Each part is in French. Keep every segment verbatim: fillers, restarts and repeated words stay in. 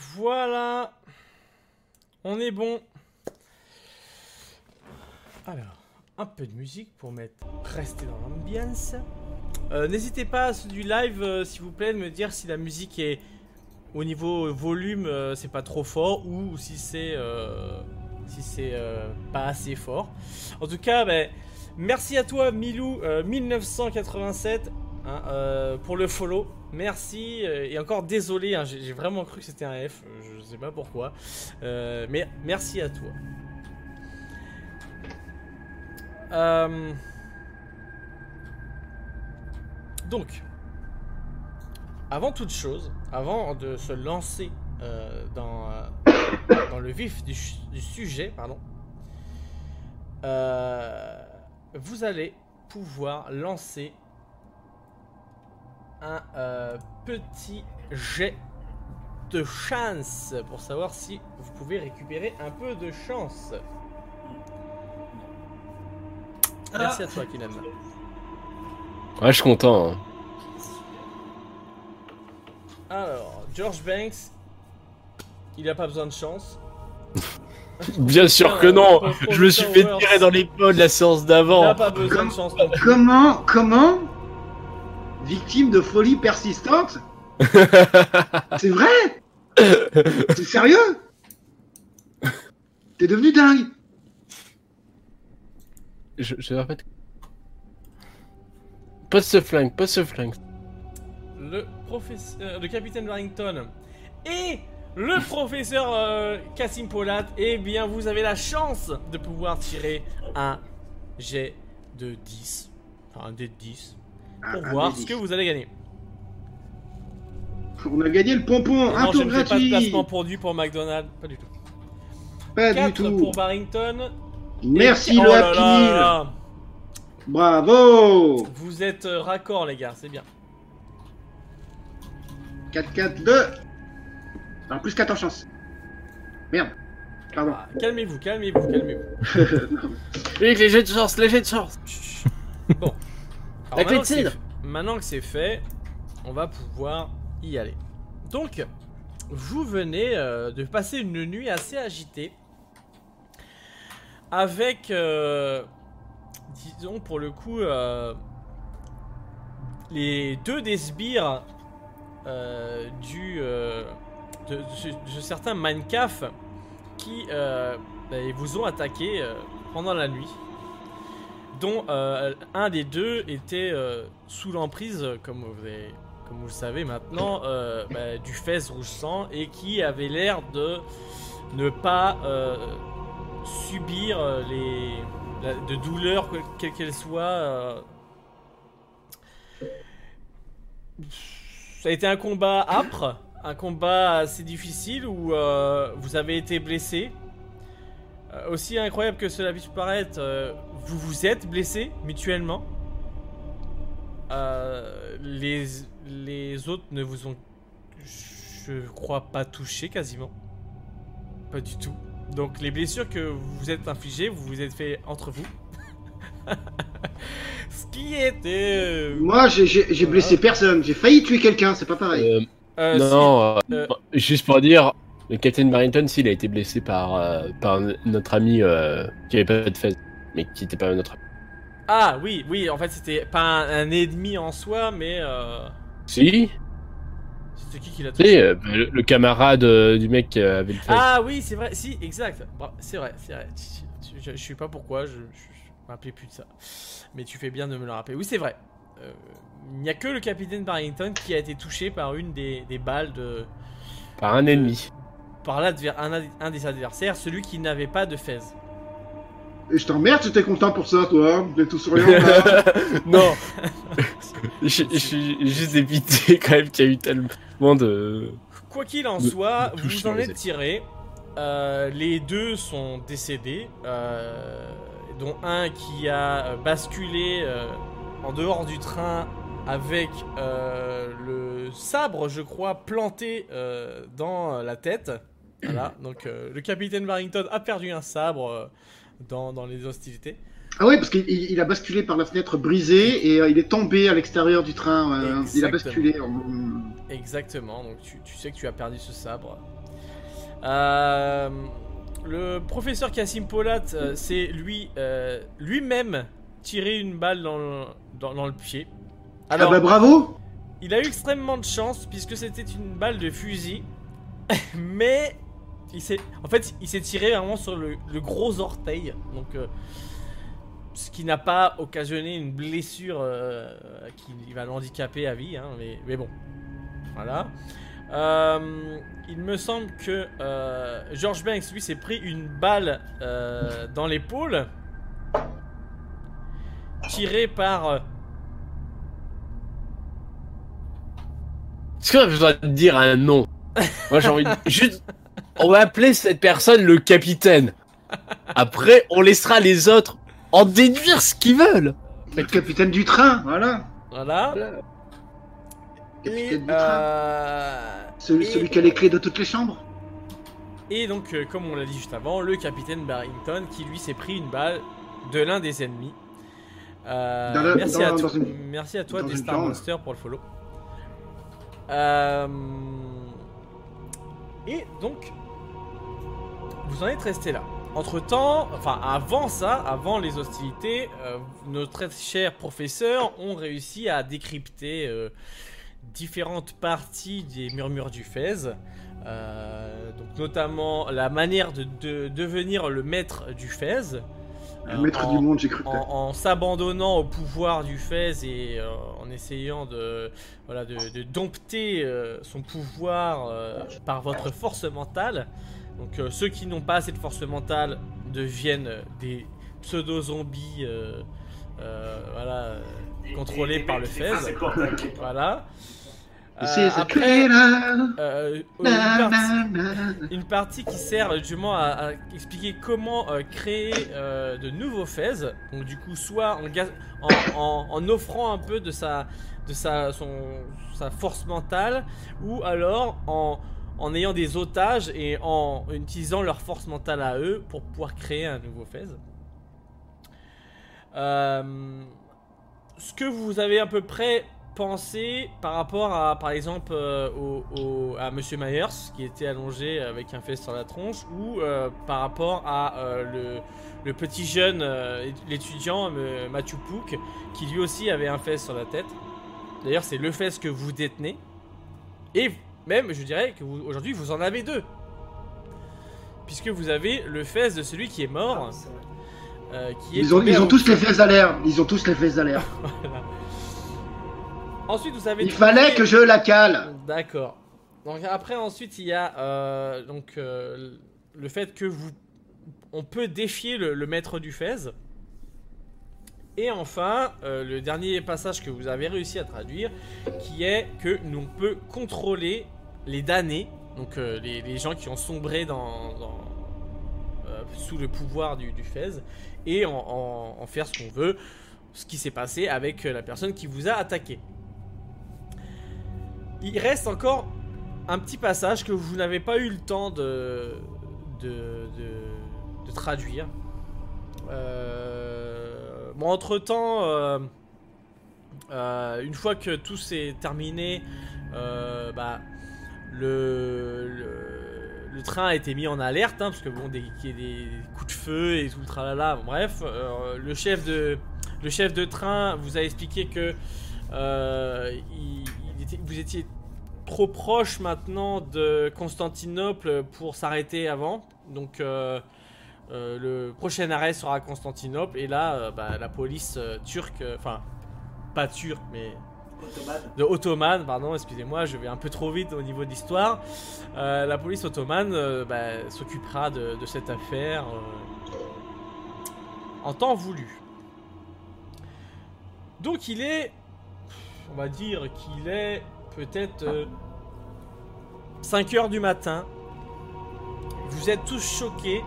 Voilà. On est bon. Alors, un peu de musique pour mettre rester dans l'ambiance. Euh, N'hésitez pas à ceux du live, euh, s'il vous plaît, de me dire si la musique est au niveau volume, euh, c'est pas trop fort ou si c'est euh, si c'est euh, pas assez fort. En tout cas, bah, merci à toi, Milou euh, mille neuf cent quatre-vingt-sept, hein, euh, pour le follow. Merci euh, et encore désolé, hein, j'ai vraiment cru que c'était un F, je, je sais pas pourquoi, euh, mais merci à toi. Euh... Donc, avant toute chose, avant de se lancer euh, dans, euh, dans le vif du, du sujet, pardon, euh, vous allez pouvoir lancer un euh, petit jet de chance pour savoir si vous pouvez récupérer un peu de chance. Merci à toi, Kylian. Ouais, je suis content. Hein. Alors, George Banks, il a pas besoin de chance. Bien sûr que non. Je me suis fait tirer dans les pots de la séance d'avant. Il a pas besoin de chance non plus. Comment Comment Victime de folie persistante? C'est vrai? T'es sérieux? T'es devenu dingue? Je, je répète. Pas ce flingue, pas ce flingue. Le professeur, le capitaine Barrington et le professeur euh, Kassim Polat, eh bien vous avez la chance de pouvoir tirer un jet de dix, enfin un dé de dix, pour Un- un voir dé ce dix. que vous allez gagner. On a gagné le pompon, Et un non, je tour ne fais pas de gratuit. placement produit pour McDonald's, pas du tout. Pas du quatre tout. pour Barrington. Merci Et... le oh là Happy là Meal. là. Bravo. Vous êtes euh, raccord les gars, c'est bien. quatre quatre deux. Alors plus quatre en chance. Merde. Pardon. Ah, calmez-vous, calmez-vous, calmez-vous. Oui, les jets de chance, les jets de chance. Bon. Alors, La clé maintenant, de que c'est cidre. f- maintenant que c'est fait, on va pouvoir y aller. Donc, vous venez euh, de passer une nuit assez agitée. Avec, euh, disons pour le coup, euh, les deux des sbires euh, du, euh, de, de, ce- de ce certain Minecraft qui euh, bah, ils vous ont attaqué euh, pendant la nuit. Dont euh, un des deux était euh, sous l'emprise, comme vous, avez, comme vous le savez maintenant, euh, bah, du fez rouge sang et qui avait l'air de ne pas euh, subir euh, les la, de douleurs que- quelles qu'elles soient. Euh... Ça a été un combat âpre, un combat assez difficile où euh, vous avez été blessé. Euh, aussi incroyable que cela puisse paraître, euh, vous vous êtes blessés mutuellement. Euh, les, les autres ne vous ont, je crois, pas touché quasiment. Pas du tout. Donc les blessures que vous vous êtes infligées, vous vous êtes fait entre vous. Ce qui était... euh, Moi, j'ai j'ai- j'ai voilà. blessé personne. J'ai failli tuer quelqu'un, c'est pas pareil. Euh, euh, non, si, euh, euh, juste pour dire, le Captain Barrington, s'il a été blessé par, euh, par notre ami euh, qui avait pas de fez, mais qui était pas notre ami. Ah oui, oui, en fait c'était pas un, un ennemi en soi, mais... Euh... Si, C'était qui qui l'a tu touché? sais, euh, le, le camarade euh, du mec qui avait le fez. Ah oui, c'est vrai, si, exact. Bon, c'est vrai, c'est vrai. Je, je, je sais pas pourquoi, je, je, je me rappelais plus de ça. Mais tu fais bien de me le rappeler. Oui, c'est vrai. Euh, Il n'y a que le capitaine Barrington qui a été touché par une des, des balles de... Par un ennemi. Par l'adver- un, ad- un des adversaires, celui qui n'avait pas de fez. Et je t'emmerde, tu étais content pour ça, toi. Vous êtes tout souriant là. Non. je, je suis juste dépité quand même qu'il y a eu tellement de... Quoi qu'il en De- soit, de touche vous en sur les êtes tiré. Euh, les deux sont décédés, euh, dont un qui a euh, basculé euh, en dehors du train avec euh, le sabre, je crois, planté euh, dans la tête. Voilà, donc euh, le capitaine Barrington a perdu un sabre euh, dans, dans les hostilités. Ah oui, parce qu'il il- il a basculé par la fenêtre brisée et euh, il est tombé à l'extérieur du train. euh, il a Exactement. basculé. en- Exactement, donc tu, tu sais que tu as perdu ce sabre. Euh, le professeur Kassim Polat, euh, c'est lui, euh, lui-même tiré une balle dans le, dans, dans le pied. Alors, ah bah bravo. il a eu extrêmement de chance puisque c'était une balle de fusil, mais il s'est, en fait, il s'est tiré vraiment sur le, le gros orteil, donc euh, ce qui n'a pas occasionné une blessure euh, qui va l'handicaper à vie, hein, mais, mais bon, voilà. Euh, il me semble que euh, George Banks, lui, s'est pris une balle euh, dans l'épaule, tirée par. Euh... Est-ce qu'on a besoin de dire un nom? Moi, j'ai envie de. Juste. On va appeler cette personne le capitaine. Après, on laissera les autres en déduire ce qu'ils veulent. Le capitaine du train, voilà. Voilà. Voilà. Et, Capitaine du euh... Celui, et... celui qui a les clés de toutes les chambres. Et donc, euh, comme on l'a dit juste avant, le capitaine Barrington qui lui s'est pris une balle de l'un des ennemis. Euh, Dans la- merci, dans- à dans to- une- merci à toi, dans des une Star jambe. Monster, pour le follow. Euh... Et donc, vous en êtes resté là. Entre temps, enfin avant ça, avant les hostilités, euh, nos très chers professeurs ont réussi à décrypter euh, différentes parties des murmures du Fez. Euh, donc notamment la manière de, de devenir le maître du Fez. Le Euh, maître en- du monde, j'ai cru. en, en s'abandonnant au pouvoir du Fez et euh, en essayant de, voilà, de, de dompter euh, son pouvoir euh, par votre force mentale. Donc euh, ceux qui n'ont pas assez de force mentale deviennent des pseudo-zombies euh, euh, voilà, euh, contrôlés par le Fez. Voilà. Euh, C'est après, là. euh, une, Na, partie, na, na. une partie qui sert justement à, à expliquer comment euh, créer euh, de nouveaux Fez. Donc du coup, soit en, gaz- en, en- en offrant un peu de sa, de sa, son, sa force mentale, ou alors en, en ayant des otages et en utilisant leur force mentale à eux pour pouvoir créer un nouveau Fez. Euh, ce que vous avez à peu près pensé par rapport à, par exemple, euh, au, au- à Monsieur Myers qui était allongé avec un Fez sur la tronche, ou euh, par rapport à euh, le, le petit jeune, euh, l'étudiant euh, Matthew Pook, qui lui aussi avait un Fez sur la tête. D'ailleurs, c'est le Fez que vous détenez. Et même, je dirais que vous, aujourd'hui, vous en avez deux. Puisque vous avez le Fez de celui qui est mort. euh, qui est Ils ont, tombé ils à ont vos tous pieds. les fesses à l'air. Ils ont tous les fesses à l'air. Voilà. Ensuite, vous avez Il trouvé- fallait que je la cale. D'accord. Donc après, ensuite, il y a euh, donc euh, le fait que vous, on peut défier le, le maître du Fez. Et enfin, euh, le dernier passage que vous avez réussi à traduire, qui est que l'on peut contrôler les damnés, donc euh, les, les gens qui ont sombré dans, dans, euh, sous le pouvoir du, du Fez, et en, en- en faire ce qu'on veut, ce qui s'est passé avec la personne qui vous a attaqué. Il reste encore un petit passage que vous n'avez pas eu le temps de, de, de, de traduire. Euh, bon, entre temps, euh, euh, une fois que tout s'est terminé, euh, bah, le, le, le train a été mis en alerte, hein, parce que bon, des, qu'il y ait des coups de feu et tout le tralala. Bon, bref, euh, le chef de le chef de train vous a expliqué que euh, il, il était, vous étiez trop proche maintenant de Constantinople pour s'arrêter avant. Donc euh, euh, le prochain arrêt sera à Constantinople. Et là, euh, bah, la police euh, turque, enfin euh, pas turque, mais Ottomane. de ottomane, pardon, excusez-moi, je vais un peu trop vite au niveau de l'histoire. Euh, la police ottomane euh, bah, s'occupera de, de cette affaire euh, en temps voulu. Donc il est, on va dire qu'il est peut-être euh, cinq heures du matin. Vous êtes tous choqués.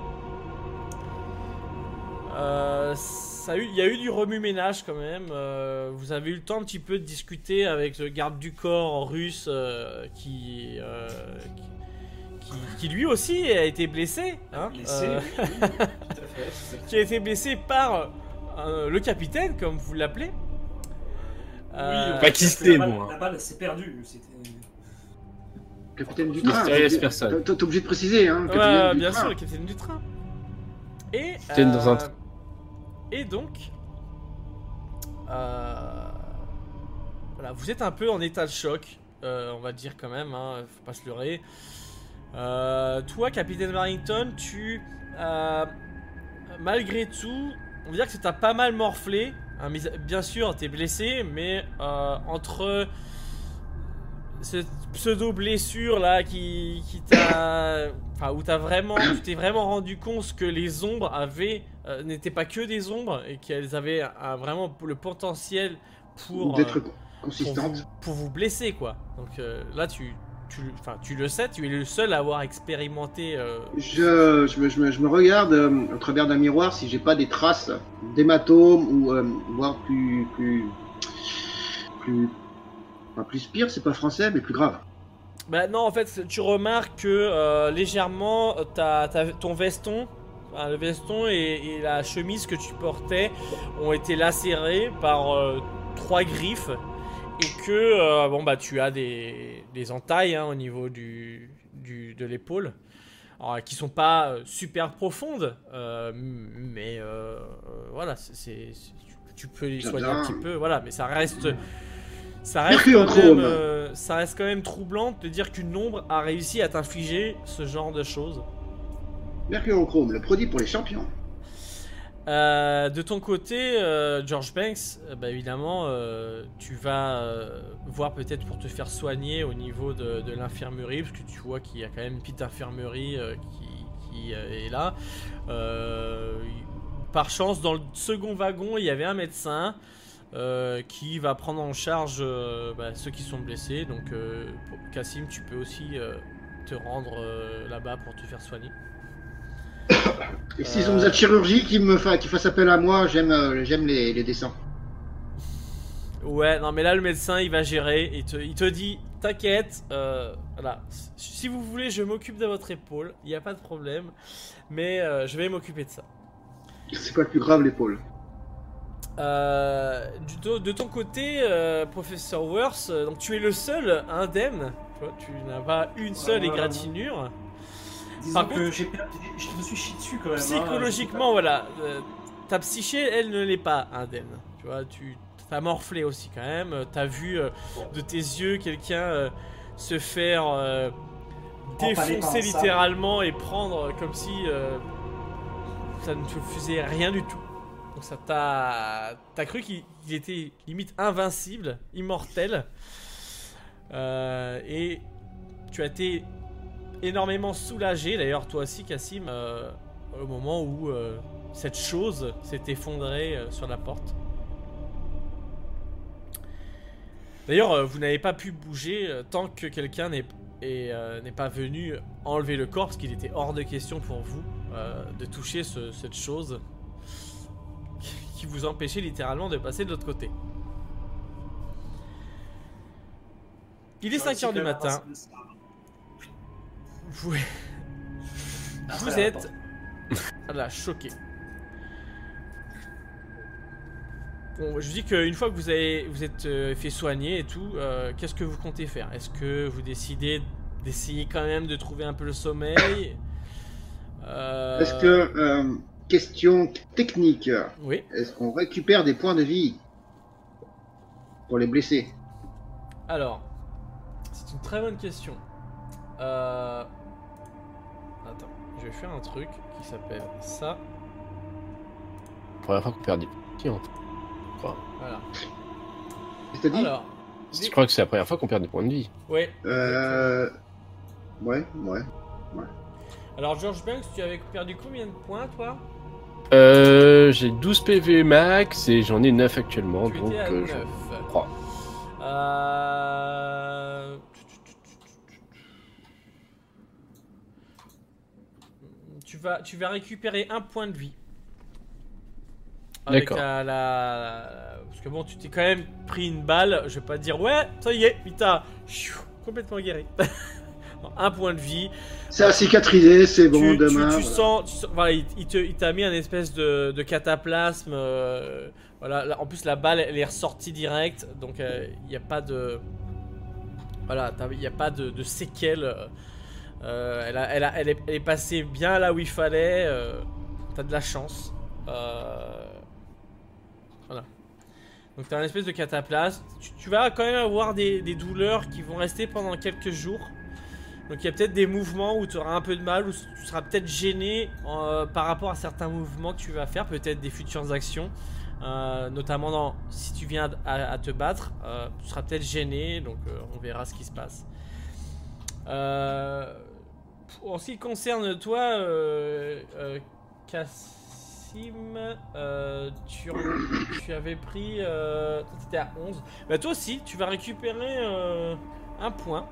Euh, ça a eu, il y a eu du remue-ménage quand même. Euh, vous avez eu le temps un petit peu de discuter avec le garde du corps russe euh, qui, euh, qui, qui, qui lui aussi a été blessé. Hein, Blessé, euh, oui, oui, tout à fait. qui a été blessé par euh, le capitaine, comme vous l'appelez. Euh, Oui, Pas on qui sait que c'était, la balle- moi. La balle s'est perdue. C'était... Capitaine du train. Mystérieuse t'es- personne. T'es t'es obligé de préciser, hein. Ouais, capitaine du bien train. sûr, le capitaine du train. Et, Capitaine dans un euh, train. et donc, euh, voilà, vous êtes un peu en état de choc, euh, on va dire quand même, hein, faut pas se leurrer. Euh, toi, capitaine Barrington, tu, euh, malgré tout, on va dire que ça t'a pas mal morflé. Hein, mais bien sûr, t'es blessé, mais euh, entre cette pseudo blessure là qui, qui t'a, enfin où t'as vraiment, tu t'es vraiment rendu compte que les ombres avaient, euh, n'étaient pas que des ombres et qu'elles avaient un- vraiment le potentiel pour, D'être euh, pour, vous, consistante. pour vous blesser quoi. Donc euh, là tu, tu, enfin tu le sais, tu es le seul à avoir expérimenté. Euh, Je, je, me, je, me, je me regarde euh, au travers d'un miroir si j'ai pas des traces d'hématomes ou euh, voire plus plus plus pas plus pire, c'est pas français mais plus grave. Bah non, en fait, tu remarques que euh, légèrement, ta, ta- ton veston, enfin, le veston et, et la chemise que tu portais ont été lacérés par euh, trois griffes et que euh, bon bah tu as des, des entailles hein, au niveau du, du de l'épaule, alors, qui sont pas euh, super profondes, euh, mais euh, euh, voilà, c'est, c'est- c'est- tu, tu peux les soigner un J'adore. petit peu, voilà, mais ça reste. Ça reste, Mercure quand même, chrome. euh, ça reste quand même troublant de dire qu'une ombre a réussi à t'infliger ce genre de choses. Mercurochrome, le produit pour les champions. Euh, de ton côté, euh, George Banks, euh, bah évidemment, euh, tu vas euh, voir peut-être pour te faire soigner au niveau de, de l'infirmerie, parce que tu vois qu'il y a quand même une petite infirmerie euh, qui, qui, euh, est là. Euh, par chance, dans le second wagon, il y avait un médecin. Euh, qui va prendre en charge euh, bah, ceux qui sont blessés. Donc, euh, pour- Cassim, tu peux aussi euh, te rendre euh, là-bas pour te faire soigner. Et s'ils Euh. ont besoin de chirurgie, qu'ils me fa... qu'ils fassent appel à moi, j'aime euh, j'aime les, les dessins. Ouais, non, mais là, le médecin, il va gérer. Il te, il te dit, t'inquiète, euh, voilà. Si vous voulez, je m'occupe de votre épaule. Il n'y a pas de problème. Mais euh, je vais m'occuper de ça. C'est quoi le plus grave, l'épaule? Euh, du, to- de ton côté, euh, professeur Worth, euh, donc tu es le seul indemne. Tu vois, tu n'as pas une seule Ouais, ouais, égratignure. Disons Par que contre- j'ai perdu- je me suis chié dessus quand même. hein, Psychologiquement, voilà, euh, ta psyché, elle ne l'est pas indemne. Tu vois, tu t'as morflé aussi quand même. euh, T'as vu euh, de tes yeux quelqu'un euh, se faire euh, Empaler par un défoncer sabre. littéralement et prendre comme si euh, ça ne te faisait rien du tout. Donc ça t'a, t'as cru qu'il il était limite invincible, immortel, Euh, et tu as été énormément soulagé, d'ailleurs toi aussi Cassim, euh, au moment où euh, cette chose s'est effondrée euh, sur la porte. D'ailleurs, euh, vous n'avez pas pu bouger euh, tant que quelqu'un n'est et, euh, n'est pas venu enlever le corps, parce qu'il était hors de question pour vous euh, de toucher ce- cette chose qui vous empêchait littéralement de passer de l'autre côté. Il est cinq heures du matin. Vous, vous êtes là, choqué. Bon, je vous dis qu'une fois que vous avez vous êtes euh, fait soigner et tout, euh, qu'est-ce que vous comptez faire? Est-ce que vous décidez d'essayer quand même de trouver un peu le sommeil? Euh, Est-ce que, euh, question technique, Oui. est-ce qu'on récupère des points de vie pour les blessés? Alors, c'est une très bonne question. Euh... Attends, je vais faire un truc qui s'appelle ça. Première fois qu'on perd des points. Voilà. C'est-à-dire Alors, Je crois que c'est la première fois qu'on perd des points de vie. ouais. euh... Ouais, ouais. Alors, George Banks, tu avais perdu combien de points, toi? Euh, j'ai douze P V max et j'en ai neuf actuellement, Tu donc étais à euh, je neuf. crois. Euh... Tu vas, tu vas récupérer un point de vie. Avec D'accord. la, la- Parce que bon, tu t'es quand même pris une balle. Je vais pas te dire, ouais, ça y est, il t'a chou, complètement guéri. Non, un point de vie. Ça a cicatrisé, c'est bon, tu, tu- demain. tu voilà. sens, tu sens- voilà, il, il te- il t'a mis un espèce de, de cataplasme. euh, voilà, là, en plus la balle elle est ressortie direct, donc il n'y a pas de, Voilà, il n'y a pas de, de séquelles. Euh, elle, a, elle, a, elle, est, elle est passée bien là où il fallait. Euh, t'as de la chance. Euh, voilà. Donc t'as une espèce de cataplasme. Tu, tu vas quand même avoir des, des douleurs qui vont rester pendant quelques jours. Donc il y a peut-être des mouvements où tu auras un peu de mal, où tu seras peut-être gêné euh, par rapport à certains mouvements que tu vas faire, peut-être des futures actions. Euh, notamment dans, si tu viens à, à te battre, euh, tu seras peut-être gêné, donc euh, on verra ce qui se passe. Euh, en ce qui concerne toi, euh, euh, Cassim, euh, tu, tu avais pris, euh, toi t'étais à onze. Bah toi aussi, tu vas récupérer euh, un point.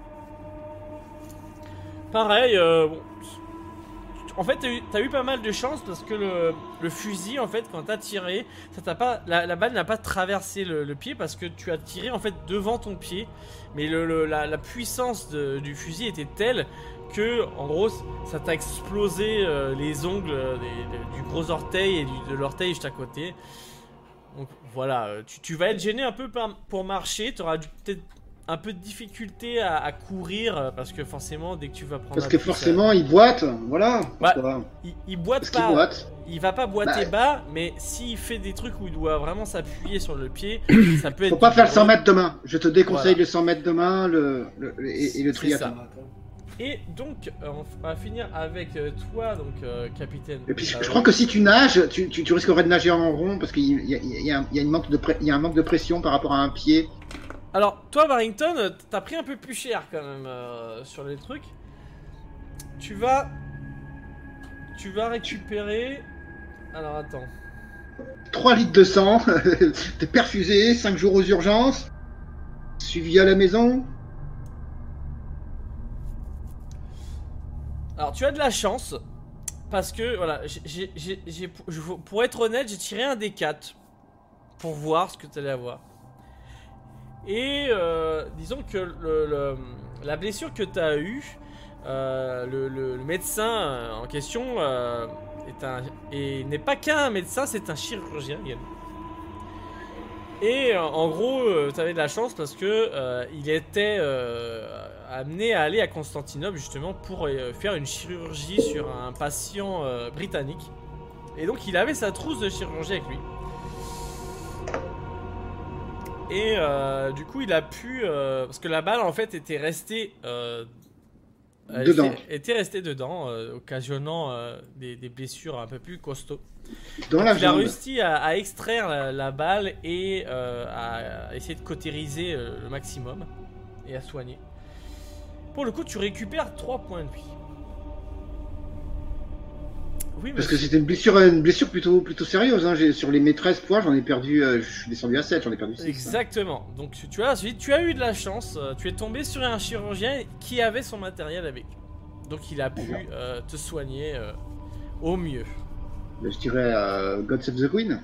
Pareil, euh, bon, en fait, t'as eu, t'as eu pas mal de chance parce que le, le fusil, en fait, quand t'as tiré, ça t'a pas, la, la balle n'a pas traversé le, le pied parce que tu as tiré en fait devant ton pied. Mais le, le, la, la puissance de, du fusil était telle que, en gros, ça t'a explosé euh, les ongles euh, des, des, du gros orteil et du, de l'orteil juste à côté. Donc voilà, tu, tu vas être gêné un peu par, pour marcher, t'auras peut-être un peu de difficulté à, à courir parce que forcément dès que tu vas prendre parce que appui, forcément ça... il boite, voilà. Bah, Pourquoi il, il boite parce pas, qu'il boite. Il va pas boiter bah, bas, mais s'il fait des trucs où il doit vraiment s'appuyer sur le pied, ça peut être. Faut pas faire le cent mètres de main. Je te déconseille voilà. Le cent mètres de main, le, le, le et, et le triathlon. Et donc euh, on va finir avec euh, toi, donc euh, capitaine. Et puis je, euh, je crois que si tu nages, tu, tu, tu risquerais de nager en rond parce qu'il y a, il y, a, il y, a une manque de pré, il y a un manque de pression par rapport à un pied. Alors, toi, Barrington, t'as pris un peu plus cher quand même euh, sur les trucs. Tu vas. Tu vas récupérer. Alors, attends. trois litres de sang, t'es perfusé, cinq jours aux urgences, suivi à la maison. Alors, tu as de la chance. Parce que, voilà, j'ai, j'ai, j'ai, pour être honnête, j'ai tiré un D quatre. Pour voir ce que tu allais avoir. Et euh, disons que le, le, la blessure que tu as eue, euh, le, le, le médecin en question euh, est un, et n'est pas qu'un médecin, c'est un chirurgien également. Et euh, en gros, euh, tu avais de la chance parce que euh, il était euh, amené à aller à Constantinople justement pour euh, faire une chirurgie sur un patient euh, britannique. Et donc il avait sa trousse de chirurgie avec lui. Et euh, du coup, il a pu, euh, parce que la balle en fait était restée euh, dedans, était, était restée dedans, euh, occasionnant euh, des, des blessures un peu plus costauds. dans Donc, la il jambe. a réussi à, à extraire la, la balle et euh, à, à essayer de cautériser euh, le maximum et à soigner. Pour le coup, tu récupères trois points de vie. Oui, Parce monsieur. que c'était une blessure, une blessure plutôt, plutôt sérieuse. Hein. Sur les mes treize points, j'en ai perdu, euh, je suis descendu à sept, j'en ai perdu six. Exactement. Hein. Donc tu as, tu as eu de la chance. euh, Tu es tombé sur un chirurgien qui avait son matériel avec. Donc il a pu euh, te soigner euh, au mieux. Je dirais euh, God Save the Queen.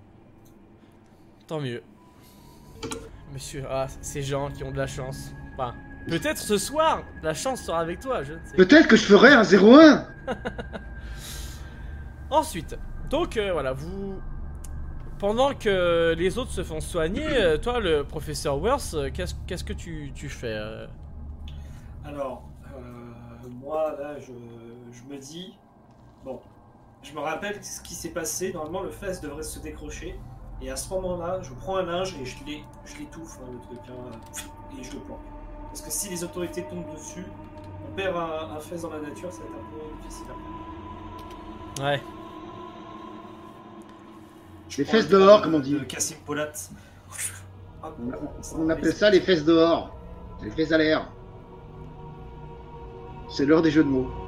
Tant mieux. Monsieur, ah, ces gens qui ont de la chance. Enfin, peut-être ce soir, la chance sera avec toi, je ne sais. Peut-être que je ferai un zéro un. Ensuite, donc euh, voilà, vous... Pendant que les autres se font soigner, euh, toi, le professeur Worth, euh, qu'est-ce, qu'est-ce que tu, tu fais euh... Alors, euh, moi, là, je, je me dis... Bon, je me rappelle ce qui s'est passé. Normalement, le fesse devrait se décrocher. Et à ce moment-là, je prends un linge et je, l'ai, je l'étouffe, hein, le truc, hein, et je le planque. Parce que si les autorités tombent dessus, on perd un, un fesse dans la nature, ça va être un peu difficile. Ouais. Les fesses dehors, comme on dit. Cassim Polat. On, on appelle ça les fesses dehors. Les fesses à l'air. C'est l'heure des jeux de mots.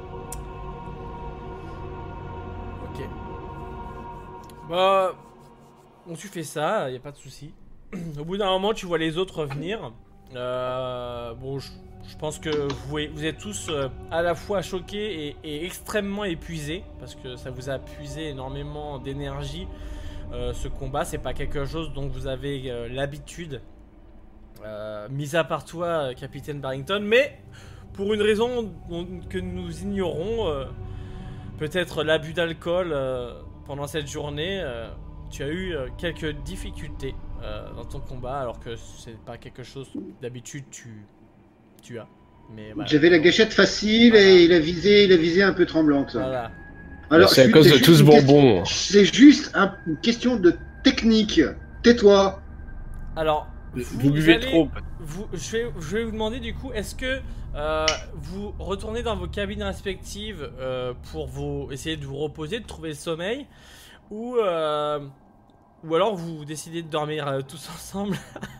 Ok. Bah... Bon, tu fais ça, y a pas de souci. Au bout d'un moment, tu vois les autres revenir. Euh, bon, je, je pense que vous, vous êtes tous euh, à la fois choqués et, et extrêmement épuisés parce que ça vous a puisé énormément d'énergie. Euh, ce combat, c'est pas quelque chose dont vous avez euh, l'habitude, euh, mis à part toi, euh, capitaine Barrington, mais pour une raison dont, que nous ignorons, euh, peut-être l'abus d'alcool euh, pendant cette journée. Euh, Tu as eu euh, quelques difficultés euh, dans ton combat, alors que c'est pas quelque chose d'habitude tu tu as. Mais voilà. J'avais la gâchette facile Voilà. et il a visé, il a visé un peu tremblante. Voilà. Alors, c'est à Jules, cause c'est de juste tout ce une bonbon. question- C'est juste un- une question de technique. Tais-toi. Alors, Vous buvez allez- trop. Vous, je, vais, je vais vous demander du coup, est-ce que euh, vous retournez dans vos cabines respectives euh, pour vous essayer de vous reposer, de trouver le sommeil, ou euh, ou alors vous décidez de dormir euh, tous ensemble.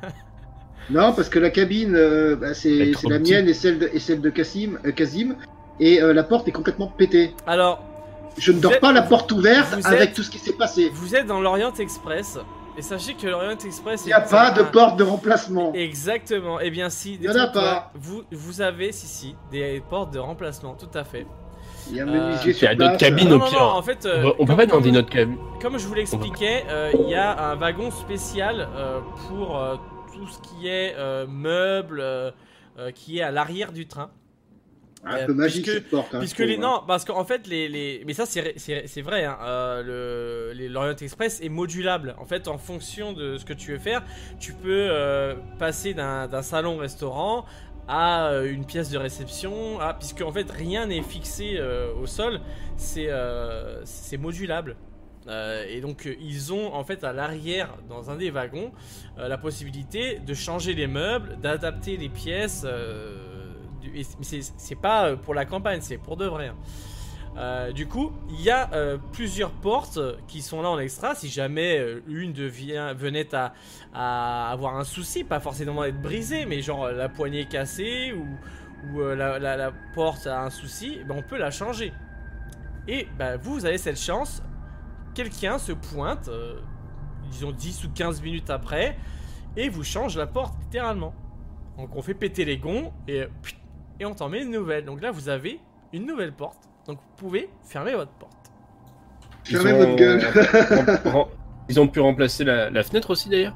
Non, parce que la cabine, euh, bah, Elle c'est est c'est trop la petite. mienne et celle de, et celle de Cassim, euh, Kazim, et euh, la porte est complètement pétée. Alors, Je ne Vous dors êtes- pas la porte ouverte vous avec êtes- tout ce qui s'est passé. vous êtes dans l'Orient Express, et sachez que l'Orient Express Il n'y a est pas un- de porte de remplacement. Exactement. Eh bien, si. Il y en a détrompe-toi, pas. Vous, vous avez, si, si, des portes de remplacement, tout à fait. Il y a un Euh, menuisier il y sur a d'autres place. cabines. Non, au non, pire. non, en fait, On euh, va- on peut comme- pas demander comme- notre cabine. Comme je vous l'expliquais, euh, il y a un wagon spécial euh, pour euh, tout ce qui est euh, meubles, euh, euh, qui est à l'arrière du train. Un Euh, peu magique puisque- cette porte. Hein, Puisque je les trouve, hein. non, parce qu'en fait les, les mais ça c'est c'est c'est vrai, hein, euh, le les- l'Orient Express est modulable. En fait, en fonction de ce que tu veux faire, tu peux euh, passer d'un d'un salon restaurant à euh, une pièce de réception, à, puisque en fait rien n'est fixé euh, au sol, c'est euh, c'est modulable. Euh, et donc euh, ils ont en fait à l'arrière dans un des wagons euh, la possibilité de changer les meubles, d'adapter les pièces. euh, du- et c'est- c'est c'est pas euh, pour la campagne, c'est pour de vrai. hein. Euh, du coup, il y a euh, plusieurs portes qui sont là en extra. Si jamais euh, une devient, venait à, à avoir un souci, pas forcément être brisée, mais genre euh, la poignée cassée ou, ou euh, la, la- la porte a un souci, ben, on peut la changer. Et ben, vous, vous avez cette chance. Quelqu'un se pointe, euh, disons dix ou quinze minutes après, et vous change la porte littéralement. Donc on fait péter les gonds et, euh, et on t'en met une nouvelle. Donc là, vous avez une nouvelle porte. Donc vous pouvez fermer votre porte. Ils Fermez ont- votre gueule. rem- rem- Ils ont pu remplacer la, la fenêtre aussi d'ailleurs.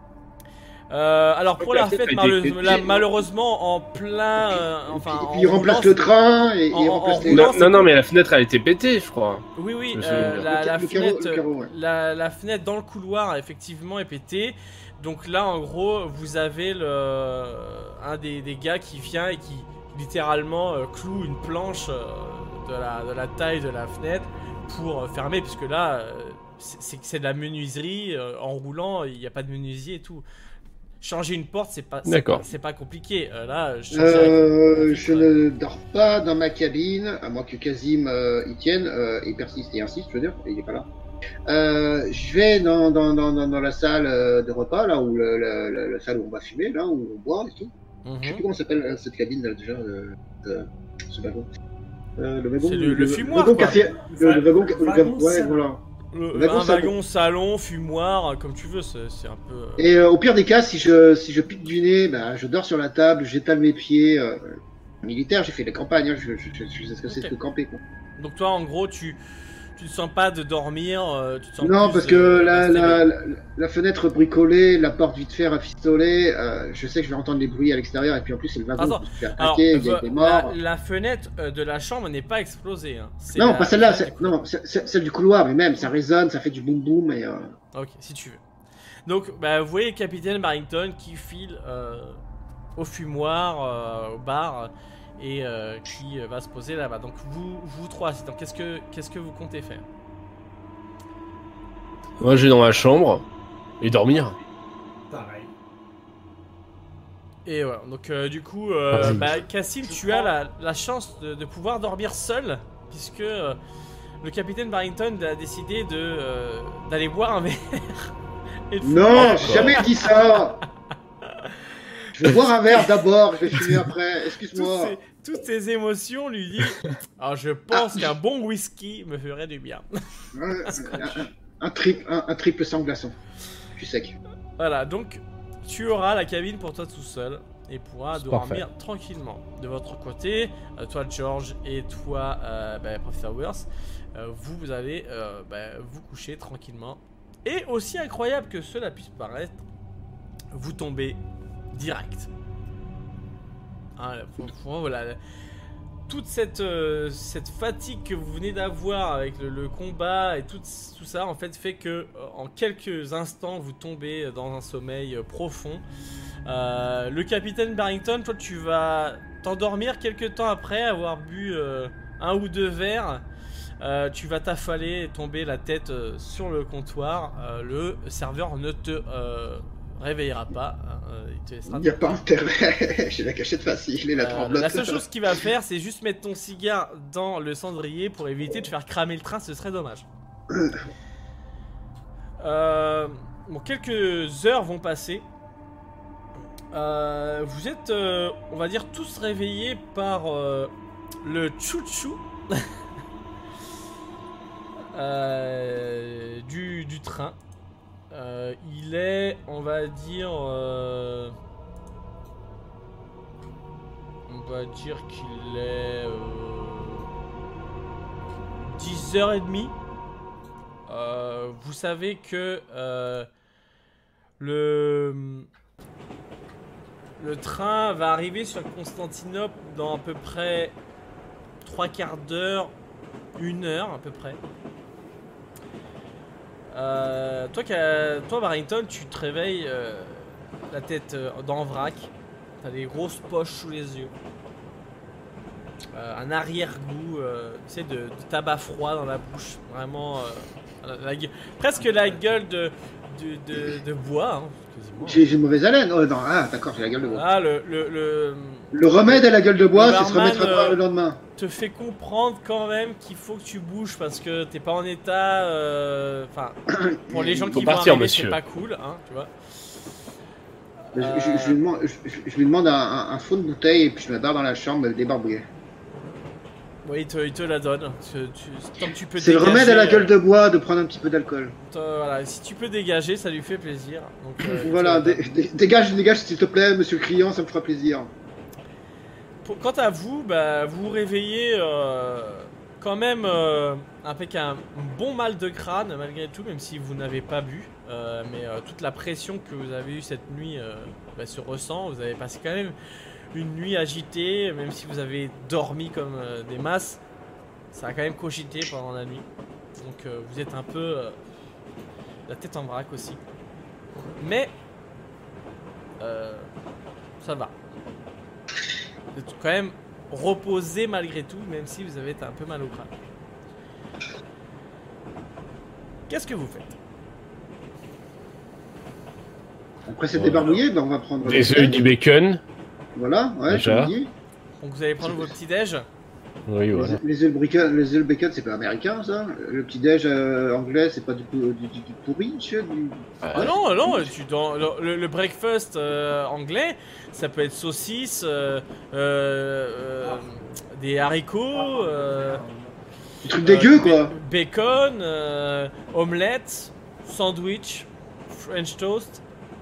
Euh, alors pour Donc, la la fenêtre fête, a été malheure- pétée. la- malheureusement en plein, euh, enfin, et en puis il remplace roulant, le train et en- il en- remplace en les. roulant, Non, c'est non, non, cool. mais la fenêtre a été pétée, je crois. Oui, oui, Je me euh, souviens. la, Le la ca- le carreau- fenêtre, le carreau, ouais. la, la fenêtre dans le couloir effectivement est pétée. Donc là, en gros, vous avez le, un des, des gars qui vient et qui littéralement euh, cloue une planche euh, de, la, de la taille de la fenêtre pour euh, fermer, puisque là, euh, c'est c'est- c'est de la menuiserie. euh, en roulant, il n'y a pas de menuisier et tout. Changer une porte, c'est pas, c'est D'accord. pas, c'est pas compliqué. Euh, là, je, Euh, je ne dors pas dans ma cabine, à moins que Kazim euh, y tienne euh, et persiste et insiste, je veux dire, et il est pas là. Euh, je vais dans, dans, dans, dans, dans la salle euh, de repas, là où le, le- le- la salle où on va fumer, là où on boit et tout. Je sais Mhm. plus comment s'appelle euh, cette cabine là déjà, euh, euh, ce wagon. Euh, le wagon. C'est le- le fumoir, wagon quoi. café. Le, le wagon. Le, Wagon ouais, salon. voilà. Le- Wagon un salon. wagon, salon, fumoir, euh, comme tu veux, c'est c'est un peu. euh, Et euh, au pire des cas, si je si je pique du nez, bah, je dors sur la table, j'étale mes pieds. Euh, militaire, j'ai fait la campagne, hein, je, je, je, je sais ce que c'est Ok. que camper. Quoi. Donc toi, en gros, tu tu ne sens pas de dormir, euh, tu te sens Non, plus, parce que euh, la, installé. la, la, la fenêtre bricolée, la porte vite fait rafistolée, euh, je sais que je vais entendre les bruits à l'extérieur, et puis en plus c'est le wagon Attends, qui se fait Alors, attaquer, il y a vo- des la, morts. la fenêtre euh, de la chambre n'est pas explosée. Hein. C'est Non, la pas celle-là, fenêtre c'est- du couloir. non, c'est- c'est- celle du couloir, mais même, ça résonne, ça fait du boum boum, et... Euh... Ok, si tu veux. Donc, bah, vous voyez le capitaine Barrington qui file euh, au fumoir, euh, au bar, et euh, qui euh, va se poser là-bas. Donc vous, vous trois, c'est- donc qu'est-ce que qu'est-ce que vous comptez faire? Moi, je vais dans ma chambre et dormir. Pareil. Et voilà, donc euh, du coup, euh, Vas-y. bah, Cassim, Je tu as prends- la, la chance de, de pouvoir dormir seul, puisque euh, le capitaine Barrington a décidé de euh, d'aller boire un verre. et de fumer. Non, j'ai jamais dit ça. Je vais boire un verre d'abord, je vais fumer après, Toutes excuse-moi. ses, toutes ses émotions lui disent alors je pense qu'un bon whisky me ferait du bien. Un, un, un, triple, un, un triple sans glaçon. Je suis sec. Voilà, donc tu auras la cabine pour toi tout seul et pourras C'est dormir tranquillement. De votre côté, euh, toi George et toi euh, bah, Professor Worth, euh, vous, vous allez euh, bah, vous coucher tranquillement. Et aussi incroyable que cela puisse paraître, vous tombez direct. Hein, faut- faut- voilà. toute cette, euh, cette fatigue que vous venez d'avoir avec le, le combat et tout, tout ça, en fait, fait que euh, en quelques instants, vous tombez dans un sommeil euh, profond. Euh, le capitaine Barrington, toi, tu vas t'endormir quelques temps après avoir bu euh, un ou deux verres. Euh, tu vas t'affaler et tomber la tête euh, sur le comptoir. Euh, le serveur ne te euh, réveillera pas. Euh, il te laissera. Il n'y a pas intérêt. J'ai la cachette facile et la Euh, tremblote. la seule chose qu'il va faire, c'est juste mettre ton cigare dans le cendrier pour éviter de faire cramer le train, ce serait dommage. Euh, bon, quelques heures vont passer. Euh, vous êtes, euh, on va dire, tous réveillés par euh, le chouchou euh, du, du train. Euh, il est, on va dire... Euh, On va dire qu'il est euh, dix heures trente. Euh, vous savez que euh, le, le train va arriver sur Constantinople dans à peu près trois quarts d'heure, une heure à peu près. Euh, toi, toi, Barrington, tu te réveilles euh, la tête euh, dans le vrac. T'as des grosses poches sous les yeux. Euh, un arrière-goût, euh, tu sais, de, de tabac froid dans la bouche. Vraiment, euh, la, la, presque la gueule de, de, de, de bois. Hein, j'ai, j'ai mauvaise haleine. Oh non, ah d'accord, j'ai la gueule de bois. Ah, le, le, le, le remède à la gueule de bois, le c'est se remettre à boire euh, le lendemain. Te fait comprendre quand même qu'il faut que tu bouges parce que t'es pas en état. Enfin, euh, pour les gens qui vont partir, arriver, monsieur. c'est pas cool, hein, tu vois. Je, je, je, lui demande, je, je lui demande un, un, un fond de bouteille et puis je me barre dans la chambre et le débarbouiller. Oui, il te, il te la donne. Tu, tu, tant que tu peux c'est dégager, le remède à la gueule de bois de prendre un petit peu d'alcool. Euh, voilà, si tu peux dégager, ça lui fait plaisir. Donc, euh, voilà, dé, dé, dégage, dégage s'il te plaît, monsieur le client, ça me fera plaisir. Pour, quant à vous, bah, vous vous réveillez euh, quand même euh, avec un bon mal de crâne malgré tout, même si vous n'avez pas bu. Euh, mais euh, toute la pression que vous avez eue cette nuit euh, bah, se ressent. Vous avez passé quand même une nuit agitée, même si vous avez dormi comme euh, des masses. Ça a quand même cogité pendant la nuit. Donc euh, vous êtes un peu euh, la tête en vrac aussi. Mais euh, ça va. Vous êtes quand même reposé malgré tout, même si vous avez un peu mal au crâne. Qu'est-ce que vous faites? Après c'est débarbouillé, ben on va prendre... Des œufs, du bacon. Voilà, ouais, déjà. Donc vous allez prendre vos petits déj. Oui, voilà. Les œufs bacon, les œufs bacon, c'est pas américain ça. Le petit déj euh, anglais, c'est pas du, du, du, du pourri, monsieur. Du... Ah non, non, tu, dans, le, le breakfast euh, anglais, ça peut être saucisse, euh, euh, des haricots, euh, des trucs dégueux euh, quoi. Bacon, euh, omelette, sandwich, French toast.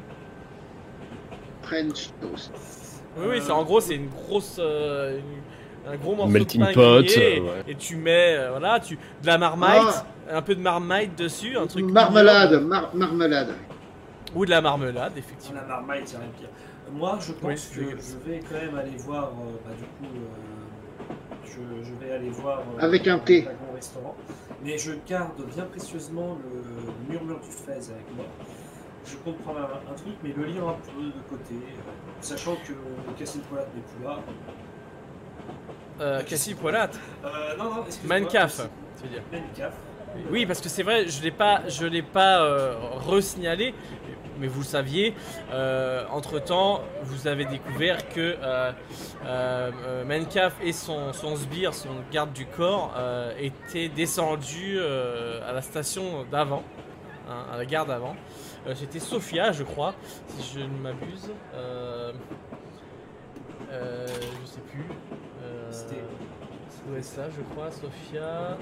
French toast. Oui, oui, c'est en gros, c'est une grosse. Euh, une, un gros morceau melting de pain pot, grillé, euh, ouais. et, et tu mets, euh, voilà, tu, de la marmite, ah. un peu de marmite dessus, un truc. Marmelade, mar marmelade. Ou de la marmelade, effectivement. La marmite, c'est rien de pire. Moi, je pense oui, que je vais quand même aller voir, euh, bah, du coup, euh, je, je vais aller voir euh, avec un thé. Un restaurant, mais je garde bien précieusement le murmure du Fez avec moi. Je comprends un, un truc, mais le lire un peu de côté, euh, sachant que Cassie Poilate n'est plus là. Euh, Cassie Poilate euh, Non, non, excuse-moi. Mancaf, tu veux dire. Mancaf. Oui, parce que c'est vrai, je l'ai pas, je l'ai pas euh, re-signalé, mais vous le saviez. Euh, entre temps, vous avez découvert que euh, euh, Mancaf et son, son sbire, son garde du corps, euh, étaient descendus euh, à la station d'avant, hein, à la gare d'avant. Euh, C'était Sophia, je crois, si je ne m'abuse. Euh, euh, je sais plus. Euh, C'était. Ouais, ça, je crois, Sophia.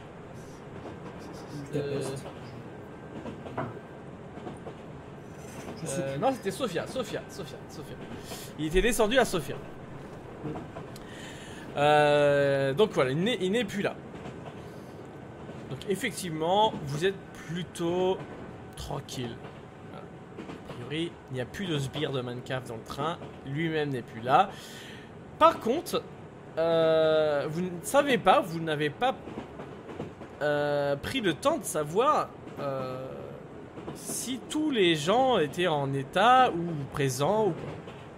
Euh... Je sais Euh, plus. non, c'était Sophia, Sophia, Sophia, Sophia. Il était descendu à Sophia. Euh, donc voilà, il n'est, il n'est plus là. Donc effectivement, vous êtes plutôt tranquille. Voilà. A priori, il n'y a plus de sbire de Mancaf dans le train. Lui-même n'est plus là. Par contre, euh, vous ne savez pas, vous n'avez pas euh, pris le temps de savoir euh, si tous les gens étaient en état ou présents ou pas.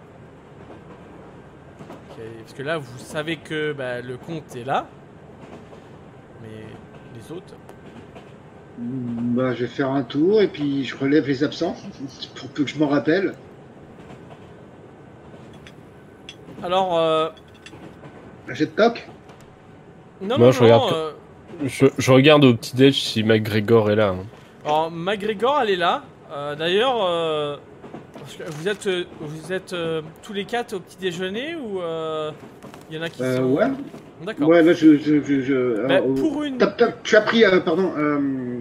Okay, parce que là, vous savez que bah, le comte est là, mais les autres... Bah, je vais faire un tour et puis je relève les absents pour peu que je m'en rappelle. Alors, euh... Un jet de toc. non, Moi, non, je non, regarde euh, Je, je regarde au petit-déj si McGregor est là. Hein. Alors, McGregor, elle est là. Euh, D'ailleurs, euh, parce que vous êtes, euh, vous êtes euh, tous les quatre au petit déjeuner ou il euh, y en a qui Euh, sont... ouais. D'accord. Ouais, là, je. je, je, je Bah, alors, au- pour une... T'as- t'as- tu as pris, euh, pardon, euh...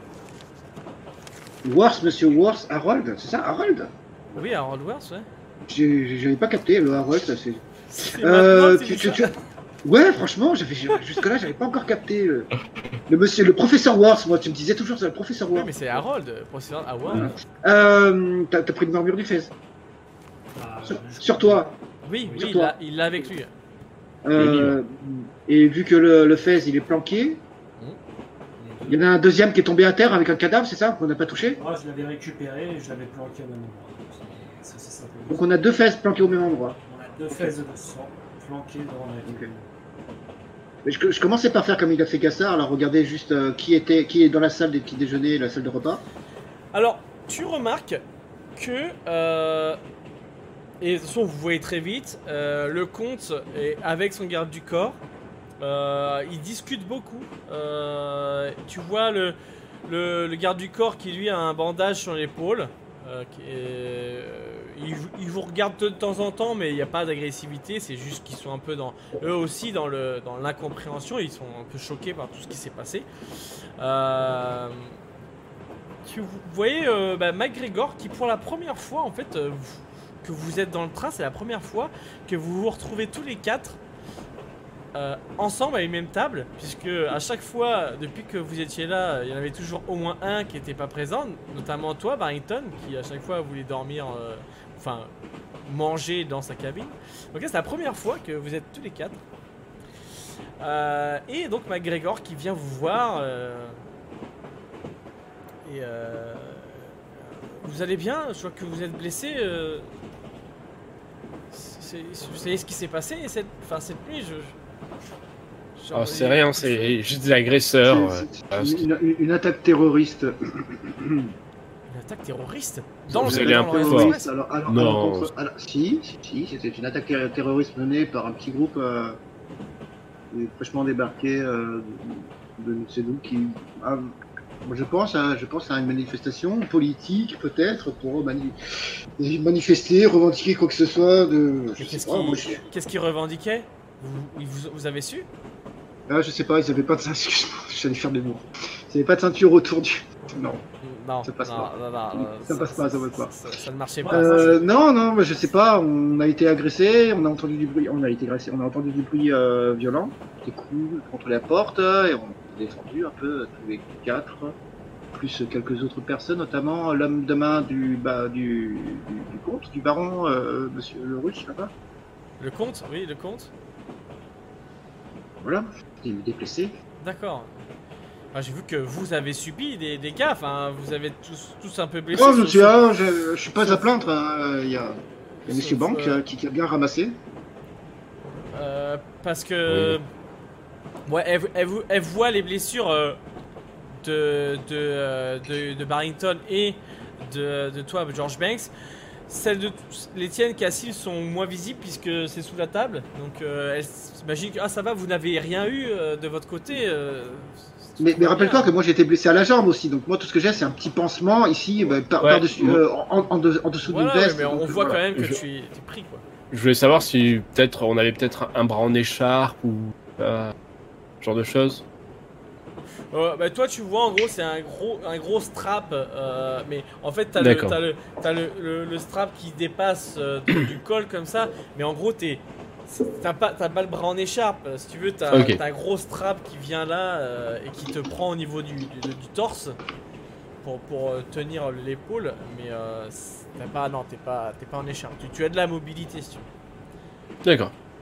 Worth, monsieur Worth, Harold, c'est ça, Harold? Oui, Harold Worth, ouais. J'ai- J'avais pas capté, le Harold, ça c'est. C'est Euh, maintenant que tu, tu tu, dis tu- Ouais, franchement, j'avais jusque-là, j'avais pas encore capté le, le monsieur, le professeur Worth. Moi, tu me disais toujours c'est le professeur ça. Oui, Worth. mais c'est Harold, euh, professeur Harold. Voilà. Euh, t'as t'as pris une armure du Fez Ah, sur, je- sur toi. Oui, Sur oui, il toi. l'a il l'a avec lui. Euh, et vu que le, le Fez il est planqué, il y en a un deuxième qui est tombé à terre avec un cadavre, c'est ça qu'on n'a pas touché? Moi, je l'avais récupéré et je l'avais planqué au même endroit. Ça, c'est simple. Donc on a deux Fez planqués au même endroit. On a deux fesses de sang planquées dans la Ok. Mais je, je commençais par faire comme il a fait Gassard, alors regarder juste euh, qui était qui est dans la salle des petits déjeuners et la salle de repas. Alors, tu remarques que... Euh, et de toute façon, vous voyez très vite, euh, le comte est avec son garde du corps. Euh, ils discutent beaucoup. Euh, tu vois le, le, le garde du corps qui lui a un bandage sur l'épaule. Euh, qui est- euh, il, vous- il vous regarde de temps en temps, mais il n'y a pas d'agressivité. C'est juste qu'ils sont un peu dans eux aussi dans le dans l'incompréhension. Ils sont un peu choqués par tout ce qui s'est passé. Euh, tu vous voyez euh, bah, McGregor qui pour la première fois en fait euh, vous- que vous êtes dans le train, c'est la première fois que vous vous retrouvez tous les quatre euh, ensemble à une même table, puisque à chaque fois, depuis que vous étiez là, il y en avait toujours au moins un qui n'était pas présent, notamment toi, Barrington, qui à chaque fois voulait dormir, euh, enfin manger dans sa cabine. Donc là, c'est la première fois que vous êtes tous les quatre. Euh, et donc McGregor qui vient vous voir. euh, et euh, vous allez bien? Je vois que vous êtes blessé. euh, c'est- Vous savez ce qui s'est passé cette, enfin, cette nuit? Je, je- Oh, c'est rien, c'est juste des agresseurs. C'est- ouais. c'est Ah, c'est- une, une- une attaque terroriste. Une attaque terroriste dans Vous le allez un dans peu le fort. Orient terroriste. Express. Alors, alors, Non. alors, contre- alors, si, si, si, c'était une attaque ter- terroriste menée par un petit groupe euh, des fraîchement débarqués euh, de, de c'est nous qui. ah, moi, je pense à, je pense à une manifestation politique peut-être pour mani- manifester, revendiquer quoi que ce soit de. Je Et sais Qu'est-ce pas, moi, qu'ils je, qu'est-ce qu'ils revendiquaient? vous, vous, vous avez su? ah, je sais pas, ils avaient pas de ceinture. Excuse-moi, j'allais faire des mots. Ils avaient pas de ceinture autour du. Non. Non, Ça passe non, pas. non, non, euh, Ça passe pas, ça passe pas. Ça, ça ne marchait pas. Euh, non, non, mais je sais pas. On a été agressé, on a entendu du bruit, on a été agressé, on a entendu du bruit euh, violent, des coups contre la porte, et on a défendu un peu tous les quatre, plus quelques autres personnes, notamment l'homme de main du bah, du, du, du comte, du baron, euh, Monsieur le Russe là-bas. Le comte? Oui, le comte. Voilà, il est déplacé. D'accord. Ah, j'ai vu que vous avez subi des dégâts, enfin, vous avez tous, tous un peu blessé. Oh, sauf- monsieur, ah, je, je suis pas à plaindre. hein, Il y a, il y a Monsieur Sauf, Bank euh, euh, qui, qui a bien ramassé. Euh, parce que. Ouais, elle, elle, elle voit les blessures euh, de, de, euh, de, de Barrington et de, de toi, George Banks. Celles de les tiennes, Cassil, sont moins visibles puisque c'est sous la table. Donc euh, elle s'imagine que ah, ça va, vous n'avez rien eu euh, de votre côté. euh, Mais, tout mais va rappelle-toi que bien. moi j'ai été blessé à la jambe aussi, donc moi tout ce que j'ai c'est un petit pansement ici, bah, par, Ouais. par-dessus, euh, en, en, de- en dessous Voilà, d'une ouais, veste. mais on donc, voit voilà. quand même que Je- tu es, t'es pris quoi. Je voulais savoir si peut-être on avait peut-être un bras en écharpe ou euh, ce genre de choses. Euh, bah, toi tu vois en gros c'est un gros un gros strap euh, mais en fait t'as le D'accord. t'as le t'as le, le, le strap qui dépasse euh, du, du col comme ça mais en gros t'es t'as pas t'as pas le bras en écharpe si tu veux t'as Ok. t'as un gros strap qui vient là euh, et qui te prend au niveau du, du, du torse pour, pour euh, tenir l'épaule mais euh, c'est- t'as pas non t'es pas t'es pas en écharpe tu, tu as de la mobilité si tu veux. D'accord.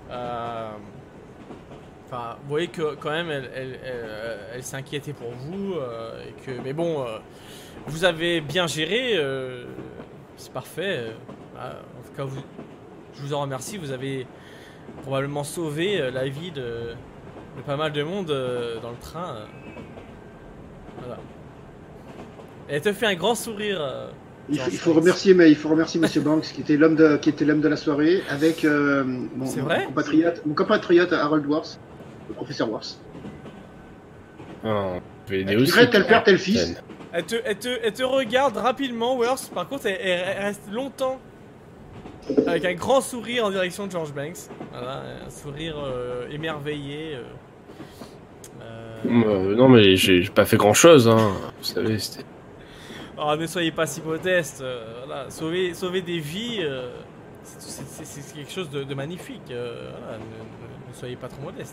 Euh, Enfin, vous voyez que quand même, elle, elle, elle, elle s'inquiétait pour vous. Euh, et que, mais bon, euh, vous avez bien géré. Euh, c'est parfait. Euh, en tout cas, vous, je vous en remercie. Vous avez probablement sauvé euh, la vie de, de pas mal de monde euh, dans le train. Euh. Voilà. Elle te fait un grand sourire. Euh, Il faut, il faut remercier, mais il faut remercier Monsieur Banks, qui était l'homme de, qui était l'homme de la soirée, avec euh, mon, C'est mon vrai compatriote, mon compatriote Harold Wars, le professeur Wars. Oh, Elle dirait tel père, tel fils. Elle te, elle, te, elle te regarde rapidement, Worth. Par contre, elle, elle reste longtemps avec un grand sourire en direction de George Banks. Voilà, un sourire euh, émerveillé. Euh, euh... non, mais j'ai pas fait grand chose, hein. Vous savez, c'était. Oh, ne soyez pas si modeste. Euh, voilà. sauver, sauver des vies, euh, c'est quelque chose de, de magnifique. Euh, voilà. ne, ne, ne soyez pas trop modeste.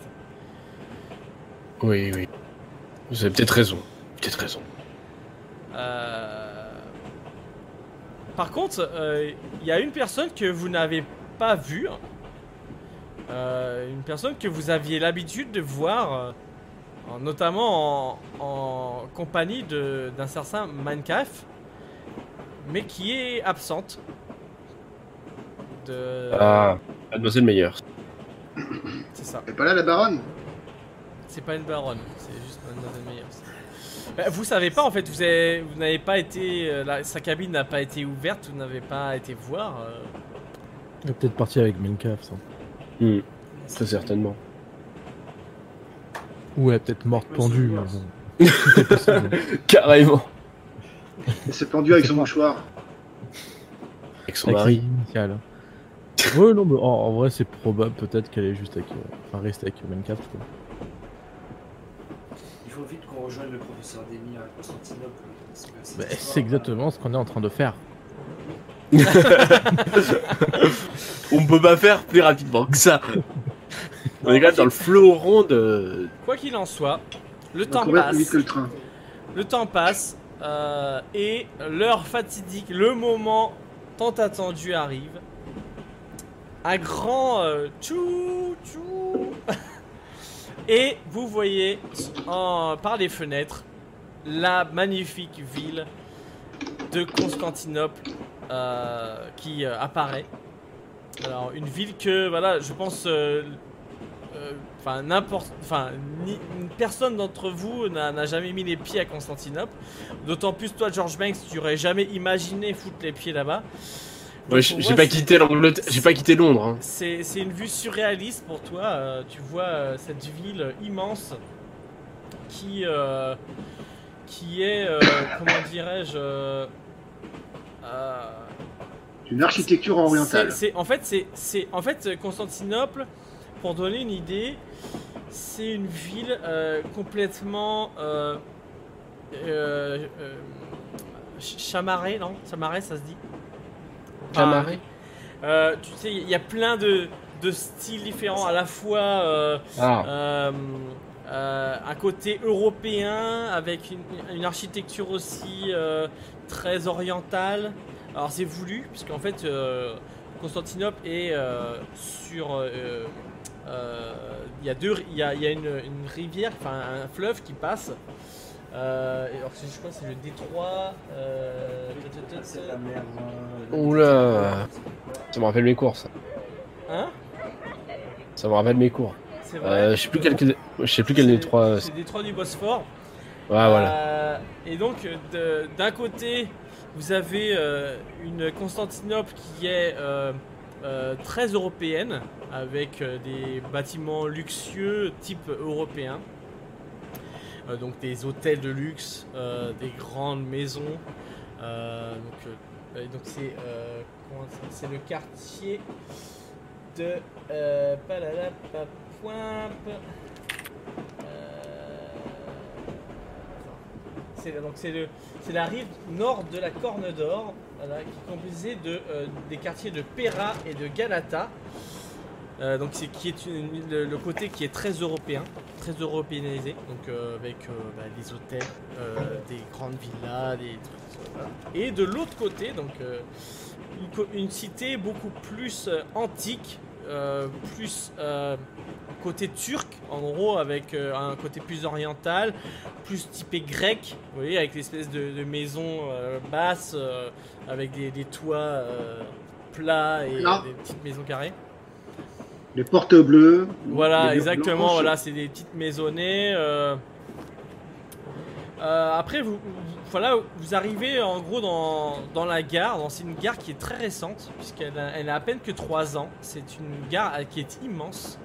Oui, oui. Vous avez peut-être raison. Peut-être raison. Euh... Par contre, il euh, y a une personne que vous n'avez pas vue. Euh, une personne que vous aviez l'habitude de voir, euh, notamment en, en compagnie d'un certain Minecraft, mais qui est absente. De... Ah, Mademoiselle Meyer. C'est ça. Elle est pas là, la baronne? C'est pas une baronne, c'est juste Mademoiselle Meyer. Bah, vous savez pas en fait, vous avez, vous n'avez pas été, euh, la, sa cabine n'a pas été ouverte, vous n'avez pas été voir. Euh... Elle est peut-être partie avec Minecraft. Ça. Mmh. Très certainement. Ou elle est peut-être morte pendue. Bon. Carrément. Elle s'est pendue avec son mouchoir. Avec son mari. Initial. Ouais, non, mais en, en vrai, c'est probable peut-être qu'elle est juste avec. Euh, enfin, reste avec Minecraft. Quoi. Il faut vite qu'on rejoigne le professeur Demi à Constantinople. C'est bah, exactement ce qu'on est en train de faire. On peut pas faire plus rapidement que ça. On est quand même dans le fleuron de. Quoi qu'il en soit, le temps On va passe. plus vite que le train. Le temps passe euh, et l'heure fatidique, le moment tant attendu arrive. Un grand euh, tchou tchou. Et vous voyez en, par les fenêtres la magnifique ville de Constantinople euh, qui euh, apparaît. Alors une ville que voilà, je pense, euh, euh, enfin n'importe, enfin personne d'entre vous n'a jamais mis les pieds à Constantinople. D'autant plus toi, George Banks, tu aurais jamais imaginé foutre les pieds là-bas. Ouais, j'ai pas quitté l'Angleterre, j'ai pas quitté Londres. Hein. C'est une vue surréaliste pour toi. Euh, tu vois euh, cette ville immense qui euh, qui est euh, comment dirais-je euh, euh, une architecture orientale. C'est en fait c'est c'est en fait Constantinople, pour donner une idée, c'est une ville euh, complètement euh, euh, euh, chamarrée, non? Chamarrée, ça se dit? Chamarrée. Euh, tu sais, il y a plein de, de styles différents, à la fois euh, ah. euh, euh, un côté européen avec une, une architecture aussi euh, très orientale. Alors c'est voulu, puisqu'en fait euh, Constantinople est euh, sur... Euh, euh, il y a deux, il y a, il y a une, une rivière, enfin un fleuve qui passe. Euh, alors je crois que c'est le détroit. Euh... C'est la mer. Euh, Oula, ça me rappelle mes cours, ça. Hein? Ça me rappelle mes cours. C'est vrai. Euh, je sais plus quel, je sais plus quel détroit. C'est le détroit du Bosphore. Ouais, euh, voilà. Et donc, d'un côté, vous avez euh, une Constantinople qui est euh, euh, très européenne, avec euh, des bâtiments luxueux type européen. Euh, donc des hôtels de luxe, euh, des grandes maisons. Euh, donc euh, donc c'est euh, c'est le quartier de euh, c'est donc c'est le c'est la rive nord de la Corne d'Or, voilà, qui est composée de euh, des quartiers de Pera et de Galata. Euh, donc c'est qui est une, le, le côté qui est très européen, très européanisé, donc euh, avec euh, bah, des hôtels, euh, des grandes villas, des trucs, voilà. Et de l'autre côté, donc euh, une, une cité beaucoup plus euh, antique, euh, plus euh, côté turc, en gros, avec euh, un côté plus oriental, plus typé grec, vous voyez, avec l'espèce de, de maison euh, basse, euh, avec des, des toits euh, plats et Là. des petites maisons carrées. Les portes bleues. Voilà, les murs exactement, blancs. voilà, c'est des petites maisonnées. Euh... Euh, après, vous, vous- voilà, vous arrivez en gros dans, dans la gare. dans- C'est une gare qui est très récente, puisqu'elle a, elle a à peine que trois ans. C'est une gare euh, qui est immense,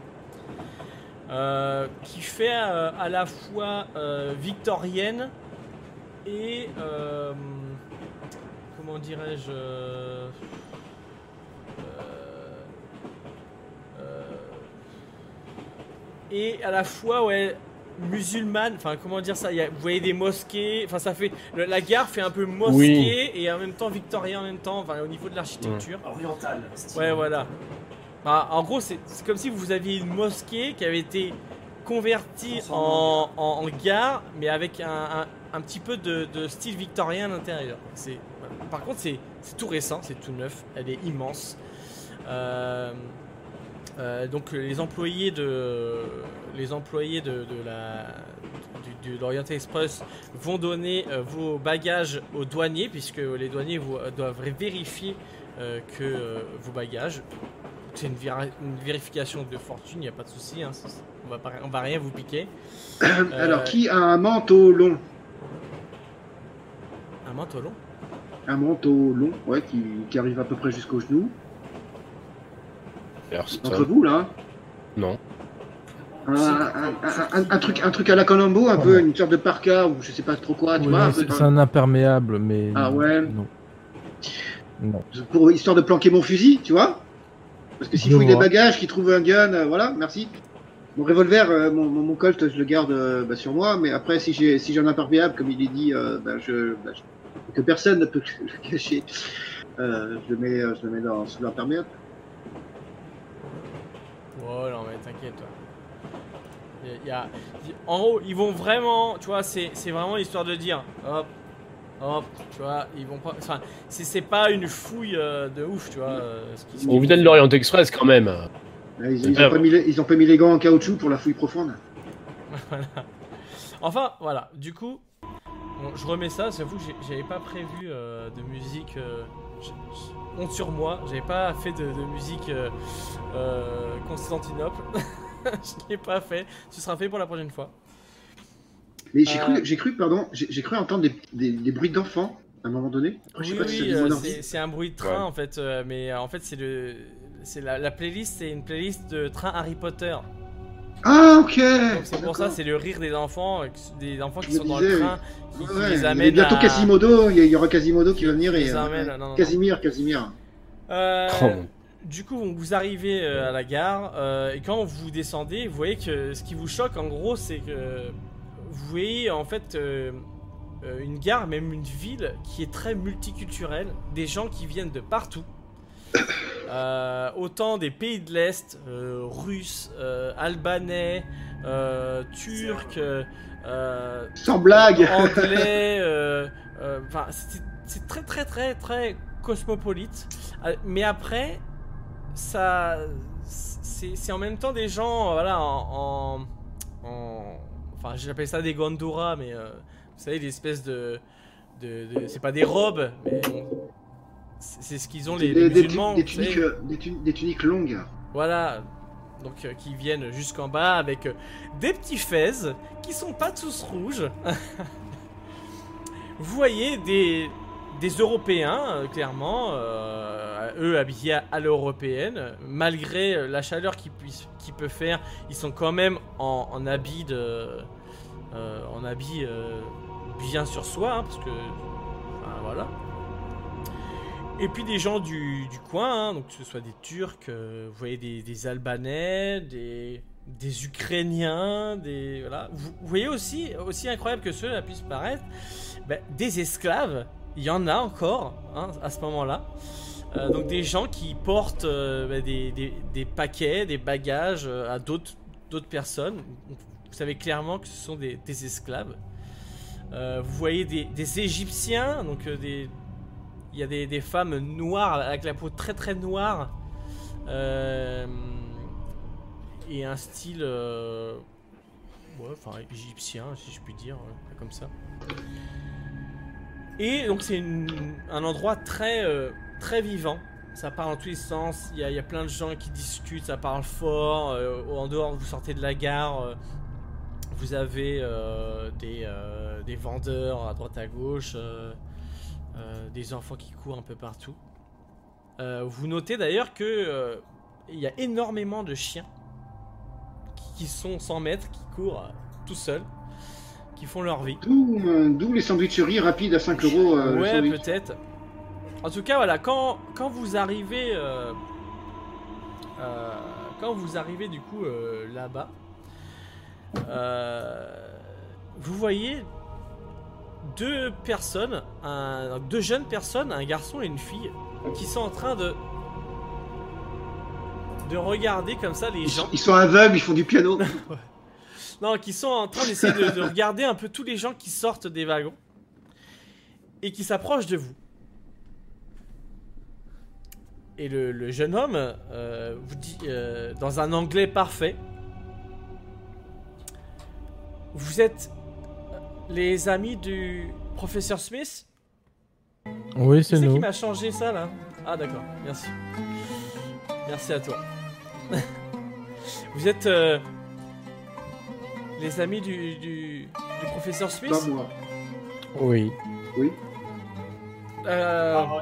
euh, qui fait euh, à la fois euh, victorienne et euh, comment dirais-je euh, euh, et à la fois ouais musulmane, enfin comment dire ça, il y a- vous voyez des mosquées, enfin ça fait, le- la gare fait un peu mosquée Oui. et en même temps victorien en même temps, enfin au niveau de l'architecture. Oriental. style. Ouais, voilà. Bah, en gros, c'est c'est comme si vous aviez une mosquée qui avait été convertie en, en, en gare, mais avec un, un, un petit peu de, de style victorien à l'intérieur. C'est- Par contre, c'est c'est tout récent, c'est tout neuf, elle est immense. Euh, euh, donc les employés de les employés de, de la du, du- de l'Orient Express vont donner euh, vos bagages aux douaniers, puisque les douaniers vous, doivent vérifier euh, que euh, vos bagages. C'est une, véra- une vérification de fortune, il n'y a pas de souci, hein, c'est- on va pas, on va rien vous piquer. Alors, Euh, qui a un manteau long? Un manteau long. Un manteau long, ouais, qui, qui arrive à peu près jusqu'aux genoux. Personne. Entre vous, là. hein. Non. Un, un- un- un- un truc, un truc à la Colombo, un peu une sorte de parka ou je sais pas trop quoi, tu Oui, vois. un peu c'est dans- c'est un imperméable, mais. Ah ouais. Non. Non. Pour histoire de planquer mon fusil, tu vois. Parce que s'il Je fouille les vois. bagages, qu'il trouve un gun, euh, voilà, merci. Mon revolver, euh, mon, mon, mon Colt, je le garde euh, bah, sur moi, mais après, si j'ai si j'ai un imperméable, comme il est dit, euh, bah, je, bah, je- que personne ne peut le cacher, euh, je le mets, euh, je le mets dans, sous l'imperméable. Oh non mais t'inquiète toi. Il y a- il y a- il- en gros, ils vont vraiment, tu vois, c'est c'est vraiment l'histoire de dire, hop, hop, tu vois, ils vont pas, enfin, c'est c'est pas une fouille euh, de ouf, tu vois. euh, ce qui- ce On qu'ils vient de font. l'Orient Express quand même. Là, ils, ils, Ah, ont pas mis les, ils ont pas mis les gants en caoutchouc pour la fouille profonde. Voilà. Enfin, voilà, du coup, bon, je remets ça, j'avoue que j'ai- j'avais pas prévu euh, de musique, euh, j'ai- j'ai- honte sur moi, j'avais pas fait de, de musique euh, euh, Constantinople, je l'ai pas fait, ce sera fait pour la prochaine fois. Mais j'ai Euh. cru, j'ai cru, pardon, j'ai j'ai cru entendre des, des, des bruits d'enfants à un moment donné. Je sais Oui, pas si oui, c'est des euh, mots d'ordi. c'est c'est un bruit de train Ouais. en fait, euh, mais euh, en fait c'est le, c'est la, la playlist, c'est une playlist de train Harry Potter. Ah, ok. Donc c'est pour ça, d'accord. c'est le rire des enfants, euh, des enfants qui Je me sont dans disais, le train, qui, qui Ouais, les il y a amènent bientôt à... Quasimodo, il y, a- il y aura Quasimodo qui va venir qui et. les euh, amène, ouais. non, non, non. Casimir, Casimir. Euh, Oh, mon- Du coup, vous- vous arrivez euh, à la gare euh, et quand vous descendez, vous voyez que ce qui vous choque en gros, c'est que vous voyez en fait euh, euh, une gare, même une ville qui est très multiculturelle, des gens qui viennent de partout. Euh, autant des pays de l'Est, euh, russes, euh, albanais, euh, turcs, euh, euh, Sans blague. anglais, euh, euh, enfin c'est c'est très très très très cosmopolite. Euh, Mais après, ça, c'est c'est en même temps des gens, euh, voilà, en, en, en- enfin j'appelle ça des Gondoras, mais euh, vous savez, des espèces de, de, de- c'est pas des robes, mais on- c'est c'est ce qu'ils ont les, les Des, des, musulmans. des vous savez. tuniques, euh, des, tun- des tuniques longues. Voilà, donc euh, qui viennent jusqu'en bas avec euh, des petits fez qui sont pas tous rouges. Vous voyez des, des Européens, euh, clairement, euh, eux habillés à, à l'européenne, malgré euh, la chaleur qu'il puisse- qu'il peut faire, ils sont quand même en, en habit de, euh, en habit euh, bien sur soi, hein, parce que, enfin, voilà. Et puis des gens du, du coin, hein, donc que ce soit des Turcs, euh, vous voyez des, des Albanais, des, des Ukrainiens, des voilà. Vous, vous voyez aussi, aussi incroyable que cela puisse paraître, ben, des esclaves. Il y en a encore hein, à ce moment-là. Euh, donc des gens qui portent euh, ben, des, des, des paquets, des bagages euh, à d'autres d'autres personnes. Donc, vous savez clairement que ce sont des, des esclaves. Euh, vous voyez des, des Égyptiens, donc euh, des il y a des, des femmes noires avec la peau très très noire Euh, et un style, euh, ouais, enfin égyptien, si je puis dire, euh, comme ça. Et donc c'est une- un endroit très, euh, très vivant. Ça parle dans tous les sens. Il y, a- il y a plein de gens qui discutent, ça parle fort. Euh, en dehors, vous sortez de la gare, euh, vous avez euh, des, euh, des vendeurs à droite à gauche, euh, euh, des enfants qui courent un peu partout. Euh, vous notez d'ailleurs que euh, il y a énormément de chiens qui, qui sont cent mètres, qui courent euh, tout seuls, qui font leur vie. D'où euh, d'où les sandwicheries rapides à cinq euros. euh, le Ouais, sandwich. peut-être. En tout cas, voilà, quand, quand vous arrivez, euh, euh, quand vous arrivez du coup euh, là-bas, euh, vous voyez deux personnes, un, deux jeunes personnes, un garçon et une fille, qui sont en train de de regarder comme ça les Ils gens. sont, ils sont aveugles, ils font du piano. Non, qui sont en train d'essayer de, de regarder un peu tous les gens qui sortent des wagons et qui s'approchent de vous. Et le, le jeune homme euh, vous dit euh, dans un anglais parfait: vous êtes les amis du professeur Smith? Oui, c'est Qui c'est qui nous. m'a changé ça là? Ah d'accord, merci. Merci à toi. Vous êtes euh, les amis du, du, du professeur Smith? Pas moi. Oui. Oui. Euh, Alors,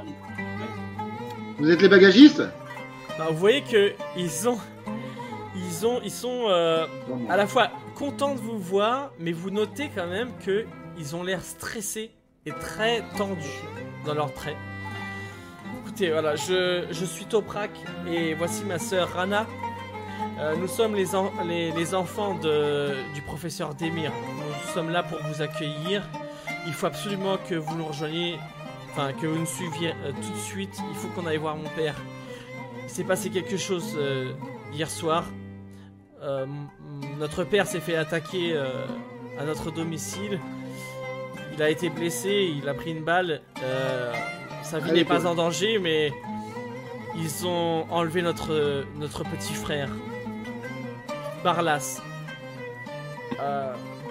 Vous êtes les bagagistes? bah, vous voyez que ils ont, ils ont, ils sont euh, Pas moi. à la fois contents de vous voir, mais vous notez quand même que ils ont l'air stressés et très tendus dans leurs traits. Écoutez, voilà, je, je suis Toprak et voici ma sœur Rana. Euh, nous sommes les, en- les, les enfants de, du professeur Demir. Nous sommes là pour vous accueillir. Il faut absolument que vous nous rejoigniez, enfin que vous nous suiviez euh, tout de suite. Il faut qu'on aille voir mon père. Il s'est passé quelque chose euh, hier soir. Euh, m- notre père s'est fait attaquer euh, à notre domicile. Il a été blessé, il a pris une balle. Euh, sa vie Allez, n'est pas quoi. en danger, mais ils ont enlevé notre, notre petit frère. Barlas. Euh,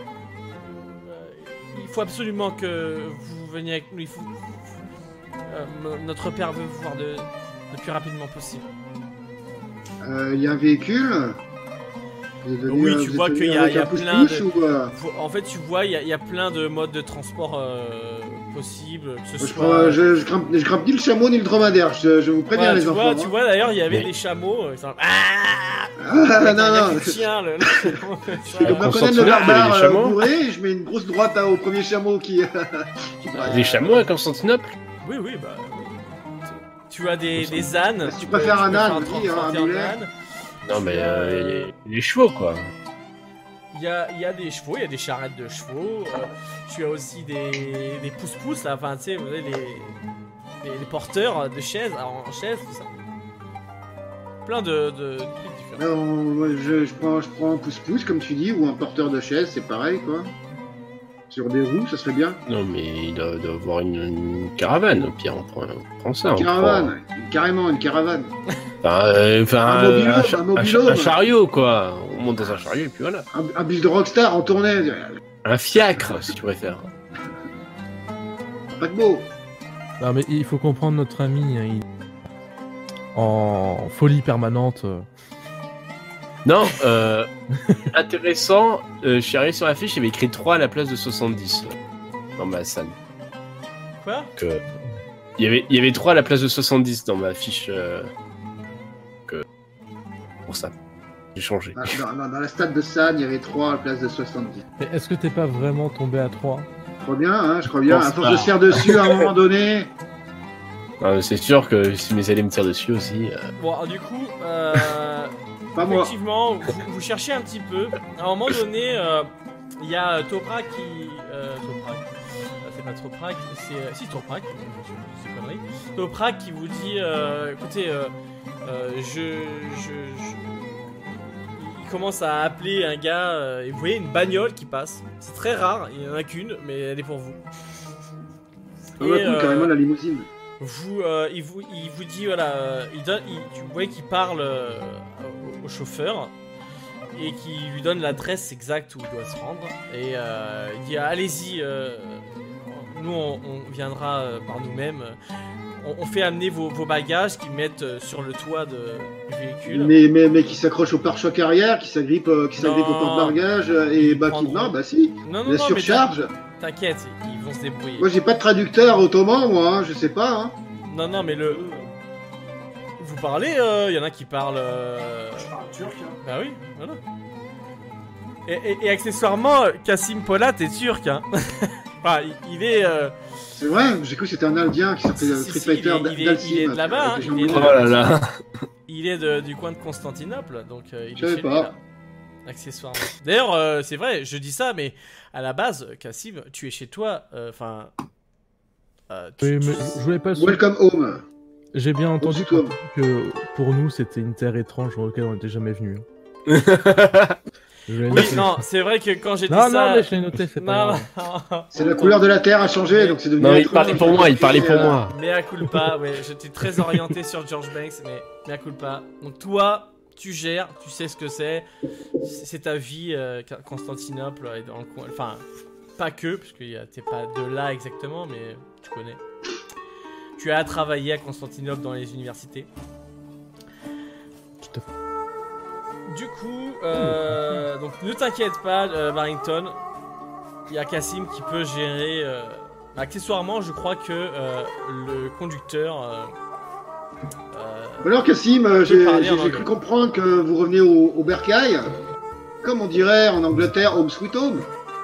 euh, il faut absolument que vous veniez avec nous. Il faut, euh, m- notre père veut vous voir de, le plus rapidement possible. Euh, Il y a un véhicule? Vous êtes venu, Oui, euh, tu vous vois êtes qu'il venu y a- avec il y a un plein pouce-pouce de- ou, euh, Faut- En fait, tu vois, il y, a- il y a plein de modes de transport euh, possibles. Que ce Je, soit. prends- je, je, grimpe, je grimpe ni le chameau ni le dromadaire, je, je vous préviens Voilà, les tu enfants. vois, hein. tu vois d'ailleurs, il y avait Mais- des chameaux. euh, qui sont- Ah Ah, Avec non, un non, gars qui tient le. je fais comme On Conan s'en le souvient, barbare il y avait les euh, chameaux. bourré, et je mets une grosse droite à- au premier chameau qui, qui passe. Des chameaux à Constantinople? Oui, oui, bah. oui. Tu as des, des ânes. Si tu préfères un peux âne, faire oui, hein, transporter un en mulet. âne. Non, Tu mais as, euh, les chevaux, quoi. Il y a, il y a des chevaux, il y a des charrettes de chevaux. euh, tu as aussi des, des pousse-pousse là, enfin tu sais, vous savez, les, les, les porteurs de chaises, en chaise, tout ça. Plein de, de trucs différents. Alors, moi, je, je prends, je prends un pouce-pouce, comme tu dis, ou un porteur de chaise, c'est pareil, quoi. Sur des roues, ça serait bien. Non, mais il doit, doit avoir une, une caravane, au pire, on prend, on prend ça. Une on prend- caravane, carrément, une caravane. Enfin, euh, enfin, Un euh, mobil-home, cha- un mobil-home. cha- un chariot, quoi. On monte dans un chariot et puis voilà. Un, un bus de rockstar en tournée, Un fiacre, si tu préfères. un paquebot. Non, mais il faut comprendre notre ami. hein, il- En folie permanente. euh. Non, euh, intéressant, euh, je suis arrivé sur la fiche, il y avait écrit trois à la place de soixante-dix là, dans ma salle. Quoi? Que, il, y avait, il y avait trois à la place de soixante-dix dans ma fiche. Euh, que, pour ça, j'ai changé. Dans, dans- dans la stade de Sannes, il y avait trois à la place de soixante-dix. Mais est-ce que t'es pas vraiment tombé à trois? Je crois bien, hein, je crois bien. pense À force pas. de se faire dessus à un moment donné. Euh, c'est sûr que si mes allées me tirent dessus aussi. euh, Bon, alors, du coup, euh, Pas moi. effectivement, vous, vous cherchez un petit peu. À un moment donné, euh, il y a euh, Toprak qui. Euh, Toprak. Euh, c'est pas Toprak, c'est. euh, si, Toprak, je- je- c'est connerie. Toprak qui vous dit euh, écoutez, euh, euh, je, je, je- Il commence à appeler un gars, euh, et vous voyez une bagnole qui passe. C'est très rare, il y en a qu'une, mais elle est pour vous. Ah ouais, Et, cool, euh, carrément la limousine. vous, euh, il vous, il vous dit voilà, euh, il donne, il, tu vois qu'il parle euh, au, au chauffeur et qui lui donne l'adresse exacte où il doit se rendre et euh, il dit allez-y, euh, nous on, on viendra euh, par nous-mêmes. On, on fait amener vos, vos bagages qu'ils mettent euh, sur le toit de, du véhicule. Mais, mais, mais qui s'accroche au pare-choc arrière, qui s'agrippe euh, qui s'agrippe au Non. porte-bagages euh, et Ils bah qui. prendront. Non, bah si. Non, non, La non, mais surcharge. t'inquiète, ils vont se débrouiller. Moi j'ai pas de traducteur ottoman, moi, hein, je sais pas. Hein. Non, non, mais le. Vous parlez, il euh, y en a qui parlent. Euh... Je parle turc. Hein. Bah oui, voilà. Et, et, et accessoirement, Kassim Polat est turc, hein. Enfin, il, il est. Euh... C'est vrai, j'ai cru que c'était un Indien qui s'appelait Si, Street si, Fighter il est- il est- d'Alcim. il est de là-bas, avec les hein, il est jambes de- Oh là là. Il est de, du coin de Constantinople, donc euh, il Je est savais chez pas. lui, là. Accessoirement. D'ailleurs, euh, c'est vrai, je dis ça, mais à la base, Kassim, tu es chez toi. Enfin. Euh, tu- Oui, tu- mais je voulais pas. Welcome home. J'ai bien entendu Welcome home. que pour nous c'était une terre étrange dans laquelle on n'était jamais venu. Oui, non, c'est vrai que quand j'ai dit Non, ça. non, mais je l'ai noté, c'est pas Non, grave. non, non. C'est la couleur de la terre a changé, donc c'est devenu. Non, il étrange. parlait pour moi, il parlait pour Euh, moi. Mea culpa, ouais, j'étais très orienté sur George Banks, mais mea culpa. Donc toi, tu gères, tu sais ce que c'est, c'est ta vie, euh, Constantinople, et dans le coin, enfin, pas que, parce que y a- t'es pas de là exactement, mais tu connais. Tu as travaillé à Constantinople dans les universités. Tout à fait. Du coup, euh, donc ne t'inquiète pas, euh, Barrington, il y a Kassim qui peut gérer. Euh, accessoirement, je crois que euh, le conducteur. Euh, euh, Alors Cassim, euh, Je j'ai peux parler en j'ai- j'ai anglais. cru comprendre que vous revenez au, au Bercail. Comme on dirait en Angleterre, home sweet home.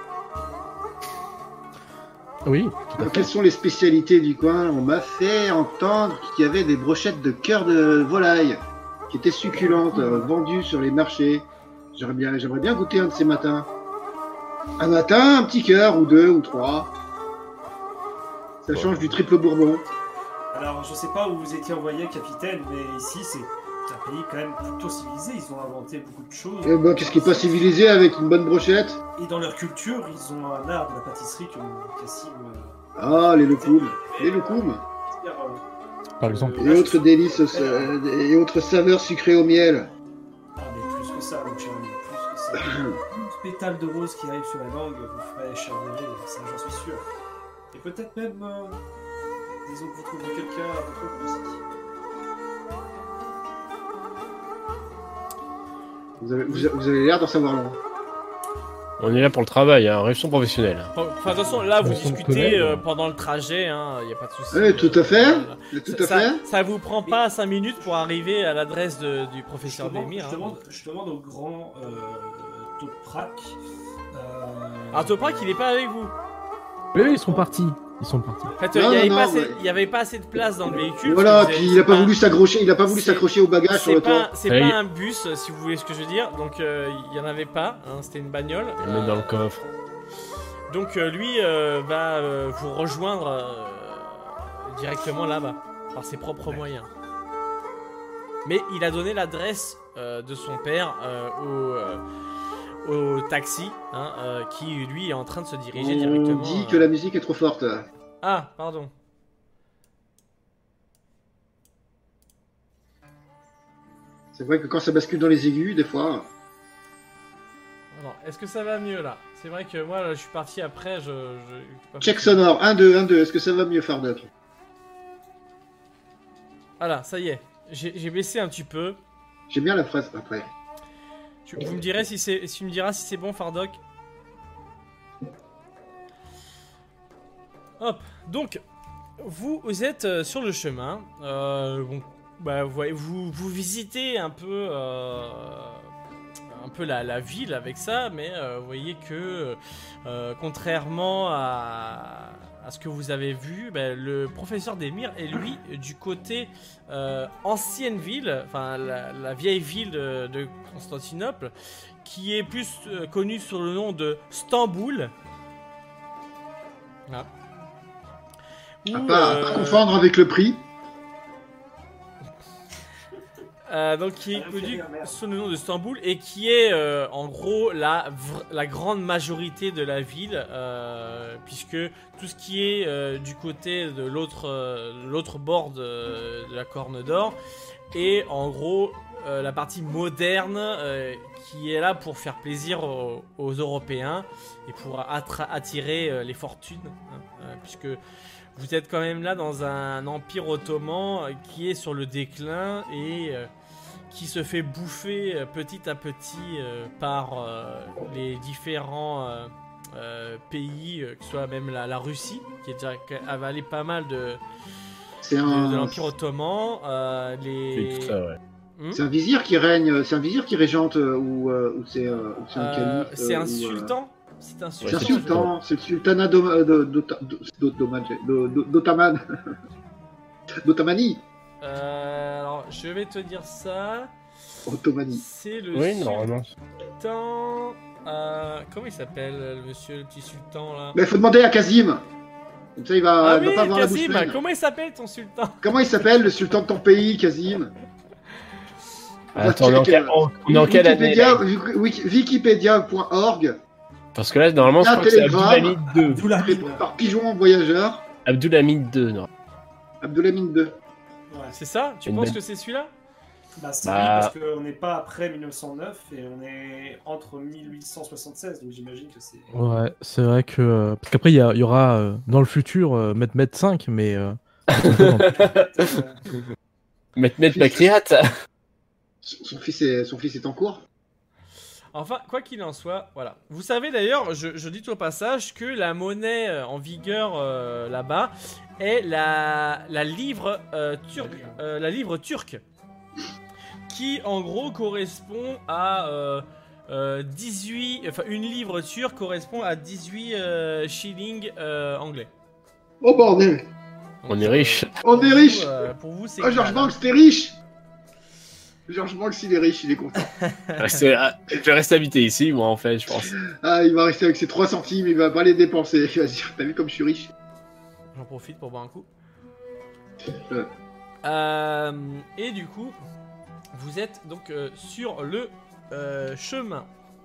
Oui, tout à fait. Quelles sont les spécialités du coin? On m'a fait entendre qu'il y avait des brochettes de cœur de volaille qui étaient succulentes, euh, vendues sur les marchés. J'aimerais bien, j'aimerais bien goûter un de ces matins. Un matin, un petit cœur, ou deux, ou trois. Ça change du triple bourbon. Alors, je sais pas où vous étiez envoyé, capitaine, mais ici, c'est un pays quand même plutôt civilisé. Ils ont inventé beaucoup de choses. Eh ben, qu'est-ce qui est pas civilisé avec une bonne brochette? Et dans leur culture, ils ont un art de la pâtisserie que Cassim. euh, Ah, les loukoums. Les loukoums. c'est-à-dire, euh, Par exemple. Et autres délices, euh, et autres saveurs sucrées au miel. Ah, mais plus que ça, mon cher ami, plus que ça. Une pétale de rose qui arrive sur la langue vous ferait chavirer, ça j'en suis sûr. Et peut-être même, euh, disons que vous trouverez quelqu'un à votre goût aussi. Vous avez, vous, vous avez l'air d'en savoir long. On est là pour le travail, hein, restons professionnels. Enfin, de toute façon, là, vous Nous sommes discutez collègues. euh, pendant le trajet, hein, y a pas de souci. Oui, tout à fait. Euh, Tout à ça, fait. ça vous prend pas cinq minutes pour arriver à l'adresse de- du Je professeur demande, Demir. je, hein. demande, je demande au grand euh, Toprak. Euh, Alors Toprak, il est pas avec vous. Oui, oui, ils sont partis. Ils sont partis. En fait, Non, il y avait non, pas non, assez, ouais. il y avait pas assez de place dans le véhicule. Voilà, parce que puis vous il a avez- pas c'est voulu s'accrocher, il a pas voulu c'est- s'accrocher au bagage sur C'est le pas, toit. c'est Allez. pas un bus, euh, si vous voulez ce que je veux dire. Donc euh, il y en avait pas. Hein, c'était une bagnole. On le met dans le coffre. Donc euh, lui euh, va euh, vous rejoindre euh, directement là-bas par ses propres moyens. Mais il a donné l'adresse euh, de son père euh, au, euh, au taxi, hein, euh, qui lui est en train de se diriger On directement. dit euh, que la musique est trop forte. Ah, pardon. C'est vrai que quand ça bascule dans les aigus, des fois. Alors, est-ce que ça va mieux là? C'est vrai que moi, là, je suis parti après. Je, je... j'ai pas Check fait- sonore, un deux, un deux. Est-ce que ça va mieux, Fardock? Voilà, ça y est. J'ai j'ai baissé un petit peu. J'aime bien la phrase après. Tu, vous me direz si c'est, si tu me diras si c'est bon, Fardock. Hop. Donc, vous, vous êtes euh, sur le chemin. Euh, bon, bah, vous, voyez- vous, vous visitez un peu, euh, un peu la, la ville avec ça, mais euh, vous voyez que, euh, contrairement à, à ce que vous avez vu, bah, le professeur Demir est lui du côté euh, ancienne ville, enfin la, la vieille ville de, de Constantinople, qui est plus euh, connue sous le nom de Stamboul. Voilà. À Où, pas, à euh, pas confondre avec le prix. Euh, donc qui est Ah, connu merde, merde. sous le nom de Istanbul et qui est euh, en gros la, vr- la grande majorité de la ville euh, puisque tout ce qui est euh, du côté de l'autre euh, de l'autre bord de, de la Corne d'Or est en gros euh, la partie moderne euh, qui est là pour faire plaisir aux, aux Européens et pour attra- attirer euh, les fortunes hein, euh, puisque vous êtes quand même là dans un empire ottoman euh, qui est sur le déclin et euh, qui se fait bouffer euh, petit à petit euh, par euh, les différents euh, euh, pays, euh, que ce soit même la, la Russie, qui a déjà avalé pas mal de, C'est de, de un, l'Empire ottoman. euh, les... C'est tout ça, ouais. Hmm c'est un vizir qui règne, c'est un vizir qui régente euh, ou, euh, ou c'est euh, ou c'est un Euh, calife. c'est euh, un ou, euh, sultan. C'est un C'est sultan. un c'est sultan, c'est le sultanat d'O- de- d'Ota- d'O- d'Oman- d'O- d'O- d'Otaman. D'Otamanie. Euh, alors, je vais te dire ça. Ottomanie. C'est le Oui, normalement. sultan. euh, comment il s'appelle, le monsieur, le petit sultan là? Mais faut demander à Kazim. Comme ça, il va, Ah il va oui, pas avoir la bouche Kazim, pleine. comment il s'appelle ton sultan? Comment il s'appelle, le sultan de ton pays, Kazim? Attends, on est en, Check, quelle- euh, on- on est en quelle année Wikipédia, là wiki- wiki- Wikipédia point org, Parce que là, normalement, je La crois que c'est Télégramme. Abdulhamid deux. Abdulhamid. répondu par Pigeon Voyageur, Abdulhamid deux, non. Abdelhamid deux. Ouais. C'est ça? Tu Une penses belle- que c'est celui-là? Bah, c'est Bah. lui, parce qu'on n'est pas après mille neuf cent neuf et on est entre mille huit cent soixante-seize, donc j'imagine que c'est. Ouais, c'est vrai que. euh, Parce qu'après, il y, a- il y aura euh, dans le futur euh, Mehmet cinq, mais. euh, Euh, Mehmet Bakriat. Son, son fils est, son fils est en cours. Enfin, quoi qu'il en soit, voilà. Vous savez d'ailleurs, je, je dis tout au passage, que la monnaie euh, en vigueur euh, là-bas est la, la livre euh, turque, euh, la livre turque, qui en gros correspond à euh, euh, dix-huit, enfin une livre turque correspond à dix-huit euh, shillings euh, anglais. Oh bordel, Donc, On est riche. on est pour riche. vous, euh, pour vous, c'est Oh, George clair. Banks, t'es riche. George Banks, il est riche, il est content. Rester- ah, Je vais rester habité ici, moi, en fait, je pense. Ah, il va rester avec ses trois centimes, il va pas les dépenser. Il va se dire, t'as vu comme je suis riche? J'en profite pour boire un coup. Ouais. Euh, et du coup, vous êtes donc euh, sur le euh, chemin.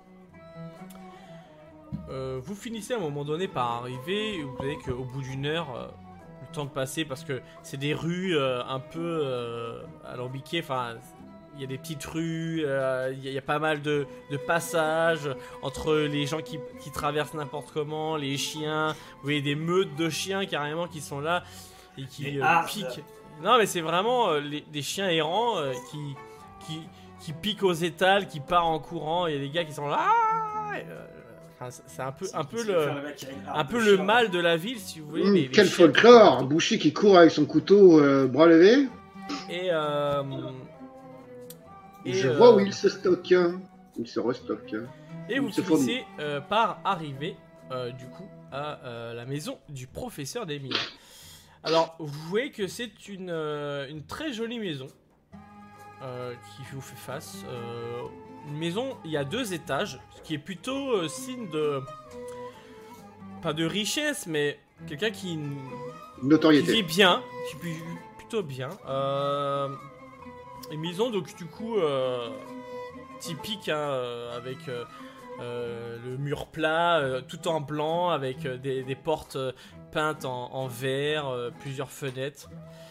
Euh, vous finissez à un moment donné par arriver. Vous savez qu'au bout d'une heure, euh, le temps de passer parce que c'est des rues euh, un peu euh, alambiquées. Enfin, il y a des petites rues, euh, il y, a- il y a pas mal de, de passages entre les gens qui, qui traversent n'importe comment, les chiens. Vous voyez des meutes de chiens carrément qui sont là et qui Des euh, hardes. piquent. Non, mais c'est vraiment euh, les- des chiens errants euh, qui, qui, qui piquent aux étals, qui partent en courant. Il y a des gars qui sont là. Ah Et, euh, enfin, c'est- c'est un peu, un peu, le, un peu le mal de la ville, si vous voulez. Hum, les- les quel chiens- folklore. Un boucher qui court avec son couteau euh, bras levé. Et, euh, et, Je euh, vois où il se stocke. Il se restocke. Et vous il se fournit. finissez euh, par arriver, euh, du coup, à euh, la maison du professeur d'Emile. Alors, vous voyez que c'est une, euh, une très jolie maison euh, qui vous fait face. Euh, une maison, il y a deux étages, ce qui est plutôt euh, signe de... Pas de richesse, mais quelqu'un qui, qui Notoriété. vit bien, qui vit plutôt bien. Euh, une maison, donc, du coup, euh, typique, hein, euh, avec... euh, Euh, le mur plat, euh, tout en blanc, avec euh, des, des portes euh, peintes en, en vert, euh, plusieurs fenêtres.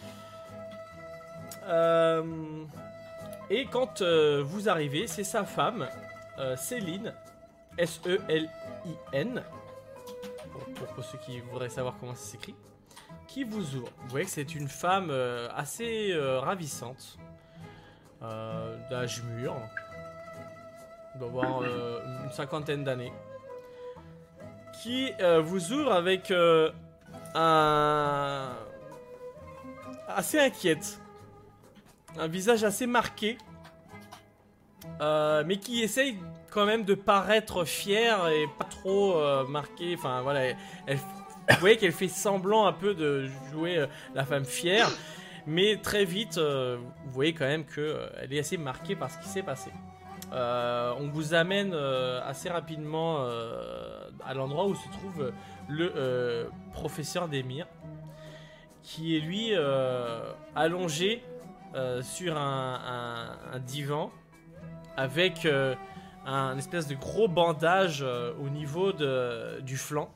Euh, et quand euh, vous arrivez, c'est sa femme, euh, Céline, S E L I N, pour, pour- pour ceux qui voudraient savoir comment ça s'écrit, qui vous ouvre. Vous voyez que c'est une femme euh, assez euh, ravissante, euh, d'âge mûr. Il doit avoir euh, une cinquantaine d'années, qui euh, vous ouvre avec euh, un... assez inquiète, un visage assez marqué, euh, mais qui essaye quand même de paraître fière et pas trop euh, marqué, enfin voilà, elle, elle- vous voyez qu'elle fait semblant un peu de jouer euh, la femme fière, mais très vite, euh, vous voyez quand même qu'elle est assez marquée par ce qui s'est passé. Euh, on vous amène euh, assez rapidement euh, à l'endroit où se trouve le euh, professeur d'Emir, qui est lui euh, allongé euh, sur un, un, un divan avec euh, un espèce de gros bandage euh, au niveau de, du flanc.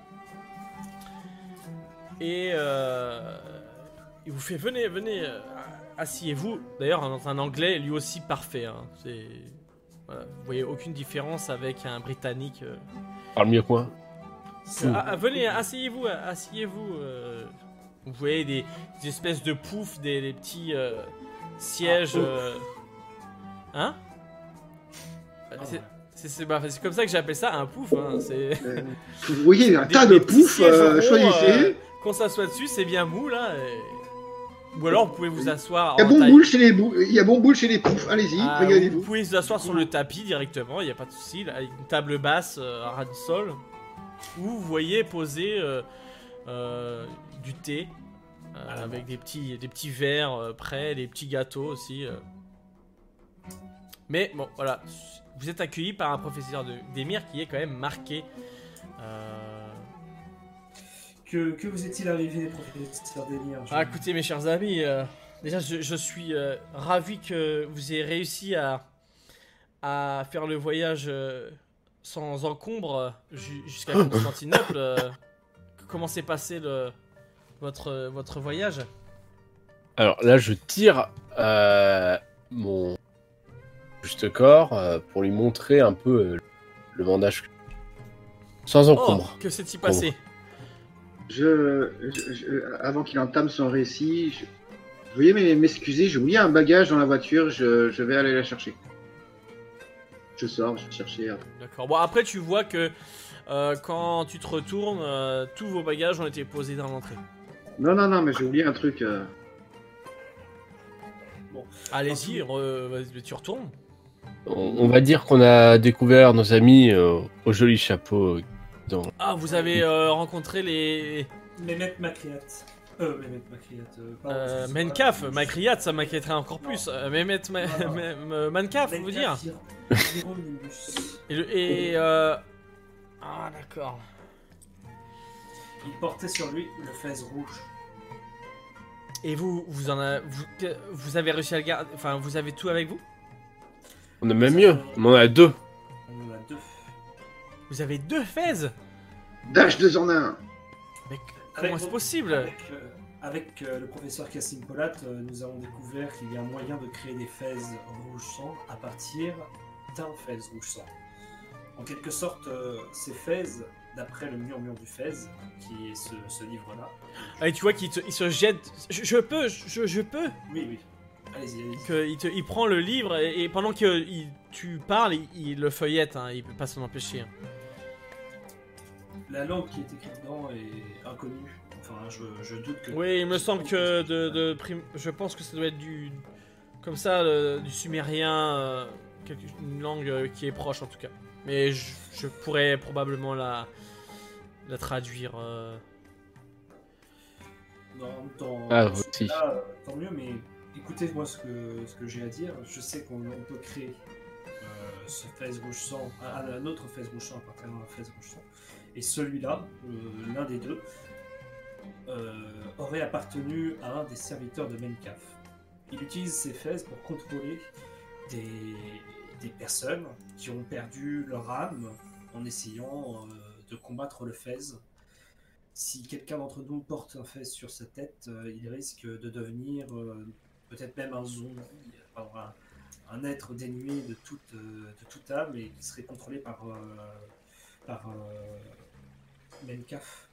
Et euh, il vous fait venez, venez, euh, asseyez-vous. D'ailleurs, dans un anglais lui aussi parfait. Hein. C'est, voilà, vous voyez aucune différence avec un britannique. Euh. Parle mieux que moi. Ah, ah, venez, asseyez-vous, asseyez-vous. Euh. Vous voyez des, des espèces de poufs, des, des petits euh, sièges. Euh... Hein? C'est, c'est, c'est, bah, c'est comme ça que j'appelle ça un pouf. Hein. C'est... Euh, vous voyez un Des- tas des de petits poufs, sièges euh, ronds, choisissez. euh, Qu'on s'assoit dessus, c'est bien mou là. et- Ou alors vous pouvez vous asseoir Il y a en bon taille- boule chez les bou- il y a bon boule chez les poufs. Allez-y, Ah, régalez-vous. vous pouvez vous asseoir sur le tapis directement, il n'y a pas de souci, là, avec une table basse euh, à ras du sol. Ou vous voyez poser euh, euh, du thé euh, Ah, avec des petits, des petits verres euh, prêts, des petits gâteaux aussi. euh. Mais bon, voilà, vous êtes accueillis par un professeur de- d'émir qui est quand même marqué. Euh... Que, que vous est-il arrivé, professeur Demir? Ah, écoutez, mes chers amis, euh, déjà, je, je suis euh, ravi que vous ayez réussi à, à faire le voyage euh, sans encombre euh, ju- jusqu'à Constantinople. euh. Comment s'est passé le, votre, votre voyage? Alors là, je tire euh, mon juste corps euh, pour lui montrer un peu euh, le bandage sans Oh, encombre. que s'est-il passé? Je, je- je- avant qu'il entame son récit, je, veuillez m'e- m'excuser, j'ai oublié un bagage dans la voiture, je, je vais aller la chercher. Je sors, je vais chercher. euh, D'accord. Bon, après, tu vois que euh, quand tu te retournes, euh, tous vos bagages ont été posés dans l'entrée. Non, non, non, mais j'ai oublié un truc. euh. Allez-y, re- vas-y, tu retournes. On, on va dire qu'on a découvert nos amis euh, au joli chapeau. euh, Dans... Ah, vous avez euh, rencontré les. Mehmet Makriat. Euh, Mehmet Makriat. Euh, pardon, Euh, excusez-moi. Menkaf, Makriat, ça m'inquiéterait encore Non. plus. Euh, Mehmet Ma- Non, non. Ma- Ma- Mankaf, vous dire. Menkaf Hieronymus. Et, le- et euh... Ah, d'accord. Il portait sur lui le fez rouge. Et vous, vous en avez, vous, que- vous avez réussi à le garder. Enfin, vous avez tout avec vous? On a même mieux, on en a deux. On en a deux. Vous avez deux fez? Dash deux en un. Mais c- Avec- comment c'est possible? Avec, euh, avec, euh, le professeur Kassim Polat, euh, nous avons découvert qu'il y a un moyen de créer des fez rouge sang à partir d'un fez rouge sang. En quelque sorte, euh, ces fez, d'après le murmure du fez, qui est ce, ce livre-là. Ah, et tu vois qu'il te- il se jette. Je, je peux, je, je peux. Oui, oui. Allez-y, allez-y. Que il, te, il prend le livre et, et pendant que il- tu parles, il, il le feuillette. Hein, il peut pas s'en empêcher. hein. La langue qui est écrite dedans est inconnue. Enfin, je, je doute que. Oui, il me semble que de, de prim- je pense que ça doit être du, comme ça, le- du sumérien, euh, quelque- une langue euh, qui est proche en tout cas. Mais je, je pourrais probablement la, la traduire. euh. Dans, dans, Ah, dans ce aussi. cas-là, euh, tant mieux, mais écoutez-moi ce que, ce que j'ai à dire. Je sais qu'on on peut créer euh, ce fez rouge sang, un, un autre fez rouge sang à partir d'un fez rouge sang. Et celui-là, euh, l'un des deux, euh, aurait appartenu à un des serviteurs de Menkaf. Il utilise ces fez pour contrôler des, des personnes qui ont perdu leur âme en essayant euh, de combattre le fez. Si quelqu'un d'entre nous porte un fez sur sa tête, euh, il risque de devenir euh, peut-être même un zombie, enfin, un, un être dénué de toute, euh, de toute âme et qui serait contrôlé par, euh, par euh, Menkaf.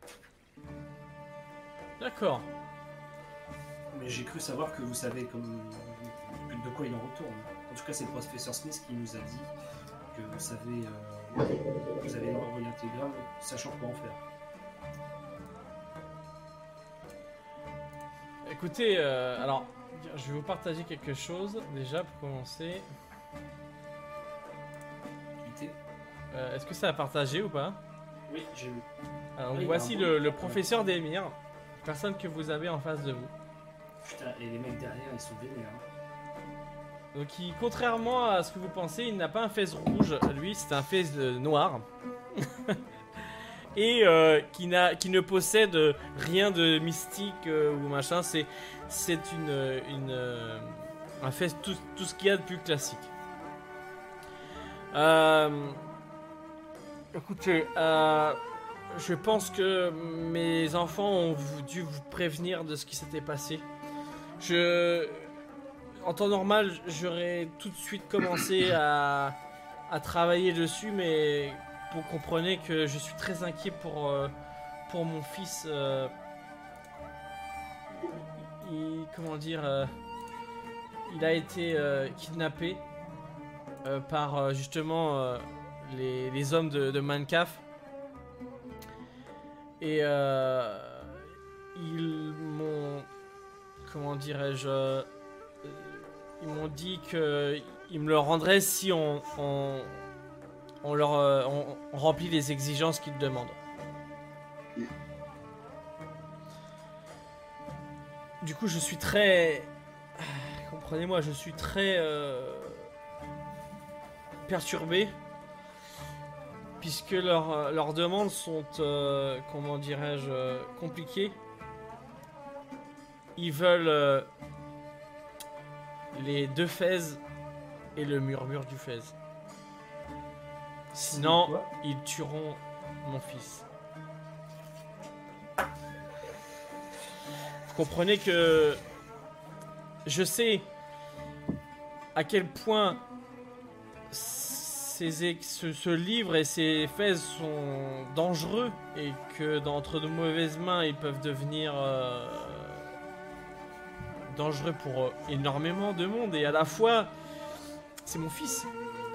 D'accord. Mais j'ai cru savoir que vous savez comme, de quoi il en retourne. En tout cas, c'est le professeur Smith qui nous a dit que vous savez, euh, vous avez l'envoyé intégral, sachant quoi en faire. Écoutez, euh, alors, je vais vous partager quelque chose déjà pour commencer. Activité. Euh, Est-ce que ça a partagé ou pas? Oui, j'ai vu. Alors, Oui, voici pardon. le, le professeur d'Emir, personne que vous avez en face de vous. Putain, et les mecs derrière, ils sont vénères. Hein. Donc, il, contrairement à ce que vous pensez, il n'a pas un fez rouge. Lui, c'est un fez euh, noir. et euh, qui, n'a, qui ne possède rien de mystique euh, ou machin. C'est, c'est une, une, euh, un fest, tout, tout ce qu'il y a de plus classique. Euh, écoutez, euh, je pense que mes enfants ont dû vous prévenir de ce qui s'était passé. Je, en temps normal, j'aurais tout de suite commencé à, à travailler dessus, mais vous comprenez que je suis très inquiet pour, euh, pour mon fils. Euh, il, comment dire, euh, il a été euh, kidnappé euh, par euh, justement euh, les, les hommes de, de Mancaf. Et euh, ils m'ont, comment dirais-je, euh, ils m'ont dit que ils me le rendraient si on, on, on leur euh, on, on remplit les exigences qu'ils demandent. Du coup, je suis très, comprenez-moi, je suis très euh, perturbé. Puisque leurs, leurs demandes sont, euh, comment dirais-je, euh, compliquées. Ils veulent euh, les deux Fès et le murmure du Fès. Sinon, ils tueront mon fils. Vous comprenez que je sais à quel point Ces, ce, ce livre et ces faits sont dangereux et que d'entre de mauvaises mains ils peuvent devenir euh, dangereux pour euh, énormément de monde, et à la fois c'est mon fils.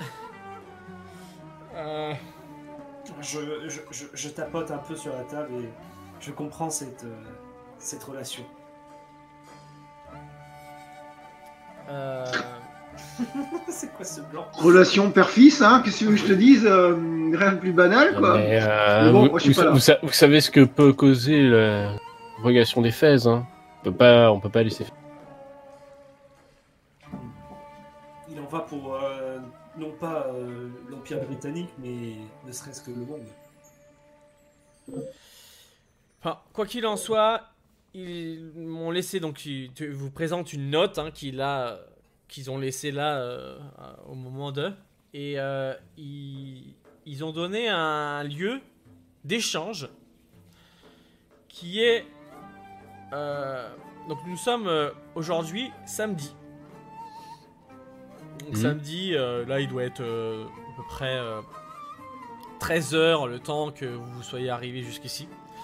euh... je, je, je, je tapote un peu sur la table et je comprends cette, euh, cette relation. Euh... C'est quoi ce blanc? Relation père-fils, hein, qu'est-ce que tu veux que je te dise, euh, rien de plus banal, quoi. Mais, euh, Mais bon, vous, moi, je suis vous, pas là. vous sa- vous savez ce que peut causer la progression des Fès, hein. On peut pas, on peut pas laisser faire. Il en va pour, euh, non pas euh, l'Empire britannique, mais ne serait-ce que le monde. Enfin, quoi qu'il en soit, ils m'ont laissé, donc je je vous présente une note hein, qu'il a, qu'ils ont laissée là euh, au moment de, et euh, ils, ils ont donné un lieu d'échange qui est, euh, donc nous sommes euh, aujourd'hui samedi. Donc, Mhm. samedi, euh, là il doit être euh, à peu près euh, treize heures, le temps que vous soyez arrivés jusqu'ici.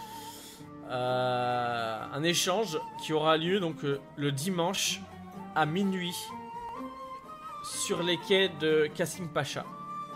Euh, un échange qui aura lieu donc euh, le dimanche à minuit sur les quais de Kassim Pacha.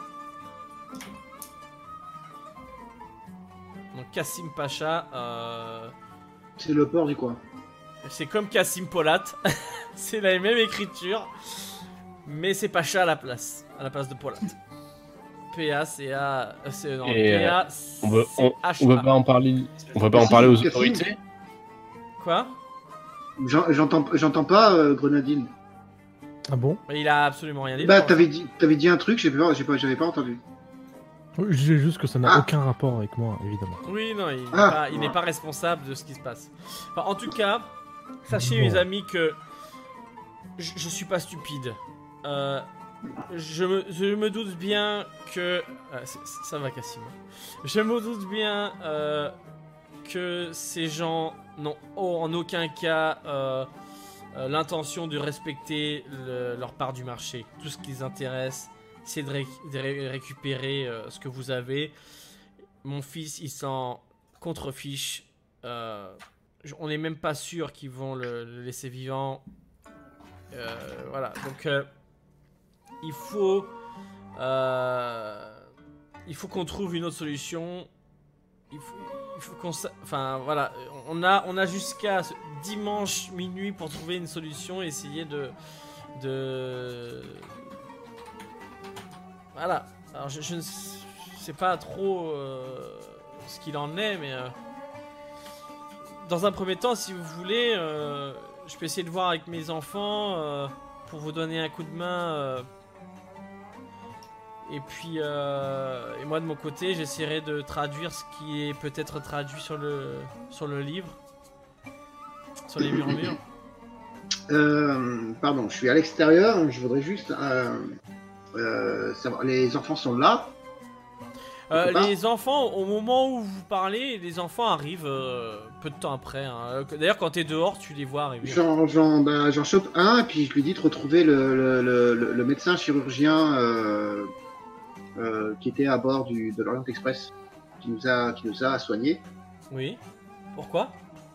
Donc Kassim Pacha, euh, C'est le port du coin. c'est comme Kassim Polat, c'est la même écriture, mais c'est Pacha à la place, à la place de Polat. P A C A, c'est non, Et, P A On peut, on, C H A. on peut pas en parler, on peut pas en parler aux Cassim. autorités. Quoi? J'en- J'entends j'entends pas, euh, Grenadine. Ah bon? Mais il a absolument rien dit. Bah, non. t'avais dit, t'avais dit un truc, j'ai pas, j'ai pas, j'avais pas entendu. Oui, je disais juste que ça n'a Ah. aucun rapport avec moi, évidemment. Oui, non, il n'est Ah. pas, il n'est pas responsable de ce qui se passe. Enfin, en tout cas, sachez, Bon. mes amis, que je, je suis pas stupide. Euh, je, me, je me doute bien que... ah, c'est- c'est- ça va, Kassim. Je me doute bien euh, que ces gens n'ont en aucun cas euh, euh, l'intention de respecter le- leur part du marché. Tout ce qui les intéresse, c'est de, ré- de ré- récupérer euh, ce que vous avez. Mon fils, il s'en contrefiche. Euh, je- on n'est même pas sûr qu'ils vont le, le laisser vivant. Euh, voilà, donc euh, il faut, euh, il faut qu'on trouve une autre solution. Il faut, il faut qu'on, sa- enfin voilà, on a, on a jusqu'à ce dimanche minuit pour trouver une solution, et essayer de, de, voilà. Alors je, je ne sais pas trop euh, ce qu'il en est, mais euh, dans un premier temps, si vous voulez, euh, je peux essayer de voir avec mes enfants euh, pour vous donner un coup de main. euh, et puis, euh, et moi de mon côté, j'essaierai de traduire ce qui est peut-être traduit sur le, sur le livre, sur les murmures. Euh, pardon, je suis à l'extérieur. Je voudrais juste euh, euh, savoir. Les enfants sont là. Euh, les enfants, au moment où vous parlez, les enfants arrivent euh, peu de temps après. Hein. D'ailleurs, quand t'es dehors, tu les vois arriver. J'en, j'en, bah, j'en chope un, et puis je lui dis de retrouver le, le, le, le, le médecin chirurgien euh, euh, qui était à bord du, de l'Orient Express, qui nous a, qui nous a soignés. Oui. Pourquoi?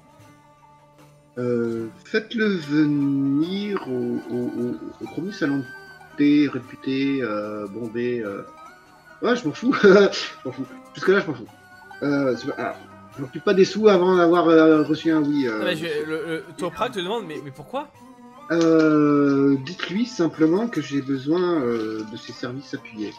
euh, Faites-le venir au, au, au, au premier salon de thé réputé, euh, bombé. Euh... Ouais, je m'en fous. je m'en fous. Jusque là, je m'en fous. Euh, c'est pas... Alors, je m'occupe pas des sous avant d'avoir euh, reçu un oui. Euh... Non, mais je, le, le Toprak te demande, mais, mais pourquoi? euh, Dites-lui simplement que j'ai besoin euh, de ses services appuyés.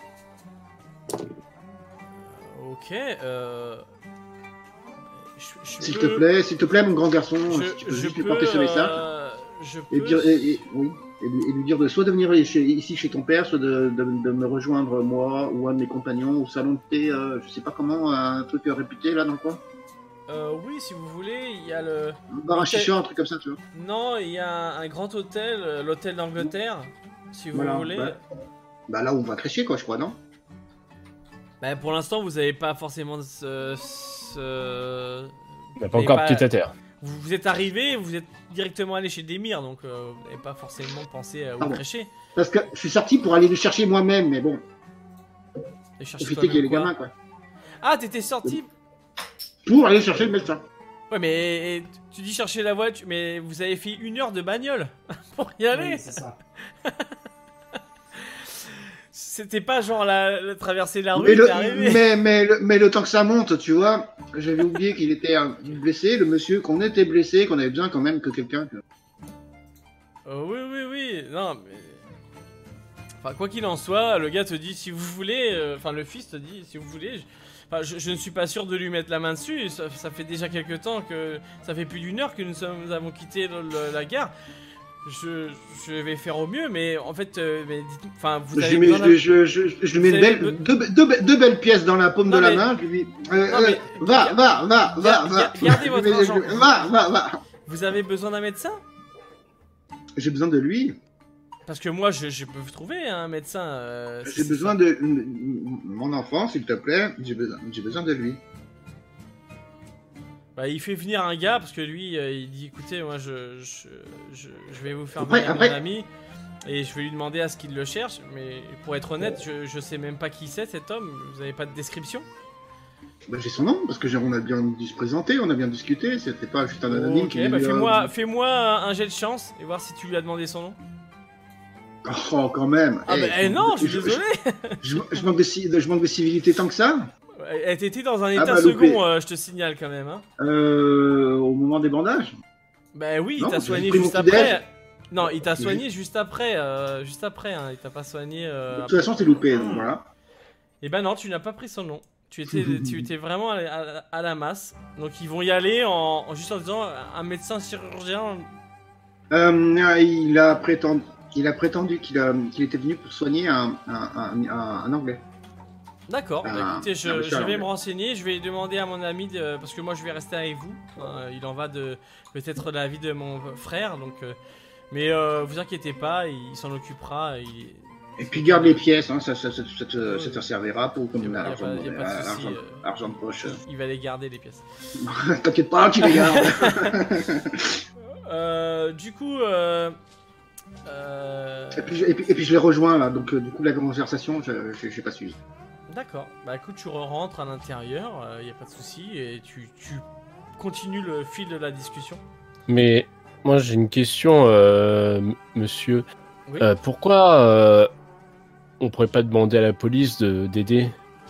Ok. Euh... Je, je S'il peux... te plaît, s'il te plaît, mon grand garçon, je, si tu peux je juste lui peux, porter ce message. euh, je Et, peux... dire, et, et, oui, et, lui, et lui dire de soit de venir chez, ici chez ton père, soit de, de, de me rejoindre moi ou un de mes compagnons au salon de thé, euh, je sais pas comment, un truc réputé là dans le coin. Euh, oui, si vous voulez, il y a le... Un bar à L'hôtel- chicha, un truc comme ça, tu vois. Non, il y a un, un grand hôtel, euh, l'hôtel d'Angleterre, si vous Voilà, voulez. ouais. Bah là où on va crécher quoi, je crois, non? Bah, pour l'instant, vous n'avez pas forcément ce... ce... On n'a pas Et encore pas- pied à terre. Vous, vous êtes arrivé, vous êtes directement allé chez Demir, donc euh, vous n'avez pas forcément pensé à où Ah bon. crêcher. Parce que je suis sorti pour aller le chercher moi-même, mais bon, Et chercher éviter qu'il y ait les toi-même gamins quoi. quoi. Ah, t'étais sorti. Pour aller chercher le médecin. Ouais, mais tu dis chercher la voiture, mais vous avez fait une heure de bagnole pour y aller. Oui, c'est ça. C'était pas genre la, la traverser la rue, Mais le, t'es arrivé. mais, mais, le, mais le temps que ça monte, tu vois, j'avais oublié qu'il était euh, blessé, le monsieur, qu'on était blessé, qu'on avait besoin quand même que quelqu'un... que- Euh, oui, oui, oui, non, mais... Enfin, quoi qu'il en soit, le gars te dit si vous voulez, euh, enfin le fils te dit si vous voulez, je... Enfin, je, je ne suis pas sûr de lui mettre la main dessus, ça, ça fait déjà quelques temps que... Ça fait plus d'une heure que nous, sommes, nous avons quitté le- le- la gare. Je, je vais faire au mieux, mais en fait, euh, mais dites- enfin, vous Je avez lui mets, besoin d'un- je, je, je, je lui mets Vous une avez belle, be- deux, deux, be- deux belles pièces dans la paume Non, de la mais- main, je lui dis, euh, Non, euh, mais- va, va, va, va, Ga- va. ga- gardez votre Je lui mets- argent. je- Va, va, va. Vous avez besoin d'un médecin? J'ai besoin de lui, Parce que moi, je, je peux vous trouver un médecin. euh, j'ai c'est- besoin de... Mon enfant, s'il te plaît, j'ai besoin, j'ai besoin de lui. Bah, il fait venir un gars parce que lui, euh, il dit écoutez, moi, je, je, je, je vais vous faire Après- venir après- mon ami et je vais lui demander à ce qu'il le cherche. Mais pour être honnête, je, je sais même pas qui c'est cet homme. Vous avez pas de description? Bah, j'ai son nom, parce que j'ai- on a bien dû se présenter, on a bien discuté, c'était pas juste un anonyme Ok, qui... bah dit, euh, fais-moi, fais-moi un jet de chance et voir si tu lui as demandé son nom. Oh, quand même. Ah Eh, bah eh, non, je suis je- désolé. Je, je manque de, ci- de- je manque de civilité tant que ça. Elle était dans un état bah, loupé. second, euh, je te signale quand même. Hein. Euh, au moment des bandages. Bah oui, il Non, t'a j'ai soigné pris mon juste petit après. déj. Non, il t'a J'ai- soigné juste après, euh, juste après. Hein. Il t'a pas soigné. Euh, De toute façon, c'est loupé, donc voilà. Et ben non, tu n'as pas pris son nom. Tu étais, tu étais vraiment à, à- à la masse. Donc ils vont y aller en, en- juste en disant un médecin chirurgien. Euh, il a prétendu, il a prétendu qu'il a- qu'il était venu pour soigner un, un, un, un- un Anglais. D'accord. bah Ah, écoutez, je, ah, monsieur je vais Anglais. me renseigner. Je vais demander à mon ami de- parce que moi je vais rester avec vous. Euh, il en va de peut-être de la vie de mon frère. Donc, euh, mais euh, vous inquiétez pas, il, s'en occupera. Il, Et puis garde les pièces, hein, ça, ça, ça, ça te, ça te servira pour comme Y a- un y a argent, pas- y a pas de euh, souci, argent, euh. argent de poche. il va les garder les pièces. T'inquiète pas, tu les gardes. Euh, du coup. Euh, euh, et, puis, je- et, puis, et puis je les rejoins là, donc euh, du coup la conversation, je je- j'ai pas suivi. D'accord. Bah écoute, tu rentres à l'intérieur, il n'y a pas de souci, et tu, tu continues le fil de la discussion. Mais moi j'ai une question, euh, m- monsieur. Oui. Euh, pourquoi euh, on pourrait pas demander à la police de d'aider?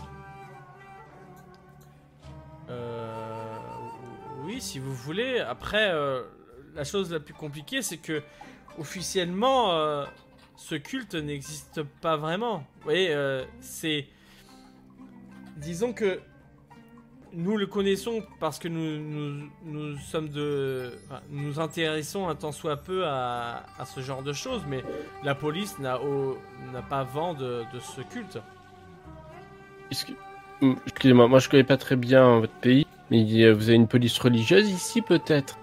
Euh, oui, si vous voulez. Après, euh, la chose la plus compliquée, c'est que officiellement, euh, ce culte n'existe pas vraiment. Vous voyez, euh, c'est... Disons que nous le connaissons parce que nous, nous, nous sommes de, enfin, nous nous intéressons un tant soit peu à, à ce genre de choses, mais la police n'a au- n'a pas vent de, de ce culte. Excuse- Hum, Excusez-moi, moi je connais pas très bien votre pays, mais euh, vous avez une police religieuse ici peut-être?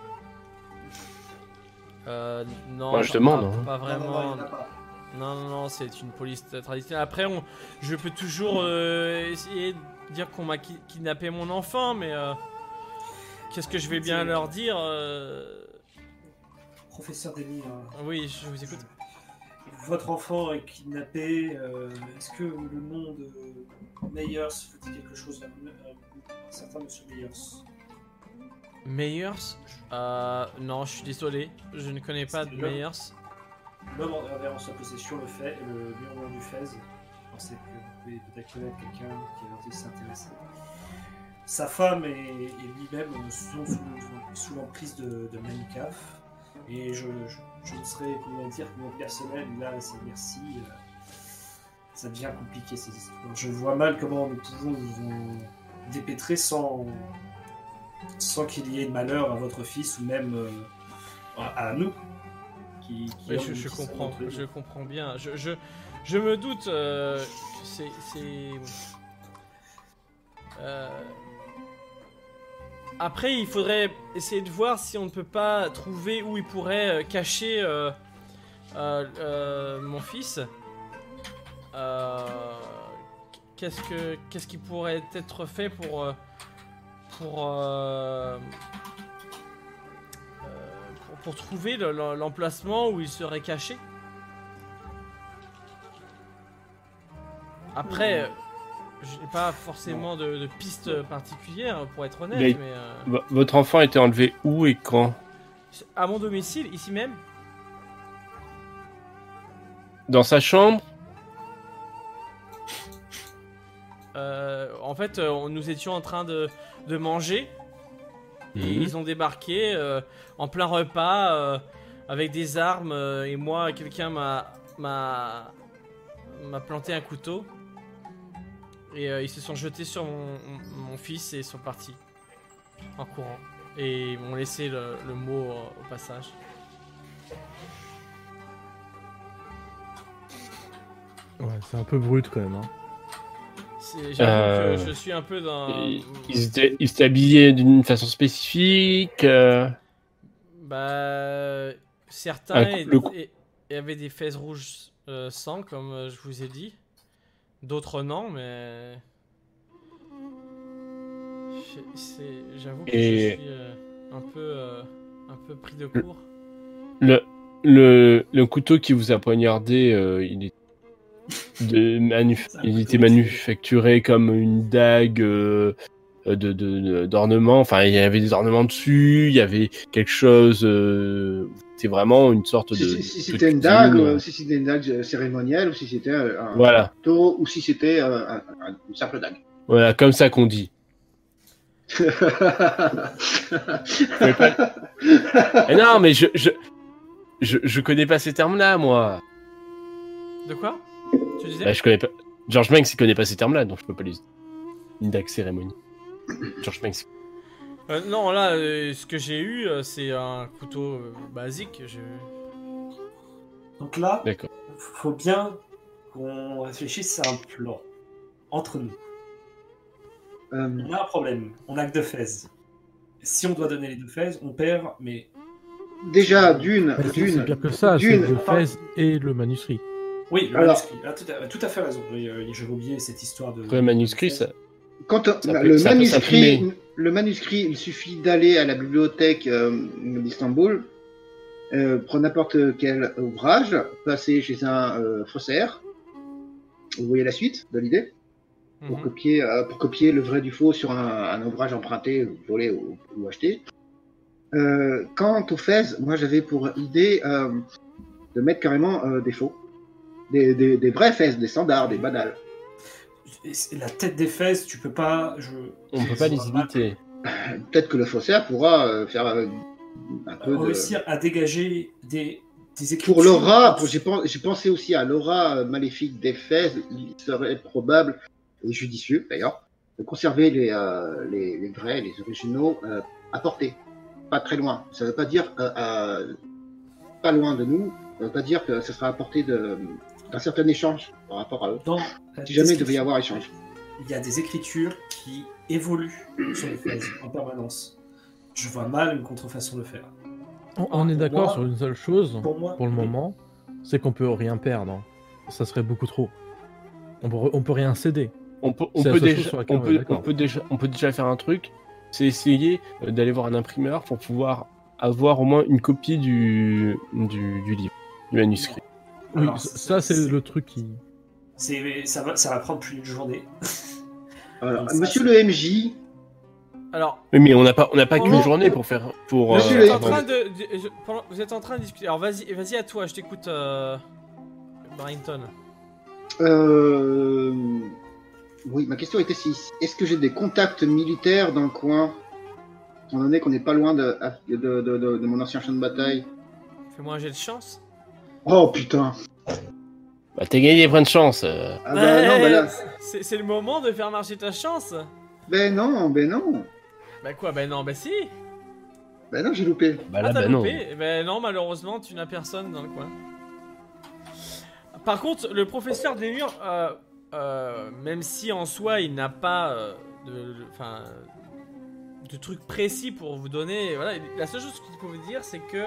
Euh, non, Moi, je pas- demande, pas, hein. pas Non, non, non, vraiment. il y en a pas. Non, non, non, c'est une police traditionnelle. Après, on, je peux toujours euh, essayer de dire qu'on m'a ki- kidnappé mon enfant, mais euh, qu'est-ce que je vais bien leur dire euh, Professeur Demi, hein, Oui, je vous écoute. votre enfant est kidnappé. euh, Est-ce que le nom de Meyers vous dit quelque chose? Un, un certain monsieur Meyers. Meyers euh, Non, je suis désolé, je ne connais pas de C'est le- Meyers. L'homme en avait en sa possession le fait, le murmure du Fez. Je pensais que vous pouvez peut-être connaître quelqu'un qui avait envie de s'intéresser. Sa femme et, et lui-même sont sous, sous l'emprise de, de Manicaf. Et je, je, je ne serais, comment dire, que mon personnel, là, c'est merci. euh, ça devient compliqué ces histoires. Je vois mal comment nous pouvons nous dépêtrer sans, sans qu'il y ait de malheur à votre fils ou même euh, à, à nous. Qui, qui Oui, avons je, une je petite comprends, entre nous. je comprends bien. Je, je, je me doute euh, que c'est... c'est- Euh, Après, il faudrait essayer de voir si on ne peut pas trouver où il pourrait euh, cacher euh, euh, euh, mon fils. Euh, Qu'est-ce que qu'est-ce qui pourrait être fait pour euh, pour, euh, euh, pour pour trouver le- le- l'emplacement où il serait caché. Après, euh, je n'ai pas forcément de, de piste particulière pour être honnête, Mais- mais euh, V- Votre enfant a été enlevé où et quand? à mon domicile, ici même. Dans sa chambre? Euh, en fait, euh, on- nous étions en train de, de manger et ils ont débarqué euh, en plein repas euh, avec des armes euh, et moi, quelqu'un m'a m'a m'a planté un couteau et euh, ils se sont jetés sur mon, mon fils et sont partis en courant et ils m'ont laissé le, le mot euh, au passage. Ouais, c'est un peu brut quand même. Hein. C'est- J'avoue Euh, que je suis un peu dans... Et Ils étaient, ils étaient habillés d'une façon spécifique euh, Bah, certains Un coup- et- le coup- et- et avaient des fesses rouges euh, sang, comme euh, je vous ai dit. D'autres non, mais Je- c'est- j'avoue que Et- je suis euh, un peu euh, un peu pris de court. le, le, le couteau qui vous a poignardé, euh, il, est de manuf- C'est un il couteau était de- manufacturé comme une dague euh, de, de, de- d'ornement. Enfin, il y avait des ornements dessus, il y avait quelque chose. Euh, c'est vraiment une sorte de. Si, si- si de c'était une cuisine. dague, euh, si c'était une dague euh, cérémonielle, ou si c'était euh, un Voilà. couteau, ou si c'était euh, un- un- une simple dague. Voilà, comme ça qu'on dit. Mais non, mais je, je, je, je connais pas ces termes-là, moi. De quoi? Tu disais? Bah, je connais pas. George Banks, il connaît pas ces termes-là, donc je peux pas les. Une dague cérémonie. George Banks. Euh, non, là, euh, ce que j'ai eu, euh, c'est un couteau euh, basique. Je... Donc là, D'accord. faut bien qu'on réfléchisse à un plan entre nous. Euh, On a un problème, on a que deux fèzes. Si on doit donner les deux fèzes, on perd, mais déjà, d'une, Mais c'est- d'une, C'est pire que ça, c'est d'une- le Fez et le manuscrit. oui, le Alors- manuscrit. Ah, tout, à, tout à fait raison. Oui, euh, j'avais oublié cette histoire de. Après, le manuscrit, ça. Quand euh, Ça peut- le ça peut manuscrit, s'imprimer. le manuscrit, il suffit d'aller à la bibliothèque euh, d'Istanbul, euh, prendre n'importe quel ouvrage, passer chez un euh, faussaire. Vous voyez la suite de l'idée? Pour Mhm. copier, euh, pour copier le vrai du faux sur un, un ouvrage emprunté, volé ou, ou acheté. Euh, quant au Fez, moi j'avais pour idée euh, de mettre carrément euh, des faux, des, des, des vrais Fez, des standards, des banals. Et c'est- La tête des fèzes, tu peux pas. Je... On peut pas les imiter. Peut-être que le faussaire pourra euh, faire euh, un peu de... réussir à dégager des, des écritures. Pour l'aura, pour- j'ai pen- j'ai pensé aussi à l'aura euh, maléfique des Fez, il serait probable, et judicieux d'ailleurs, de conserver les, euh, les, les vrais, les originaux, euh, à portée, pas très loin. Ça ne veut pas dire euh, euh, pas loin de nous, ça ne veut pas dire que ce sera à portée de, d'un certain échange par rapport à eux. Dans la Si jamais il devait y description, avoir échange. il y a des écritures qui évoluent sur les phases en permanence. Je vois mal une contrefaçon de faire. On, on est pour d'accord moi- sur une seule chose, Pour moi, pour le moment, c'est qu'on peut rien perdre. Ça serait beaucoup trop. On peut, on peut rien céder. On peut, on C'est la peut seule chose déjà, sur laquelle on on est peut, d'accord. on peut déjà, on peut déjà faire un truc, c'est essayer euh, d'aller voir un imprimeur pour pouvoir avoir au moins une copie du, du, du livre, du manuscrit. Oui, Alors, ça c'est c'est- le truc qui... c'est, ça, va, ça va prendre plus d'une journée. Alors, Donc ça, monsieur c'est- le M J, Alors, Oui, mais on n'a pas, on n'a pas Oh qu'une non. journée pour faire, pour. Monsieur vous, le- êtes en attendre. train de, de- je- pendant- vous êtes en train de discuter. Alors, vas-y, vas-y à toi, je t'écoute, euh, Barrington. euh... oui, ma question était si est-ce que j'ai des contacts militaires dans le coin, étant donné qu'on n'est pas loin de, de, de, de, de mon ancien champ de bataille. Fais-moi un jet de chance. Oh putain. Bah, t'as gagné des points de chance. euh. Ah bah non, bah là. C'est c'est le moment de faire marcher ta chance. Ben non, ben non. Bah quoi, bah non, bah si. Ben non, j'ai loupé. Bah Ah, là, t'as bah non. loupé. Eh ben non, malheureusement, tu n'as personne dans le coin. Par contre, le professeur des murs, euh, euh, même si en soi il n'a pas euh, de, enfin, de trucs précis pour vous donner, voilà, la seule chose qu'il peut vous dire, c'est que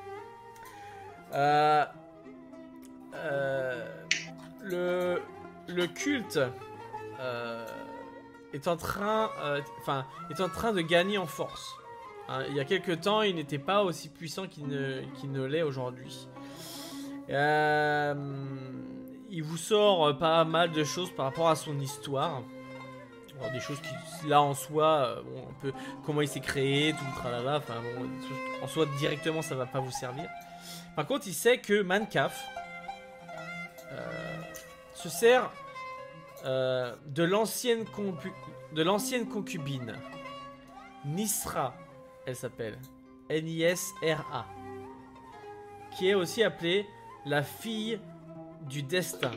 euh, euh, le le culte euh, est en train, euh, enfin, est en train de gagner en force. Hein, il y a quelques temps, il n'était pas aussi puissant qu'il ne, qu'il ne l'est aujourd'hui. Euh, il vous sort pas mal de choses par rapport à son histoire. Alors, des choses qui, là en soi, euh, bon, un peu comment il s'est créé, tout le tralala. Enfin, bon, des choses- en soi, directement, ça va pas vous servir. Par contre, il sait que Mancaf euh, se sert euh, de l'ancienne compu- de l'ancienne concubine Nisra. Elle s'appelle N I S R A, qui est aussi appelée la fille du destin.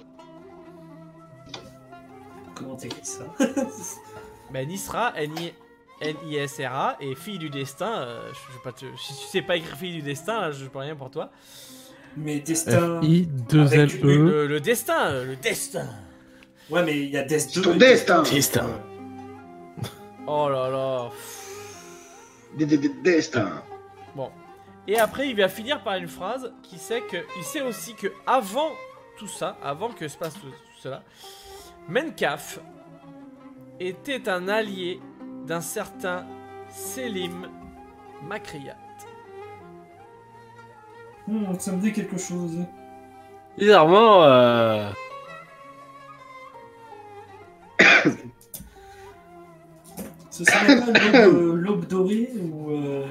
Comment t'écris ça? Ben Nisra, N I S R A, et fille du destin. euh, je, je vais pas te, si tu sais pas écrire fille du destin, là, je peux rien pour toi. Mais destin. F I deux L Avec E. Le, le destin, euh, le destin. Ouais, mais il y a Des C'est deux. ton et destin. Destin. Oh là là. Des des- des destins. Bon. Et après, il va finir par une phrase qui sait que, il sait aussi que avant tout ça, avant que se passe tout, tout cela, Menkaf était un allié d'un certain Selim Makriyat. Hmm, ça me dit quelque chose. Bizarrement, euh... Ce serait pas l'aube, euh, l'aube dorée ou. Euh...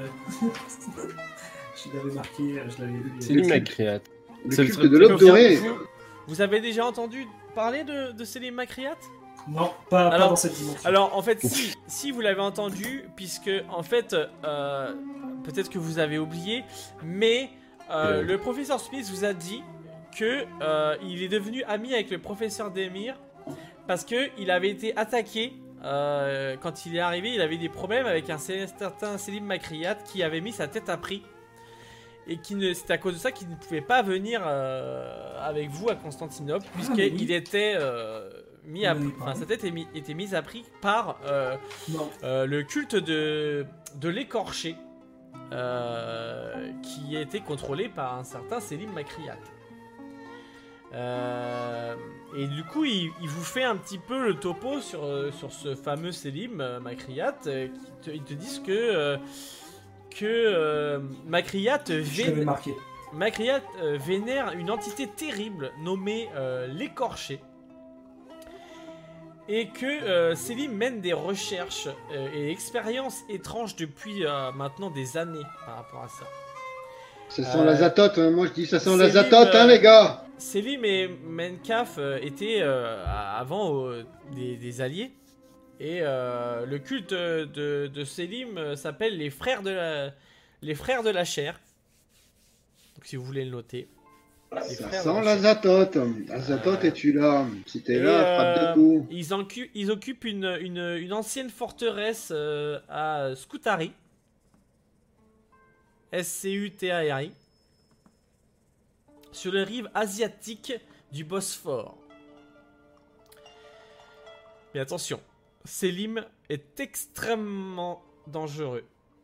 je l'avais marqué, je l'avais lu. c'est lui ma créate. Le C'est le culte truc de que l'aube dorée. Vous, vous avez déjà entendu parler de, de Selim Makriyat? Non, pas, pas Alors- dans cette dimension. Alors en fait si, si vous l'avez entendu, puisque en fait euh, peut-être que vous avez oublié, mais euh, Euh. le professeur Smith vous a dit que euh, il est devenu ami avec le professeur Demir parce que il avait été attaqué euh, quand il est arrivé, il avait des problèmes avec un certain Selim Makriyat qui avait mis sa tête à prix. Et qui ne, c'est à cause de ça qu'il ne pouvait pas venir euh, avec vous à Constantinople, puisqu'il oui. était euh, mis à, Oui, enfin pardon. sa tête est mis- était mise à prix par euh, Non. euh, le culte de, de l'écorché, euh, qui était contrôlé par un certain Selim Makriyat. Euh, et du coup, il, il vous fait un petit peu le topo sur, euh, sur ce fameux Selim euh, Makriyat, euh, qui te, ils te disent que euh, que euh, Makriyat Je vé- l'avais marqué. Makriyat, euh, vénère une entité terrible nommée euh, l'écorché. Et que euh, Selim mène des recherches euh, et expériences étranges depuis euh, maintenant des années par rapport à ça. Ça sent Euh, la zatote, hein. Moi je dis ça sent la Selim, zatote, hein euh, les gars. Selim et Menkaf euh, étaient euh, avant euh, des, des alliés. Et euh, le culte de, de Selim euh, s'appelle les frères de la, les frères de la chair. Donc si vous voulez le noter. Les Ça frères sent de l'Azatote. Azatote, Euh, es-tu là? Si t'es Et, là, frappe euh, des coups. ils, encu- ils occupent une, une- une ancienne forteresse euh, à Scutari. S C U T A R I. Sur les rives asiatiques du Bosphore. Mais attention, Selim est extrêmement dangereux.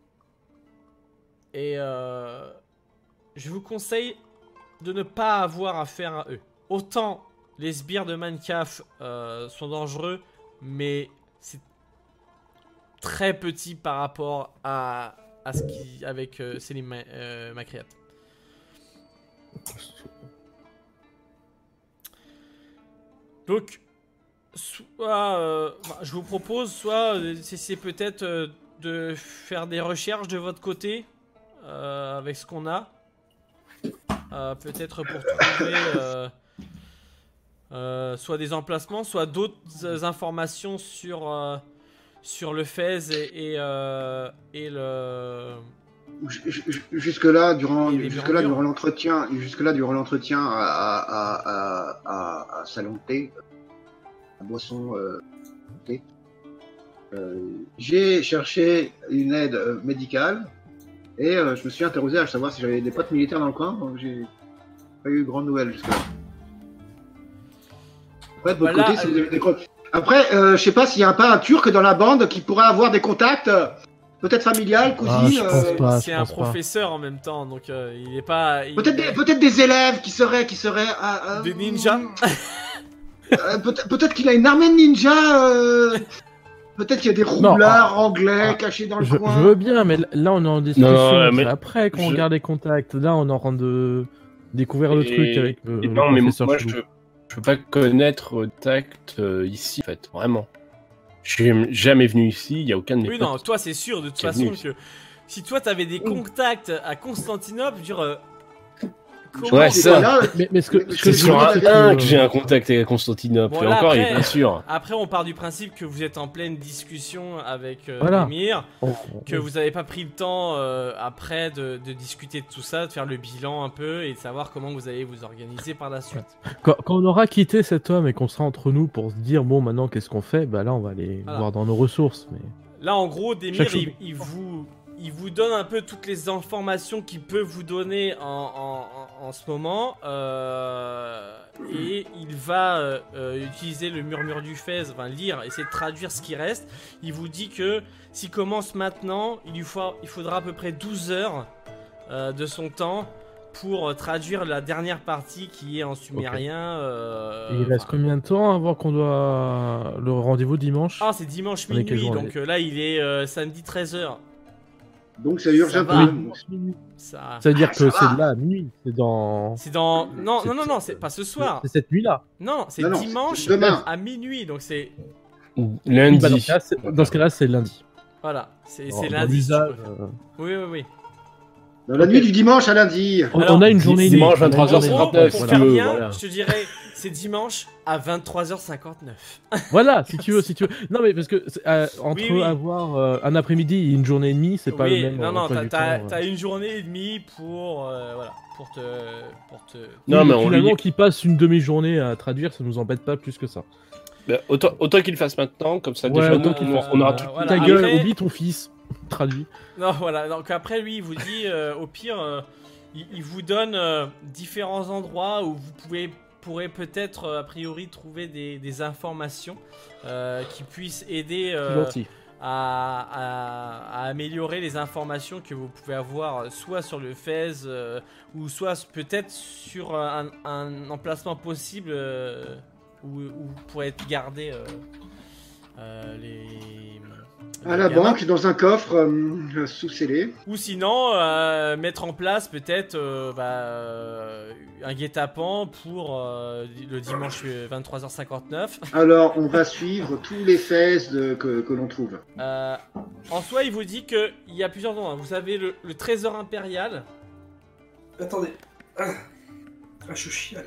Et euh, je vous conseille de ne pas avoir affaire à eux. Autant les sbires de Mancaf euh, sont dangereux, mais c'est très petit par rapport à, à ce qui avec euh, Selim Ma- euh, Makriat. Donc, soit euh, enfin, je vous propose, soit euh, c'est peut-être euh, de faire des recherches de votre côté euh, avec ce qu'on a. Euh, peut-être pour trouver euh, euh, soit des emplacements, soit d'autres euh, informations sur, euh, sur le Fez et, et, euh, et le. J- j- Jusque-là, durant, Et les jusque-là, murmures. durant l'entretien, jusque-là, durant l'entretien à, à, à, à, à Salon de thé, à boisson euh, thé, euh, j'ai cherché une aide euh, médicale et euh, je me suis interrogé à savoir si j'avais des potes militaires dans le coin. Donc j'ai pas eu grande nouvelle jusque-là. Après, de votre Voilà, côté, c'est euh, des- des- Après, euh, je sais pas s'il y a pas un Turc dans la bande qui pourrait avoir des contacts, euh, peut-être familial, Ah, cousine. je pense euh, pas. c'est je un pense pas. professeur en même temps, donc euh, il est pas. il Peut-être des, est- peut-être des élèves qui seraient, qui seraient ah, euh, Des ninjas. euh, peut-être, peut-être qu'il a une armée de ninjas. euh, Peut-être qu'il y a des roublards anglais ah, cachés dans le Je, coin. je veux bien, mais là on est en discussion. Non, c'est mais après qu'on je- regarde les contacts. Là on est en train de découvrir le Et- truc avec euh, et le non, mais professeur moi, chelou. je, je peux pas connaître Tact euh, ici, en fait, vraiment. Je suis jamais venu ici, il y a aucun de mes Oui, potes. non, toi c'est sûr de toute qui est façon venu. que si toi t'avais des contacts à Constantinople, je veux dire, euh, comment Ouais, C'est ça. là, Mais, mais ce que, Mais ce c'est que C'est je sur veux un dire, avec, c'est un que- que j'ai un contact avec Constantinople, Bon, et là, encore, il est après- pas sûr. Après, on part du principe que vous êtes en pleine discussion avec euh, Voilà. Emir, on- que vous n'avez pas pris le temps euh, après de, de discuter de tout ça, de faire le bilan un peu et de savoir comment vous allez vous organiser par la suite. Quand, quand on aura quitté cet homme et qu'on sera entre nous pour se dire bon maintenant qu'est-ce qu'on fait, bah là on va aller Voilà. voir dans nos ressources. Mais Là, en gros, Demir, Chaque chose- il, il vous, il vous donne un peu toutes les informations qu'il peut vous donner en, en, en- en ce moment. euh, et il va euh, euh, utiliser le murmure du Fez, enfin lire, essayer de traduire ce qui reste. Il vous dit que s'il commence maintenant, il, lui faut, il faudra à peu près douze heures euh, de son temps pour euh, traduire la dernière partie qui est en sumérien. euh, Et il reste enfin, combien de temps avant qu'on doit le rendez-vous dimanche? Ah, c'est dimanche On est quel minuit, jour, donc euh, là il est euh, samedi treize heures. donc ça urge Ça un va. peu. Ça... Ça veut dire Ah, que ça c'est va. là à minuit, c'est dans. C'est dans. Non, C'est- non, non, non, c'est pas ce soir. C'est cette nuit-là. Non, c'est Non, non, dimanche c'est demain. à minuit, donc c'est. Lundi. Bah, dans, ce cas-là, c'est- dans ce cas-là, c'est lundi. Voilà, c'est Dans- c'est dans lundi. si tu l'usage, préfères. euh, Oui, oui, oui. Dans la Ok. nuit du dimanche à lundi. On, Alors, on a une journée. dimanche, libre, on a une vingt-trois heures journée En gros, libre, cinquante-neuf, pour si voilà. faire tu veux, bien, voilà. je te dirais, c'est dimanche à vingt-trois heures cinquante-neuf. Voilà, si tu veux, si tu veux. Non, mais parce que c'est, euh, entre Oui, oui. avoir euh, un après-midi et une journée et demie, c'est pas Oui, le même. non, non, emploi t'as du t'as- temps, euh. t'as une journée et demie pour. euh, voilà, pour te. Pour te... Non, Oui, mais on finalement, lui- qu'il passe une demi-journée à traduire, ça nous embête pas plus que ça. Bah, autant autant qu'il le fasse maintenant, comme ça, Ouais, déjà, autant nous, qu'il on, fasse- on aura euh, tout. voilà. Ta gueule, après- oublie ton fils. Traduit. Non, voilà. Donc après, lui, il vous dit, euh, au pire, euh, il, il vous donne euh, différents endroits où vous pouvez, pourrez peut-être, euh, a priori, trouver des, des informations euh, qui puissent aider C'est euh, gentil. à, à- à améliorer les informations que vous pouvez avoir, euh, soit sur le Fez, euh, ou soit peut-être sur un, un emplacement possible euh, où, où vous pourrez être gardé euh, euh, les. À les la gamins. banque, dans un coffre euh, sous scellé. Ou sinon, euh, mettre en place peut-être euh, bah, euh, un guet-apens pour euh, le dimanche vingt-trois heures cinquante-neuf. Alors, on va suivre tous les fesses de- que, que l'on trouve. Euh, en soi, il vous dit qu'il y a plusieurs endroits. Vous avez le, le trésor impérial. Attendez. Ah, ah je chiale.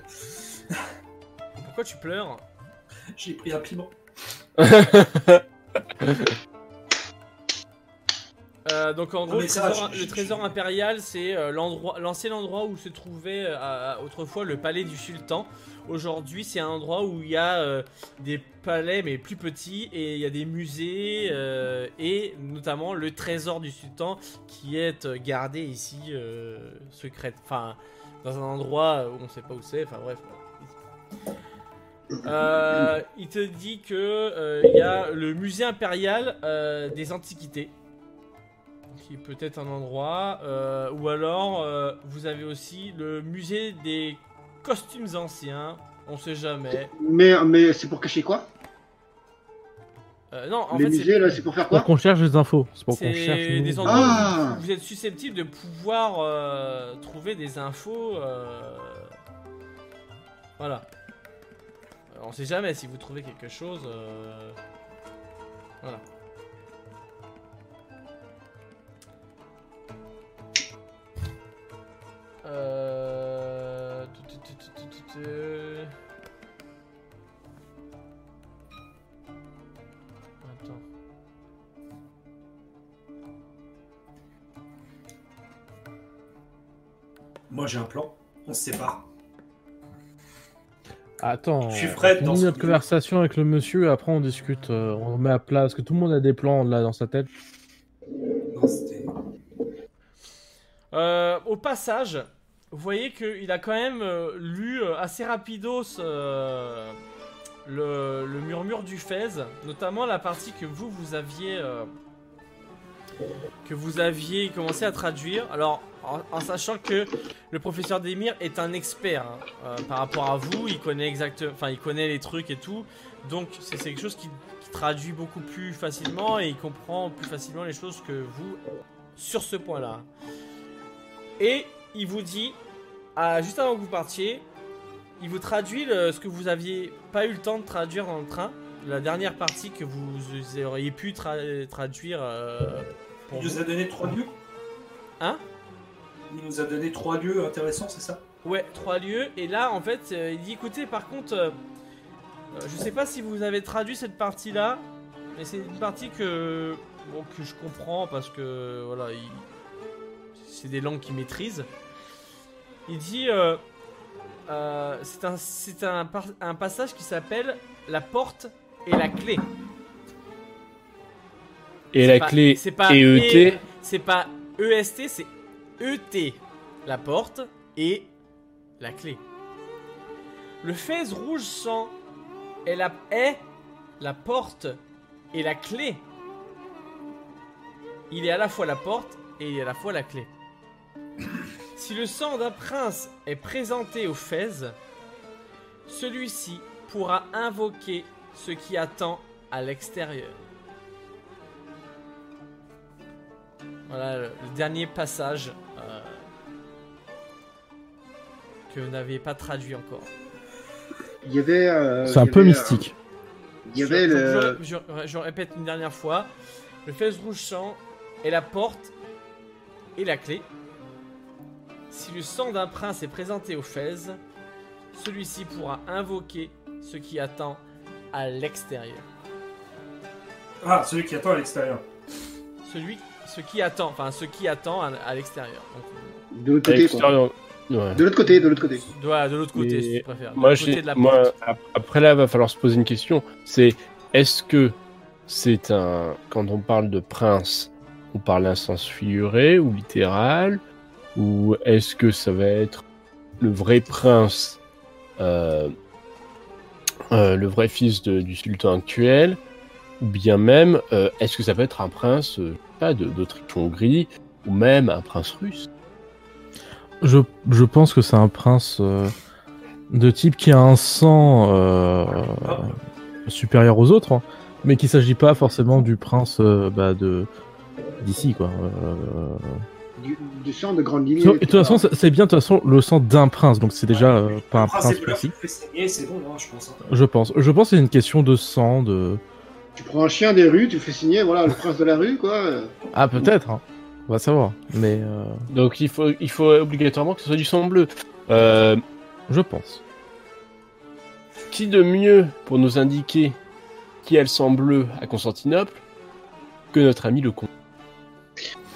Pourquoi tu pleures? J'ai pris un piment. Euh, Euh, donc en gros, mais le ça, trésor, je- le je- trésor je- impérial, c'est euh, l'endroit, l'ancien endroit où se trouvait euh, à- autrefois le palais du sultan. Aujourd'hui, c'est un endroit où il y a euh, des palais mais plus petits et il y a des musées euh, et notamment le trésor du sultan qui est euh, gardé ici euh, secret, enfin dans un endroit où on sait pas où c'est. Enfin bref. Euh, il te dit que euh, il y a le musée impérial euh, des antiquités, qui est peut-être un endroit, euh, ou alors euh, vous avez aussi le musée des costumes anciens, on sait jamais. Mais, mais c'est pour cacher quoi? Euh, non, en Les fait, musées, c'est là, c'est pour faire Pour quoi? qu'on cherche des infos. C'est pour qu'on c'est cherche. des nous. endroits Ah. où vous êtes susceptible de pouvoir euh, trouver des infos. euh, Voilà. On sait jamais si vous trouvez quelque chose. euh, Voilà. Euh... tu- tu- tu- tu- tu- tu- tu- Attends. Moi j'ai un plan, on se sépare. Attends, Je suis Fred on dans finit ce notre coup. conversation avec le monsieur et après on discute, euh, on met à plat, parce que tout le monde a des plans là dans sa tête. Non, c'était. Euh, au passage, vous voyez qu'il a quand même euh, lu euh, assez rapidos euh, le, le murmure du Fez, notamment la partie que vous, vous aviez, euh, que vous aviez commencé à traduire. Alors, en, en sachant que le professeur Demir est un expert hein, euh, par rapport à vous, il connaît exactement, enfin, il connaît les trucs et tout, donc c'est c'est quelque chose qui, qui traduit beaucoup plus facilement et il comprend plus facilement les choses que vous sur ce point-là. Et il vous dit, ah, juste avant que vous partiez, il vous traduit le- ce que vous aviez pas eu le temps de traduire dans le train, la dernière partie que vous auriez pu tra- traduire euh, pour Il nous vous. a donné trois lieux. Hein? Il nous a donné trois lieux intéressants, c'est ça? Ouais, trois lieux. Et là, en fait, euh, il dit, écoutez, par contre, euh, euh, je sais pas si vous avez traduit cette partie-là, mais c'est une partie que, bon, que je comprends parce que, voilà, il... c'est des langues qu'il maîtrise. Il dit, euh, euh, c'est un, c'est un, par- un passage qui s'appelle la porte et la clé. Et C'est la pas- clé c'est pas et E T. C'est pas E S T, c'est E T. La porte et la clé. Le fez rouge sang est la, est la porte et la clé. Il est à la fois la porte et il est à la fois la clé. Si le sang d'un prince est présenté au fez, celui-ci pourra invoquer ce qui attend à l'extérieur. Voilà le, le dernier passage euh, que vous n'avez pas traduit encore. Il y avait. euh, C'est un il y peu avait, mystique. euh, Il y avait je, le. je, je- je répète une dernière fois. Le fez rouge sang est la porte et la clé. Si le sang d'un prince est présenté au fez, celui-ci pourra invoquer ce qui attend à l'extérieur. Ah, celui qui attend à l'extérieur. Celui, ce qui attend, enfin ce qui attend à, à l'extérieur. Donc, De l'autre À côté, quoi. l'extérieur. Ouais. De l'autre côté, de l'autre côté. de, de l'autre côté, Et si tu préfères. De Moi, l'autre côté j'ai- de la moi, porte. ap- après là, va falloir se poser une question. C'est est-ce que c'est un quand on parle de prince, on parle d'un sens figuré ou littéral, ou est-ce que ça va être le vrai prince, euh, euh, le vrai fils de- du sultan actuel, ou bien même euh, est-ce que ça peut être un prince, euh, je sais pas, de- d'Autriche-Hongrie, ou même un prince russe? Je, je pense que c'est un prince euh, de type qui a un sang euh, supérieur aux autres, hein, mais qu'il s'agit pas forcément du prince euh, bah, de d'ici quoi. Euh, Du, du sang de grande lignée. De toute façon, c'est c'est bien de toute façon le sang d'un prince, donc c'est déjà euh, pas un Le prince prince des voleurs précis. qui fait saigner, c'est bon, hein, je pense. hein. Je pense. Je pense que c'est une question de sang, de. Tu prends un chien des rues, tu fais signer, voilà, le prince de la rue, quoi. Ah peut-être. Hein. On va savoir. Mais euh, Donc il faut, il faut obligatoirement que ce soit du sang bleu. Euh, je pense. Qui de mieux pour nous indiquer qui a le sang bleu à Constantinople que notre ami le comte?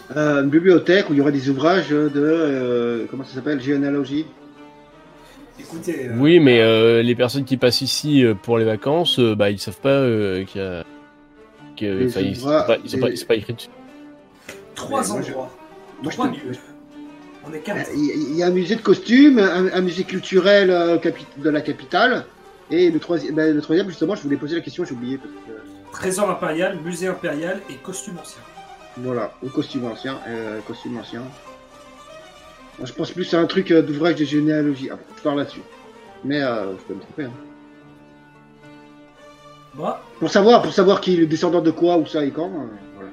Euh, une bibliothèque où il y aurait des ouvrages de. Euh, comment ça s'appelle? Généalogie. Écoutez, euh, Oui, mais euh, les personnes qui passent ici euh, pour les vacances, euh, bah ils savent pas euh, qu'il y a. qu'il y a- Les Enfin, ils- ouvra- c'est pas, ils sont pas- les- c'est pas écrit dessus. trois Mais moi, je- endroits, Moi, je trois te- lieux. On est Euh, quatre. Il il y a un musée de costumes, un, un musée culturel euh, capi- de la capitale. Et le troisième, ben, le troisième, justement, je voulais poser la question, j'ai oublié. Parce que, Trésor impérial, musée impérial et costume ancien. voilà, au costume ancien. Euh, costume ancien. Moi, je pense plus à un truc euh, d'ouvrage de généalogie. Ah, je parle là-dessus. Mais euh, je peux me tromper. Hein. Moi, Pour savoir, pour savoir qui est le descendant de quoi, où ça et quand. euh, voilà.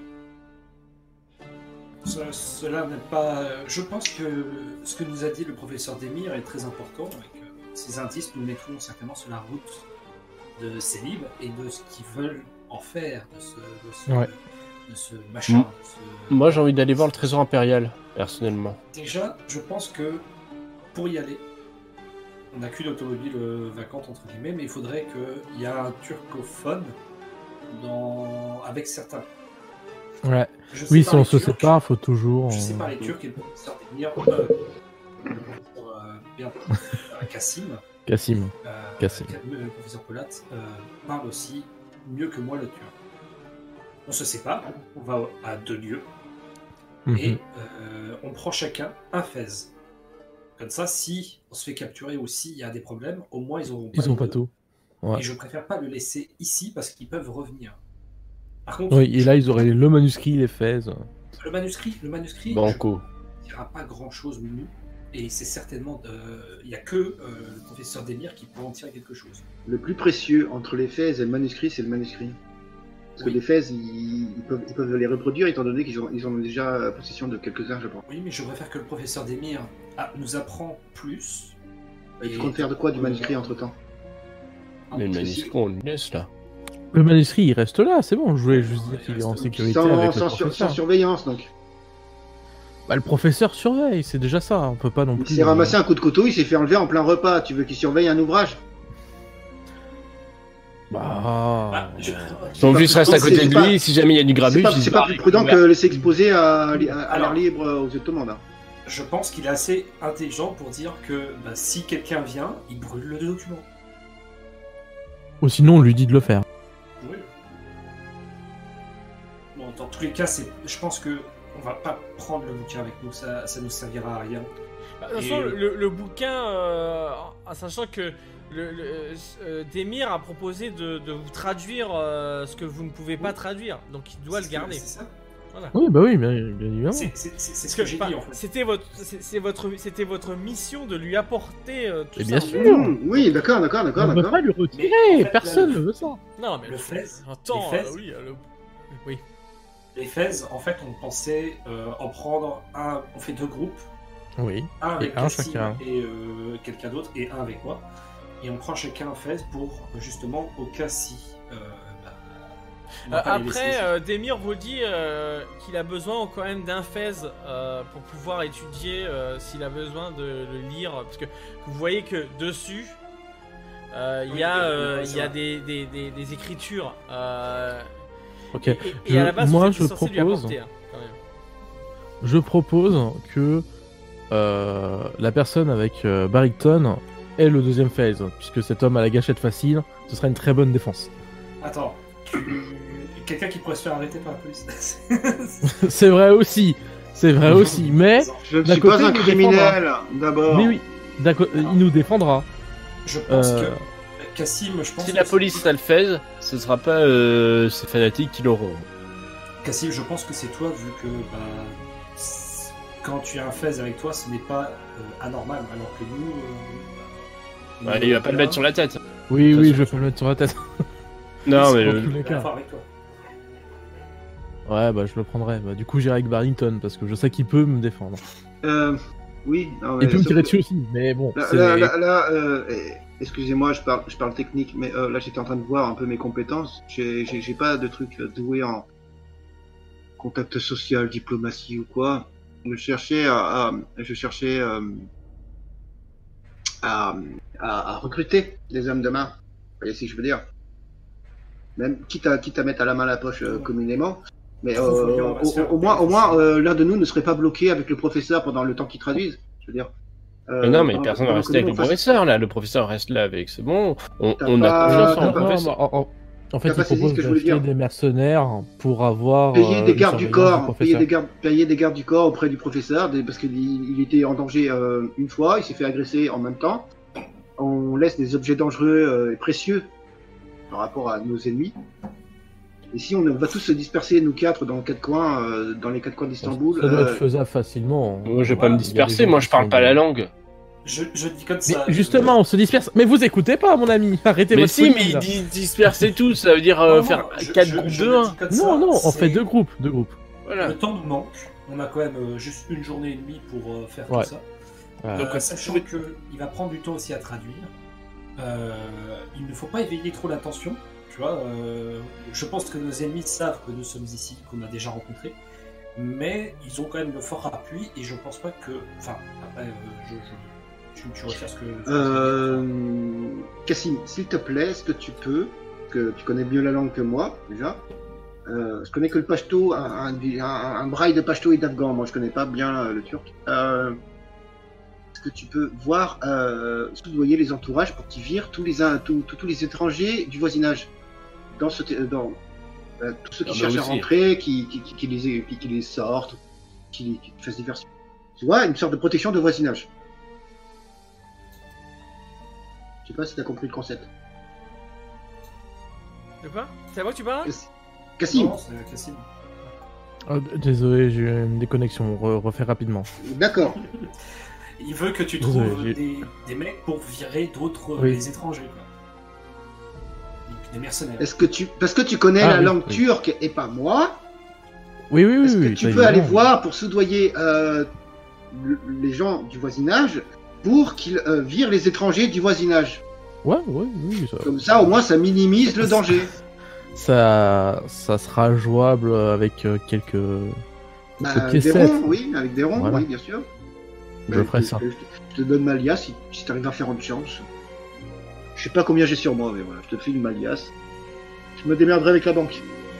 ce- cela n'est pas. Je pense que ce que nous a dit le professeur Demir est très important et que ces indices nous mettront certainement sur la route de Célib et de ce qu'ils veulent en faire de ce, de ce, Ouais. de ce machin. Mm. de ce- Moi, j'ai envie d'aller voir le trésor impérial, personnellement. Déjà, je pense que pour y aller, on n'a qu'une automobile euh, vacante entre guillemets, mais il faudrait qu'il y ait un turcophone dans... avec certains. Ouais. Je sais Oui, pas si on les se Turcs, sépare, faut toujours. Je sais euh, pas les Turcs et le professeur Demir, euh, le professeur, euh, bien, euh, Kassim, Cassim. euh, Kassim. le professeur Polat euh, parle aussi mieux que moi le turc. On se sépare, on va à deux lieux. Mhm. Et euh, on prend chacun un fez. Comme ça, si on se fait capturer ou s'il y a des problèmes, au moins ils auront pas Ils ont les pas deux. tout. Ouais. Et je préfère pas le laisser ici parce qu'ils peuvent revenir. Par contre, Oui, et là, ils auraient le manuscrit, les fez. le manuscrit, le manuscrit, Banco. il n'y aura pas grand chose mieux. Et c'est certainement, de... il n'y a que euh, le professeur Demir qui peut en tirer quelque chose. Le plus précieux entre les faits et le manuscrit, c'est le manuscrit. Parce Oui. que les faits, ils, ils peuvent, ils peuvent les reproduire étant donné qu'ils ont, ils ont déjà possession de quelques-uns, je pense. Oui, mais je préfère que le professeur Demir ah, nous apprend plus. Il Et- compte faire de quoi du manuscrit entre temps? Ah, Mais le c'est- manuscrit, on le laisse là. Le manuscrit, il reste là, c'est bon. Je voulais juste Ouais, dire il qu'il est en reste- sécurité sans, avec le sans sur- professeur. sans surveillance, donc. Bah, le professeur surveille, c'est déjà ça. On peut pas non Il plus. s'est ramassé un coup de couteau, il s'est fait enlever en plein repas. Tu veux qu'il surveille un ouvrage? Bah. Ah, je- Donc pas juste plus- reste à côté c'est de pas- lui, si jamais il y a du C'est grabuge, pas, il c'est se pas barre plus avec prudent le que laisser exposer à, à, à l'air Alors- libre aux yeux de tout le monde. hein. Je pense qu'il est assez intelligent pour dire que bah, si quelqu'un vient, il brûle le document. Ou sinon, on lui dit de le faire. Oui. Bon, dans tous les cas, c'est, je pense que on va pas prendre le bouquin avec nous, ça, ça nous servira à rien. Bah, de toute Et- façon, le, le bouquin, euh, en sachant que le, le- euh, Demir a proposé de, de vous traduire euh, ce que vous ne pouvez pas traduire, donc il doit le C'est- garder. C'est ça. Voilà. Oui, bah oui, bien, bien évidemment. C'est, c'est, c'est, c'est Parce ce que, que, j'ai enfin, dit en fait. c'était votre, c'est, c'est votre, c'était votre mission de lui apporter euh, tout Et ça. bien en sûr. fait. Mmh, oui, d'accord, d'accord, d'accord, On ne peut d'accord. pas lui Mais, retirer, en fait, personne là, ne veut ça. Non, mais Le fez, Attends, les euh, fez. oui, euh, le- oui. Les fez, en fait, on pensait euh, en prendre un. On fait deux groupes, Oui. un avec un Cassim chacun. et euh, quelqu'un d'autre, et un avec moi. Et on prend chacun un fez pour justement au cas si. euh, bah, on va Euh, pas les laisser après, ici. euh, Demir vous dit euh, qu'il a besoin quand même d'un fez euh, pour pouvoir étudier euh, s'il a besoin de le lire. Parce que vous voyez que dessus, euh, il Oui, y a, oui, euh, oui, c'est il y a vrai. des, des, des, des écritures. euh, Ok. et, et- et Je- à la base, moi, vous étiez je censé lui propose- apporter, hein, quand même. Je propose que euh, la personne avec euh, Barrington ait le deuxième phase, puisque cet homme a la gâchette facile, ce sera une très bonne défense. Attends, tu... quelqu'un qui pourrait se faire arrêter par la police. C'est vrai aussi, c'est vrai aussi, mais, Je ne D'un suis côté, pas un il nous criminel, d'abord. mais oui, d'accord, il nous défendra. Je pense Euh, que Cassim, je pense Si que la c'est- police ça le fait, ce sera pas euh, ces fanatiques qui l'auront. Cassim, je pense que c'est toi, vu que bah, c'est- quand tu as un fez avec toi, ce n'est pas euh, anormal, alors que nous. euh, Ouais, nous, il va pas le là, mettre sur la tête. Oui, De oui, toute je peux le mettre sur la tête. Non, c'est mais pour le- tous les il va la cas. faire avec toi. Ouais, bah je le prendrai. Bah, du coup, j'irai avec Barrington, parce que je sais qu'il peut me défendre. Euh, oui, non, mais Il peut me sauf tirer que- dessus aussi, mais bon. Là, c'est- là, là, là, euh, eh, excusez-moi, je parle, je parle technique, mais euh, là j'étais en train de voir un peu mes compétences. J'ai j'ai- j'ai pas de truc doué en contact social, diplomatie ou quoi. Je cherchais à, à- je cherchais euh, à, à, à recruter des hommes de main. Vous voyez ce que je veux dire? Même quitte à, quitte à mettre à la main la poche euh, communément. Mais Trop euh, voyant, on va au, se faire au moins, au couper. moins euh, l'un de nous ne serait pas bloqué avec le professeur pendant le temps qu'il traduise. Je veux dire. Euh, Mais non, mais pendant- personne va pendant rester que avec nous, le on fasse- professeur, là. Le professeur reste là avec, c'est bon. On, T'as on pas- a confiance t'as en le pas- non, professeur. en, en- en fait, T'as pas il saisi propose ce que je voulais d'acheter dire. des mercenaires pour avoir Payer euh, des une gardes du surveillance corps, payer professeur. des gardes, payer des gardes du corps auprès du professeur, des- parce qu'il il était en danger euh, une fois, il s'est fait agresser en même temps. On laisse des objets dangereux euh, et précieux par rapport à nos ennemis. Et si on va tous se disperser, nous quatre, dans quatre coins, euh, dans les quatre coins d'Istanbul, Ça doit être euh, faisable facilement. Moi, je vais Ouais, pas me il y a des disperser, gens moi, qui je parle sont pas des- la langue. Je, je dis comme Mais ça. justement, on se disperse. Mais vous écoutez pas, mon ami. Arrêtez Mais votre si, folie, mais là. dis- disperser tout, ça veut dire Non, euh, non, faire je- quatre je- groupes je de le un. dis comme ça, Non, non, on c'est- fait deux groupes, deux groupes. Voilà. Le temps nous manque. On a quand même euh, juste une journée et demie pour euh, faire Ouais. tout ça. Ouais. Donc, sachant qu'il va prendre du temps aussi à traduire, euh, il ne faut pas éveiller trop l'attention. Tu vois, euh, je pense que nos ennemis savent que nous sommes ici, qu'on a déjà rencontré, mais ils ont quand même le fort appui et je pense pas que. Enfin, après, euh, je, je- tu, tu retires ce que. euh, Cassim, s'il te plaît, est-ce que tu peux, que tu connais mieux la langue que moi, déjà, euh, je connais que le pashto, un, un, un, un braille de pashto et d'afghan, moi je connais pas bien euh, le turc. Euh, est-ce que tu peux voir, euh, soudoyer les entourages pour qu'ils virent tous les, in- tous, tous, tous les étrangers du voisinage dans ce, t- dans, euh, tous ceux qui Ah bah cherchent à aussi. rentrer, qui, qui, qui, qui les, qui, qui les sortent, qui, qui fassent diversion. Tu vois, une sorte de protection de voisinage. Je sais pas si t'as compris le concept. De quoi? C'est à moi que tu parles? Cassim, Non, c'est Cassim. Oh, d- désolé, j'ai eu une déconnexion. Re- refais rapidement. d'accord. Il veut que tu Désolé, trouves j'ai- des, des mecs pour virer d'autres euh, Oui. les étrangers, quoi. Donc, des mercenaires. Est-ce que tu, parce que tu connais Ah la oui, langue oui. turque et pas moi, Oui, oui, oui. est-ce que oui, tu ça, peux aller évidemment. voir pour soudoyer euh, le- les gens du voisinage pour qu'ils euh, virent les étrangers du voisinage? Ouais, ouais, oui. Ça, Comme ça, au moins, ça minimise le danger. ça, ça sera jouable avec euh, quelques. Bah, quelques des piécettes. ronds, oui, avec des ronds, Voilà. oui, bien sûr. Je Euh, ferai je- ça. Je, je te donne ma liasse si, si t'arrives à faire une chance. Je sais pas combien j'ai sur moi, mais voilà, je te file ma liasse. Je me démerderai avec la banque.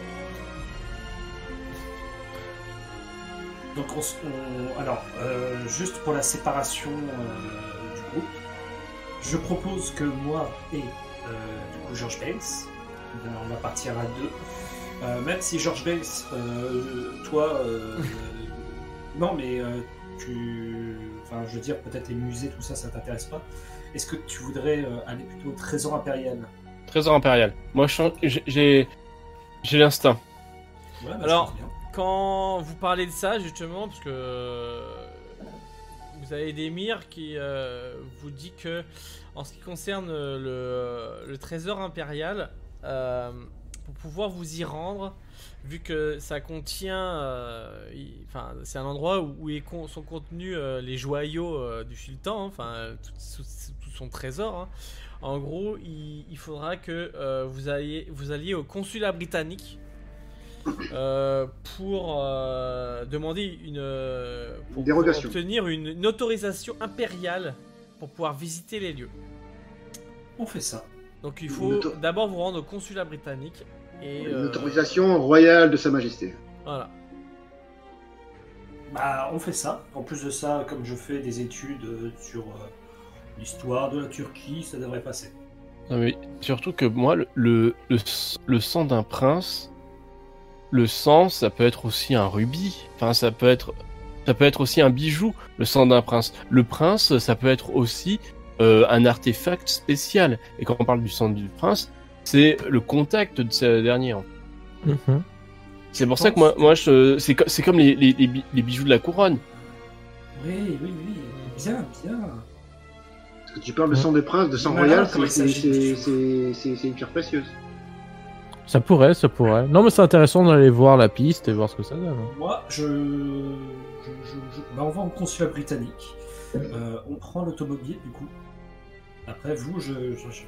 Donc, on, s- on- alors, euh, juste pour la séparation euh, du groupe, je propose que moi et euh, du coup George Bates, ben, on va partir à deux. Euh, même si George Bates, euh, toi, euh, non, mais euh, tu, enfin, je veux dire, peut-être les musées, tout ça, ça t'intéresse pas. Est-ce que tu voudrais euh, aller plutôt au Trésor impérial? Trésor impérial. Moi, je sens- j'ai- j'ai j'ai l'instinct. Ouais, bah, je Alors, pense bien. quand vous parlez de ça, justement, parce que euh, vous avez Demir qui euh, vous dit que, en ce qui concerne le, le trésor impérial, euh, pour pouvoir vous y rendre, vu que ça contient, euh, il- enfin, c'est un endroit où, où est con- sont contenus euh, les joyaux euh, du sultan, enfin, euh, tout, tout- tout son trésor. Hein. En gros, il, il faudra que euh, vous alliez, vous alliez au consulat britannique. Euh, pour euh, demander une euh, pour, Une dérogation. pour obtenir une, une autorisation impériale pour pouvoir visiter les lieux. On fait ça. Donc il Une faut auto- d'abord vous rendre au consulat britannique et Une euh, autorisation royale de Sa Majesté. voilà. Bah, on fait ça. En plus de ça, comme je fais des études euh, sur euh, l'histoire de la Turquie, ça devrait passer. Non, mais surtout que moi, le, le, le, le sang d'un prince, le sang, ça peut être aussi un rubis. Enfin, ça peut être, ça peut être aussi un bijou, le sang d'un prince. Le prince, ça peut être aussi euh, un artefact spécial. Et quand on parle du sang du prince, c'est le contact de ce dernier. hein. Mhm. C'est pour ça que moi, moi je, c'est, co- c'est comme les, les, les bi- les bijoux de la couronne. Oui, oui, oui. Bien, bien. Parce que tu parles de sang de prince, de sang Voilà, royal, comment c'est il c'est- s'agit. c'est- c'est- c'est- c'est une pierre précieuse. Ça pourrait, ça pourrait. Non, mais c'est intéressant d'aller voir la piste et voir ce que ça donne. hein. Moi, je. je, je- je- bah, on va au consulat britannique. Euh, on prend l'automobile, du coup. Après, vous, je. je- je-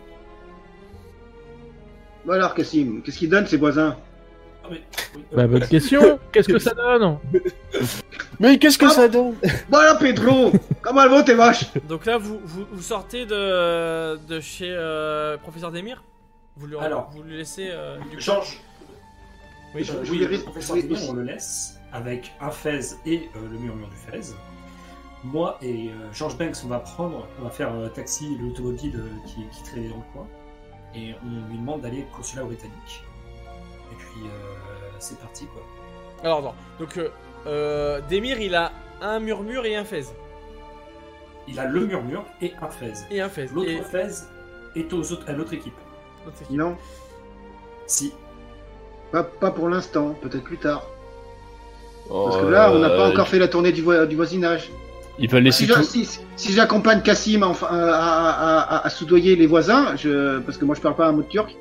Bon alors, Cassim, qu'est-ce qu'ils donnent ces voisins? Ah, mais- oui, euh, Bah, bonne question. Qu'est-ce que ça donne? Mais qu'est-ce que Ah. ça donne? Bon alors, Pedro, comment elles vont tes vaches? Donc là vous, vous, vous sortez de, de chez euh, professeur Demir. Vous lui, Alors. vous lui laissez euh, du coup- Georges. Oui, je, Euh, je oui, voulais le ris- professeur je voulais Dimir, aussi- on le laisse avec un Fez et euh, le murmure du Fez. Moi et euh, George Banks, on va prendre, on va faire euh, taxi l'automobile euh, qui, qui traînait dans le coin et on lui demande d'aller au consulat britannique. Et puis euh, c'est parti quoi. Alors, non. Donc, euh, euh, Demir, il a un murmure et un fez. Il a le murmure et un Fez. Et un fez. L'autre Et- Fez est aux autres, à l'autre équipe. l'autre équipe. Non, Si. pas, pas pour l'instant, peut-être plus tard. Parce que Oh, là, on n'a pas euh, encore fait la tournée du, vo- du voisinage. Il va laisser Si, tout. je- si- si j'accompagne Cassim à, enfin, à, à- à- à soudoyer les voisins, je, parce que moi je parle pas un mot de turc,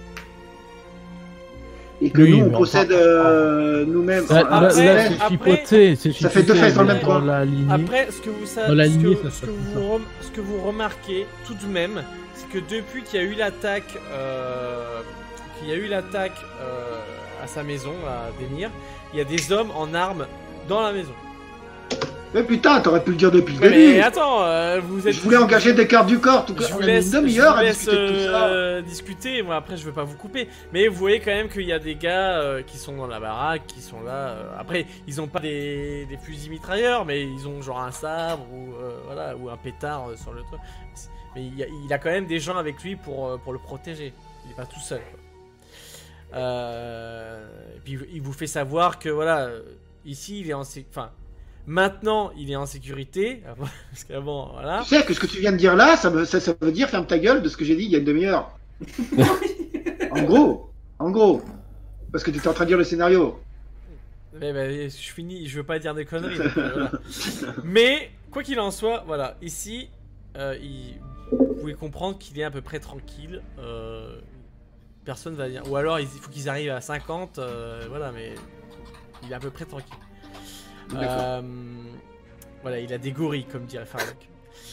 et que Oui, nous on mais possède enfin- euh, nous-mêmes. Là, un- là, après- là, un- c'est après- chipoté, c'est Ça fait deux chipoté, fesses dans le mais même coin. la lignée. Après, ce que vous savez, Dans la ce, lignée, que, ça ce que se vous fait rem- ce que vous remarquez tout de même, c'est que depuis qu'il y a eu l'attaque, euh, qu'il y a eu l'attaque euh, à sa maison, à Demir, il y a des hommes en armes dans la maison. Mais putain, t'aurais pu le dire depuis le Ouais, début. mais attends, euh, vous êtes. Je voulais engager des cartes du corps, tout cas, Je on vous a mis laisse, une je demi-heure vous à laisse, discuter de tout ça. euh, discuter. Moi, après, je veux pas vous couper. Mais vous voyez quand même qu'il y a des gars euh, qui sont dans la baraque, qui sont là. euh, Après, ils ont pas des, des fusils mitrailleurs, mais ils ont genre un sabre ou euh, voilà ou un pétard euh, sur le truc. Mais il y a, il a quand même des gens avec lui pour euh, pour le protéger. Il est pas tout seul. Quoi. Euh, et puis il vous fait savoir que voilà, euh, ici il est en sé- enfin. Maintenant, il est en sécurité, parce qu'avant, voilà. Tu sais que ce que tu viens de dire là, ça, me, ça, ça veut dire ferme ta gueule de ce que j'ai dit il y a une demi-heure. En gros, en gros. Parce que tu étais en train de dire le scénario. Mais bah, je finis, je veux pas dire des conneries. donc, euh, voilà. Mais quoi qu'il en soit, voilà, ici, euh, il- vous pouvez comprendre qu'il est à peu près tranquille. euh, Personne va dire. Ou alors il faut qu'ils arrivent à cinquante, euh, voilà, mais il est à peu près tranquille. D'accord. Euh, voilà, il a des gorilles, comme dirait Farlock.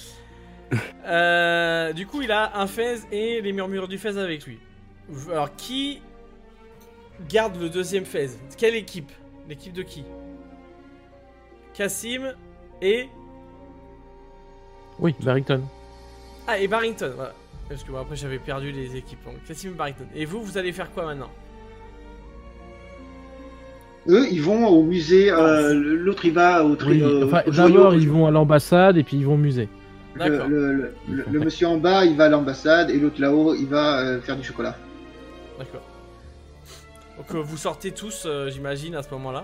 euh, du coup, il a un Fez et les murmures du Fez avec lui. Alors, qui garde le deuxième Fez? Quelle équipe? L'équipe de qui? Cassim et... Oui, Barrington. Ah, et Barrington, voilà. Parce que bon, après j'avais perdu les équipes. Donc, Cassim et Barrington. Et vous, vous allez faire quoi maintenant? Eux, ils vont au musée, euh, l'autre il va au tri- Oui, euh, enfin, au joyau- d'abord, ils vont à l'ambassade et puis ils vont au musée. Le, D'accord. le, le, le- le monsieur en bas, il va à l'ambassade et l'autre là-haut, il va euh, faire du chocolat. D'accord. Donc euh, vous sortez tous, euh, j'imagine, à ce moment-là.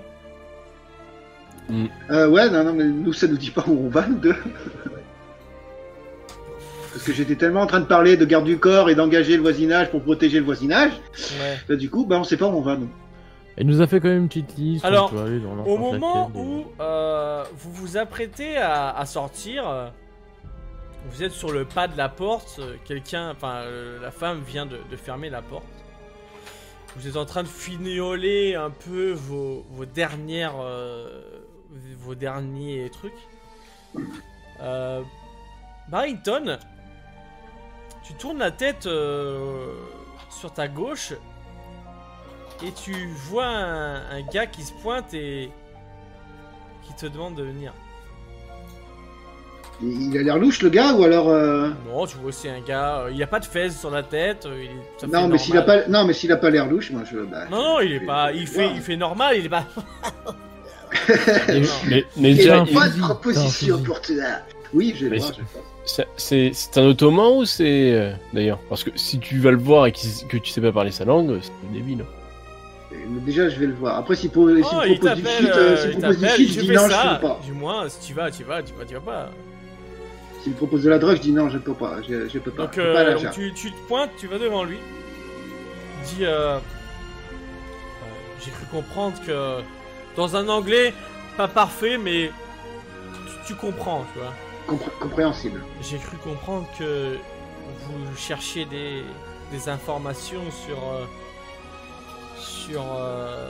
Euh, ouais, non, non, mais nous, ça nous dit pas où on va, nous deux. Parce que j'étais tellement en train de parler de garde du corps et d'engager le voisinage pour protéger le voisinage, Ouais. bah, du coup, bah, on sait pas où on va, nous. Il nous a fait quand même une petite liste. Alors, on peut aller dans Au n'importe moment laquelle, où euh, vous vous apprêtez à, à sortir, euh, vous êtes sur le pas de la porte. euh, Quelqu'un, enfin, euh, la femme vient de, de fermer la porte. Vous êtes en train de fignoler un peu vos, vos dernières, euh, vos derniers trucs. Euh, Barrington, tu tournes la tête euh, sur ta gauche. Et tu vois un, un gars qui se pointe et qui te demande de venir. Il il a l'air louche, le gars, ou alors. euh, Non, tu vois, c'est un gars. euh, il a pas de fesses sur la tête. euh, il est, ça fait Non, mais s'il a normal. pas, non, mais s'il a pas l'air louche, moi je. Bah, Non, non, il est je- pas. je- Il je- fait, ouais. il fait normal. Il est pas. Mais, Non. mais, mais Il déjà, a un pas de fusil, proposition un fusil. pour toi. Oui, je vais Mais le voir. c'est- je vais le voir. c'est- c'est c'est un ottoman ou c'est. euh, D'ailleurs, parce que si tu vas le voir et qu'il- que tu sais pas parler sa langue, c'est débile. hein. Mais déjà, je vais le voir. Après, s'il pro- s'il Oh, il propose du t'appelle. shit, euh, euh, s'il il propose du t'appelle. shit, Je je dis fais non, je ça. peux pas. Du moins, si tu vas, tu vas, tu vas, tu vas pas. S'il propose de la drogue, je dis non, je peux pas. Je, je peux pas. Donc, Je peux euh, pas la donc faire. tu, tu te pointes, tu vas devant lui. Dis, euh, euh, j'ai cru comprendre que dans un anglais pas parfait, mais tu, tu comprends, tu vois. Compré- compréhensible. J'ai cru comprendre que vous cherchiez des, des informations sur euh, sur euh,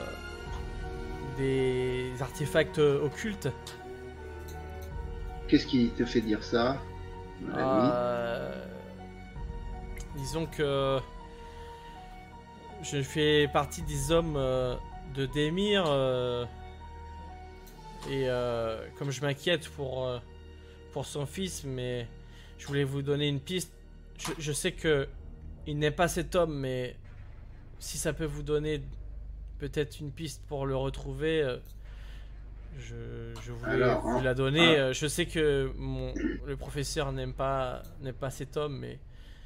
des artefacts occultes. Qu'est-ce qui te fait dire ça mon ami Euh, disons que je fais partie des hommes euh, de Demir euh, et euh, comme je m'inquiète pour euh, pour son fils, mais je voulais vous donner une piste. Je, je sais que il n'est pas cet homme, mais si ça peut vous donner peut-être une piste pour le retrouver. euh, je, je voulais Alors, vous hein, la donner. ah. euh, Je sais que mon, le professeur n'aime pas, n'aime pas cet homme, mais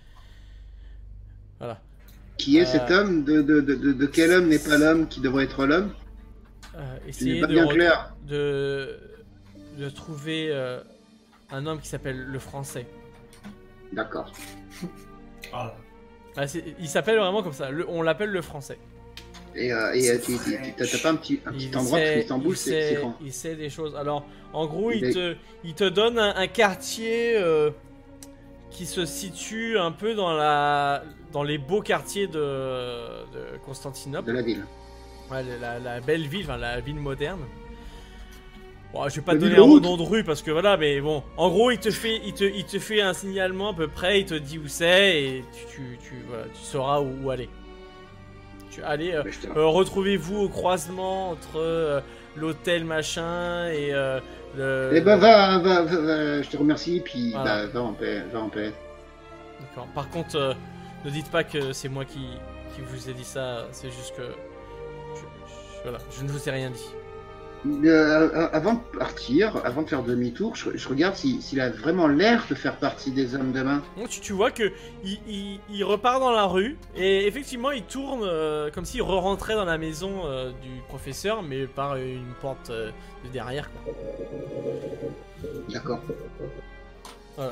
voilà. Qui est Euh, cet homme de, de, de, de, de quel homme n'est pas l'homme qui devrait être l'homme? Euh, Ce n'est essayez pas de, bien re- clair. de, de trouver euh, un homme qui s'appelle le Français. D'accord. Ah, Ah, c'est- il s'appelle vraiment comme ça. Le- on l'appelle le Français. Et, euh, et euh, tu- tu- tu- t'as t'as pas un petit, un petit Il endroit, parce sait, qu'Istanbul, il c'est c'est sait- grand. il sait des choses. Alors, en gros, il Il est- te, il te donne un, un quartier euh, qui se situe un peu dans la, dans les beaux quartiers de, de De Constantinople. la ville. Ouais, la, la belle ville, enfin la ville moderne. Bon, je vais pas La te donner ville un haute. nom de rue parce que voilà, mais bon, en gros, il te fait, il te, il te fait un signalement à peu près, il te dit où c'est et tu, tu, tu, voilà, tu sauras où, où aller. Tu allez, euh, Mais je te- euh, retrouvez-vous au croisement entre euh, l'hôtel machin et euh, le. Eh ben va, va, va, va, je te remercie, puis Voilà. bah, va en paix, va en paix. D'accord. Par contre, euh, ne dites pas que c'est moi qui, qui vous ai dit ça. C'est juste que, je, je- voilà, je ne vous ai rien dit. Euh, avant de partir, avant de faire demi-tour, je, je regarde si- s'il a vraiment l'air de faire partie des hommes de main. Donc tu, tu vois que il, il- il repart dans la rue et effectivement il tourne euh, comme s'il re-rentrait dans la maison euh, du professeur mais par une porte euh, de derrière quoi. D'accord. Voilà.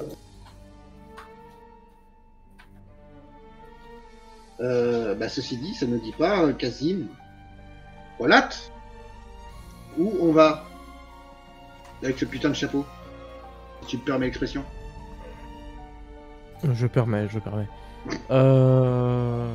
Euh, bah, ceci dit, ça ne dit pas, euh, Kazim. Voilà. Où on va? Avec ce putain de chapeau. Si tu me permets l'expression. Je permets, je permets. Euh...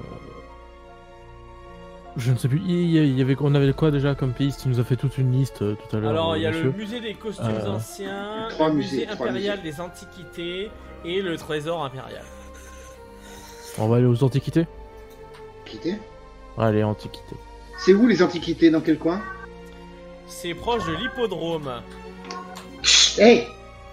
Je ne sais plus. Il y il y avait, on avait quoi déjà comme piste? Il nous a fait toute une liste euh, tout à l'heure. Alors euh, il y a le monsieur. musée des costumes Euh, anciens, trois le musées, musée trois impérial musées. des antiquités et le trésor impérial. On va aller aux antiquités. Antiquités. Allez, antiquités. C'est où les antiquités? Dans quel coin? C'est proche de l'hippodrome. Hey!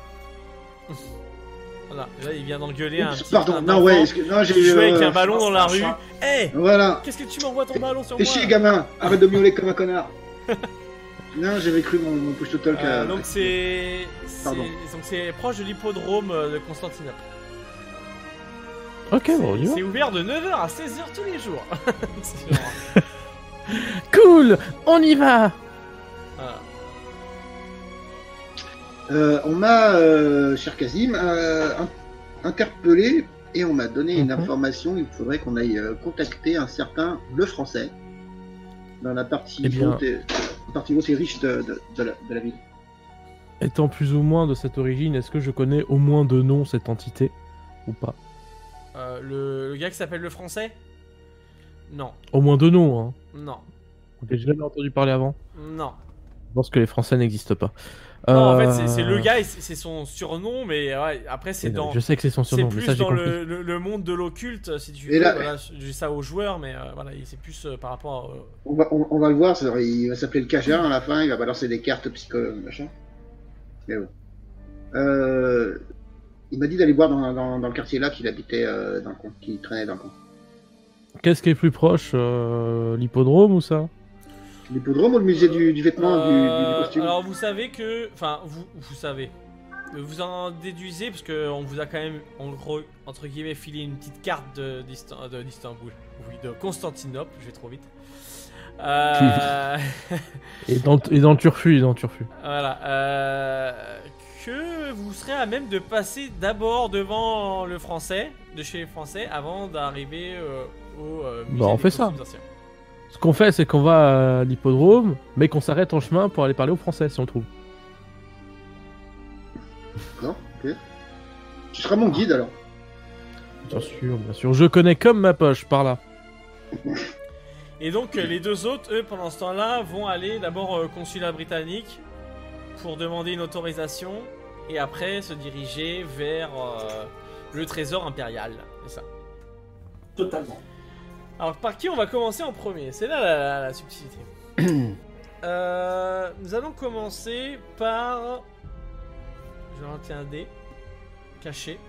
Voilà, là il vient d'engueuler un Oups, petit pardon, un non, enfant ouais, est-ce que- non, j'ai qui jouait euh, avec un ballon je dans pense la que c'est rue. un Eh, Voilà. qu'est-ce que tu m'envoies ton ballon sur Fais moi chier, gamin! Arrête de miauler comme un connard! Non, j'avais cru mon, mon push to talk. Euh, à- donc c'est c'est- Pardon. donc c'est proche de l'hippodrome euh, de Constantinople. Ok, C'est bon, on y va. c'est ouvert de neuf heures à seize heures tous les jours. C'est genre, Cool, on y va. voilà. Euh, on m'a, euh, cher Kazim, euh, in- interpellé et on m'a donné une Mhm. information. Il faudrait qu'on aille euh, contacter un certain Le Français dans la partie Eh bien- haute et, la partie haute et riche de, de, de la, de la ville. Étant plus ou moins de cette origine, est-ce que je connais au moins de nom cette entité ou pas? Euh, le, le gars qui s'appelle le Français. Non, Au moins de nom, hein. non, J'ai jamais entendu parler avant. non. Je pense que les Français n'existent pas. Non, en Euh, fait c'est- c'est le gars, et c'est c'est son surnom, mais ouais, après c'est et dans. Je sais que c'est son C'est surnom, mais plus ça j'ai dans compris. le, le- le monde de l'occulte, si tu Et veux. là- Voilà, je dis ça aux joueurs, mais euh, voilà, c'est plus euh, par rapport. à, euh, On va, on, on va le voir, ça- il va s'appeler le Cajun à la fin, il va balancer des cartes psychologues, machin. Mais bon. Euh, il m'a dit d'aller voir dans, dans, dans le quartier là qu'il habitait euh, dans le coin, qu'il traînait dans le coin. Qu'est-ce qui est plus proche, euh, l'hippodrome ou ça? L'hippodrome ou le musée du, du vêtement, du- du, Euh, du costume? alors vous savez que, enfin vous, vous savez, vous en déduisez parce que on vous a quand même en gros entre guillemets filé une petite carte de d'Istan- de- d'Istanbul, oui de Constantinople, je vais trop vite. Euh, Et dans, et dans le turfu, et dans le turfu. voilà, euh, que vous serez à même de passer d'abord devant le français, de chez les Français, avant d'arriver euh, au euh, musée Bah, on des fait ça. costumes anciens. Ce qu'on fait, c'est qu'on va à l'hippodrome, mais qu'on s'arrête en chemin pour aller parler aux Français si on le trouve. D'accord, ok. Tu seras mon guide alors. Bien sûr, bien sûr. Je connais comme ma poche par là. Et donc euh, les deux autres, eux, pendant ce temps-là, vont aller d'abord au consulat britannique pour demander une autorisation et après se diriger vers euh, le trésor impérial. C'est ça. Totalement. Alors par qui on va commencer en premier? C'est là la, la- la subtilité. Euh, nous allons commencer par... Je vais retirer un dé. Caché.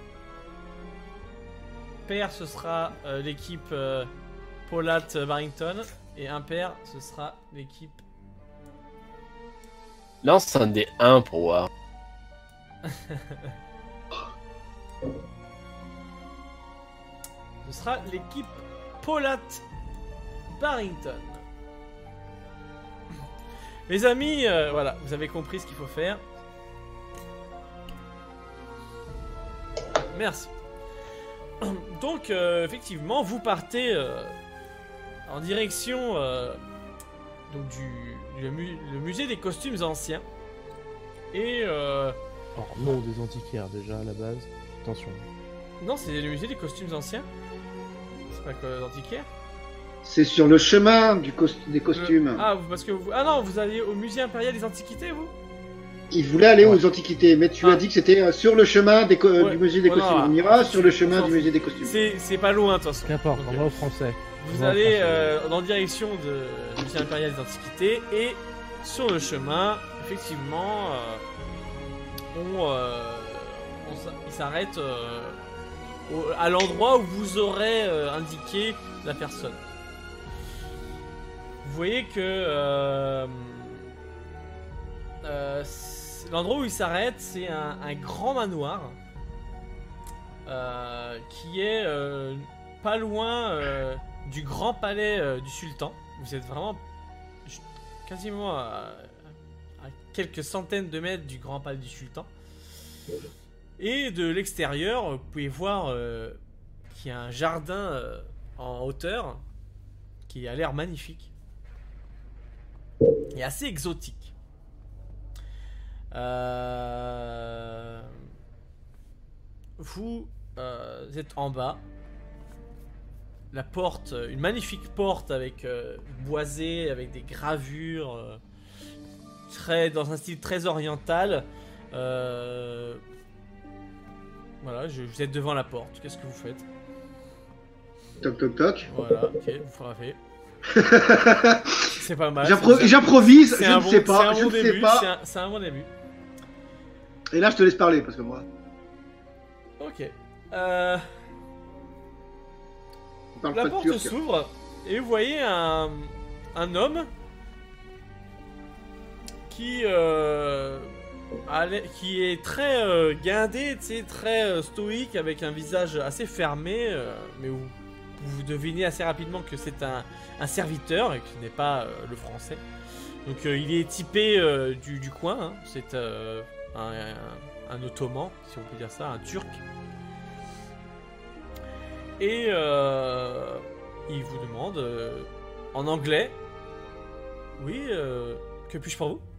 Père, ce sera euh, l'équipe euh, Paulat Barrington. Et impair, ce sera l'équipe. Lance un des un pour voir. Ce sera l'équipe Paulat Barrington. Les amis, euh, voilà, vous avez compris ce qu'il faut faire. Merci. Donc, euh, effectivement, vous partez euh, en direction euh, donc du, du mu- le musée des costumes anciens. Et euh, Alors, non, des antiquaires déjà à la base. Attention. non, c'est le musée des costumes anciens. C'est pas quoi, l'antiquaire. C'est sur le chemin du cos- des costumes. Le- Ah, vous- parce que vous... ah non, vous allez au musée impérial des antiquités, vous. Il voulait aller Ouais. aux antiquités, mais tu Ah. as dit que c'était euh, sur le chemin des co- Ouais. du musée des Ouais, non, costumes. On ah, ira sur le on chemin s'en du fout. musée des costumes. C'est c'est pas loin, de toute façon. Qu'importe, Donc, on va au français. Vous On va au allez français. euh, en direction de, du musée impérial des antiquités et sur le chemin, effectivement, euh, on, euh, on s'a- il s'arrête euh, au- à l'endroit où vous aurez euh, indiqué la personne. Vous voyez que euh, euh, c'est- l'endroit où il s'arrête, c'est un, un grand manoir euh, qui est euh, pas loin euh, du grand palais euh, du sultan. Vous êtes vraiment j- quasiment à, à quelques centaines de mètres du grand palais du sultan. Et de l'extérieur, vous pouvez voir euh, qu'il y a un jardin euh, en hauteur qui a l'air magnifique et assez exotique. Euh, Vous, euh, vous êtes en bas. La porte, une magnifique porte avec euh, boisée, avec des gravures, euh, très dans un style très oriental. Euh, voilà, je, vous êtes devant la porte. Qu'est-ce que vous faites? Toc toc toc. Voilà, ok, vous frappez. C'est pas mal. J'impro- c'est- J'improvise, c'est je un ne bon- sais pas, c'est un je bon ne sais début, pas. c'est un- C'est un bon début. Et là, je te laisse parler parce que moi, Ok. Euh, je parle la pas de porte turc. s'ouvre et vous voyez un, un homme qui, euh, a l'air- qui est très euh, guindé, tu sais, très euh, stoïque, avec un visage assez fermé, euh, mais où vous devinez assez rapidement que c'est un, un serviteur et que ce n'est pas euh, le français. Donc euh, il est typé euh, du, du coin, hein. C'est euh, un, un- un ottoman, si on peut dire ça, un turc. Et euh, il vous demande euh, en anglais, oui, euh, que puis-je pour vous?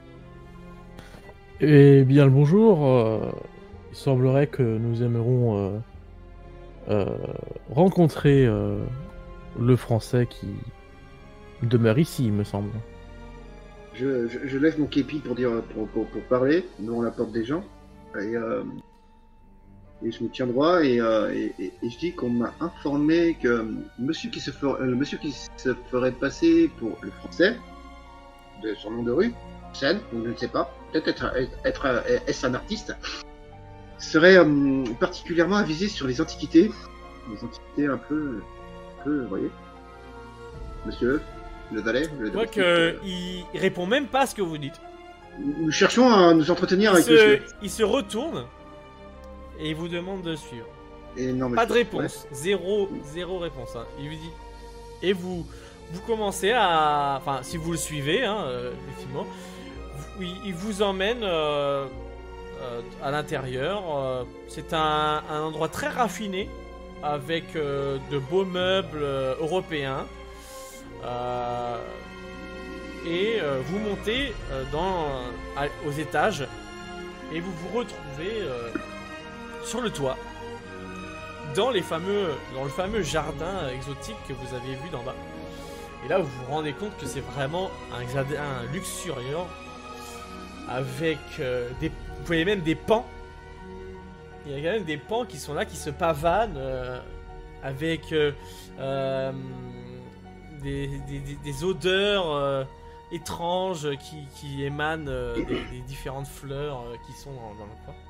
Eh bien, le bonjour. euh, il semblerait que nous aimerons euh, euh, rencontrer euh, le français qui demeure ici, il me semble. Je, je, je lève mon képi pour dire pour, pour, pour parler devant la porte des gens et, euh, et je me tiens droit et, euh, et, et, et je dis qu'on m'a informé que monsieur qui se ferait, le monsieur qui se ferait passer pour le français de son nom de rue, Sen, ou je ne sais pas, peut-être être, être, être est-ce un artiste, serait euh, particulièrement avisé sur les antiquités, les antiquités un peu, un peu, vous voyez, monsieur. Le valet, le Je vois domestique, qu'il euh, il répond même pas à ce que vous dites. Nous cherchons à nous entretenir Il avec se, monsieur. il se retourne et il vous demande de suivre. Et non, mais Pas de je- réponse, zéro, zéro réponse. Hein. Il vous dit. Et vous, vous commencez à, enfin, si vous le suivez, hein, euh, effectivement, vous- il, il vous emmène euh, euh, à l'intérieur. euh, c'est un, un endroit très raffiné avec euh, de beaux meubles euh, européens. Euh, et euh, vous montez euh, dans, à- aux étages et vous vous retrouvez euh, sur le toit dans les fameux dans le fameux jardin exotique que vous avez vu d'en bas. Et là vous vous rendez compte que c'est vraiment un jardin luxuriant avec euh, des, vous voyez même des pans. Il y a quand même des pans qui sont là, qui se pavanent euh, avec euh, euh, des, des, des- des odeurs euh, étranges qui, qui émanent euh, des, des différentes fleurs euh, qui sont dans, dans le coin.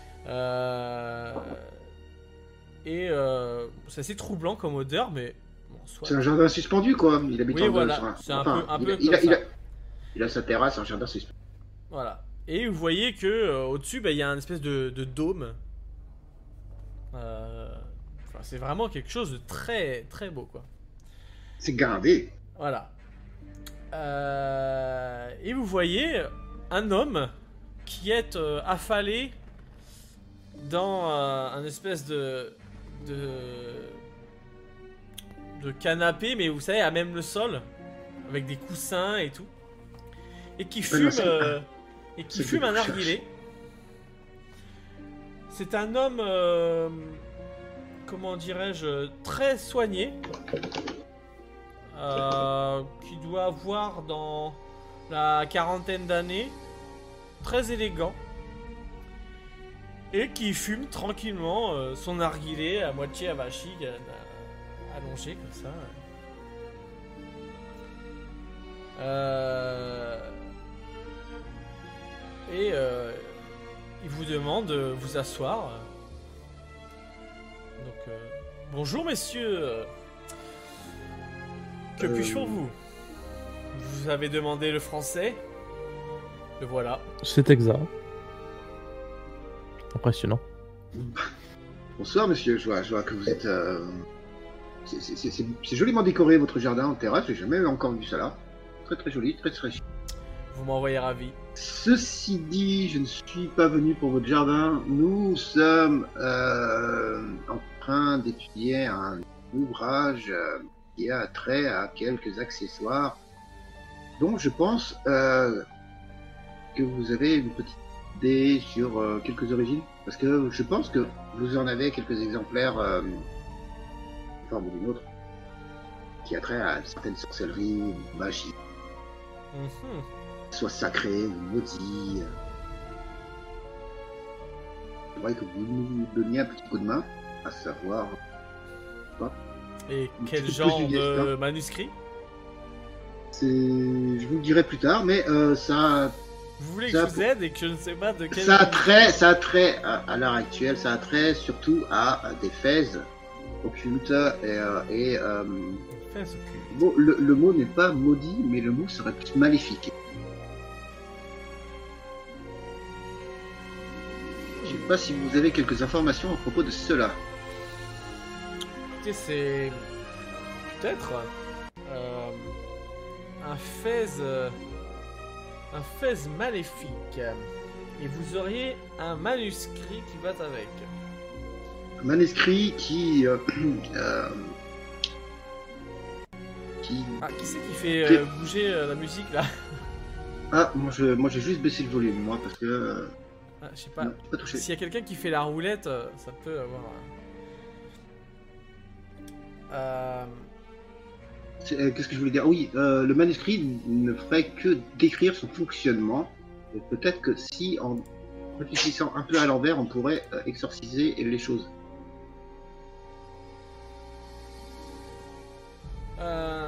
Euh, et euh, c'est assez troublant comme odeur, mais Bon, soit. C'est un jardin suspendu, quoi. Il habite Oui, en voilà, sur un- c'est un enfin, peu- un il, peu a, il, comme a, il, a, ça. il a sa terrasse, un jardin suspendu. Voilà. Et vous voyez que euh, au-dessus, bah, il y a un espèce de, de dôme. Euh, Enfin, c'est vraiment quelque chose de très très beau, quoi. C'est gardé. Voilà. Euh, Et vous voyez un homme qui est euh, affalé dans euh, un espèce de, de de canapé, mais vous savez, à même le sol, avec des coussins et tout, et qui Ouais, fume non, c'est- euh, et qui c'est fume que un je cherche. narguilé. C'est un homme, euh, comment dirais-je, très soigné, euh, qui doit avoir dans la quarantaine d'années, très élégant, et qui fume tranquillement euh, son narguilé à moitié avachi, euh, allongé comme ça. Euh... Et euh, il vous demande de vous asseoir. Donc, euh, bonjour messieurs. Que Euh, puis-je pour vous? Vous avez demandé le français. Le voilà. C'est exact. Impressionnant. Bonsoir, monsieur. Je vois, je vois que vous êtes. Euh... C'est c'est- c'est- c'est- c'est joliment décoré votre jardin en terrasse. J'ai jamais encore vu ça là. Très très joli, très très chic. Vous m'envoyez ravi. Ceci dit, je ne suis pas venu pour votre jardin. Nous sommes euh, en train d'étudier un ouvrage euh, qui a trait à quelques accessoires dont je pense euh, que vous avez une petite idée sur euh, quelques origines. Parce que je pense que vous en avez quelques exemplaires, euh, d'une forme ou d'une autre, qui a trait à une certaine sorcellerie, ou magie, Mhm. soit sacré ou maudit. J'aimerais que vous nous donniez un petit coup de main, à savoir. Et Un quel petit peu genre plus du de destin. manuscrit? C'est, je vous le dirai plus tard, mais euh, ça, Vous voulez que Ça- je vous aide et que je ne sais pas de quel... ça a trait, ça a trait à, à l'heure actuelle, ça a trait surtout à, à des fèses occultes et, euh, et euh, Fais ce cul. bon, le, le mot n'est pas maudit, mais le mot serait plus maléfique. Je sais pas si vous avez quelques informations à propos de cela. Écoutez, c'est peut-être euh, un fez, euh, un fez maléfique, et vous auriez un manuscrit qui va avec. Un manuscrit qui, euh, euh, qui, Ah, qui c'est qui fait euh, bouger euh, la musique là? ah, moi je, moi j'ai juste baissé le volume, moi, parce que, euh, Ah, je sais pas. non, j'ai pas touché. S'il y a quelqu'un qui fait la roulette, euh, ça peut avoir. euh, euh, C'est- euh, Qu'est-ce que je voulais dire? Oui, euh, le manuscrit ne ferait que décrire son fonctionnement. Et peut-être que si, en réfléchissant un peu à l'envers, on pourrait euh, exorciser les choses. Euh,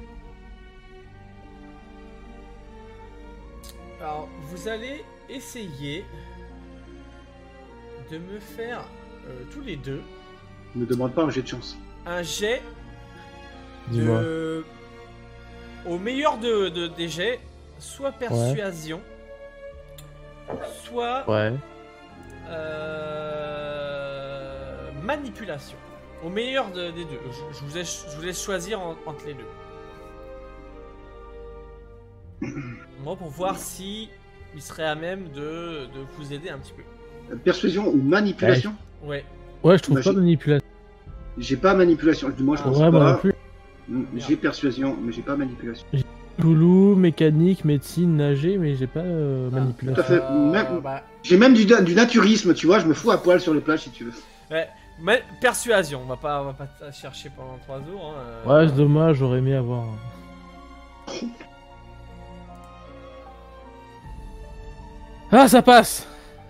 Alors, vous allez essayer de me faire euh, tous les deux Ne demande pas un jet de chance. un jet Dis-moi. de... au meilleur de, de- des jets, soit persuasion, soit Ouais. euh, manipulation. Au meilleur de- des deux. Je, je vous, ai- je vous laisse choisir en- entre les deux. Moi, pour voir si il serait à même de, de vous aider un petit peu. Euh, Persuasion ou manipulation? Ouais. Ouais, je trouve Bah, pas j'ai- de manipulation. J'ai pas manipulation. Du moins, je Ah, pense Ouais, moi non pas. plus. Mm, J'ai persuasion, mais j'ai pas manipulation. Loulou, mécanique, médecine, nager, mais j'ai pas euh, Ah, manipulation. Tout à fait. Euh, Même- bah, J'ai même du, du naturisme, tu vois. Je me fous à poil sur les plages si tu veux. ouais. Mais persuasion, on va pas, on va pas t- chercher pendant trois jours. Hein, euh. Ouais, c'est dommage, j'aurais aimé avoir. un- Ah, ça passe!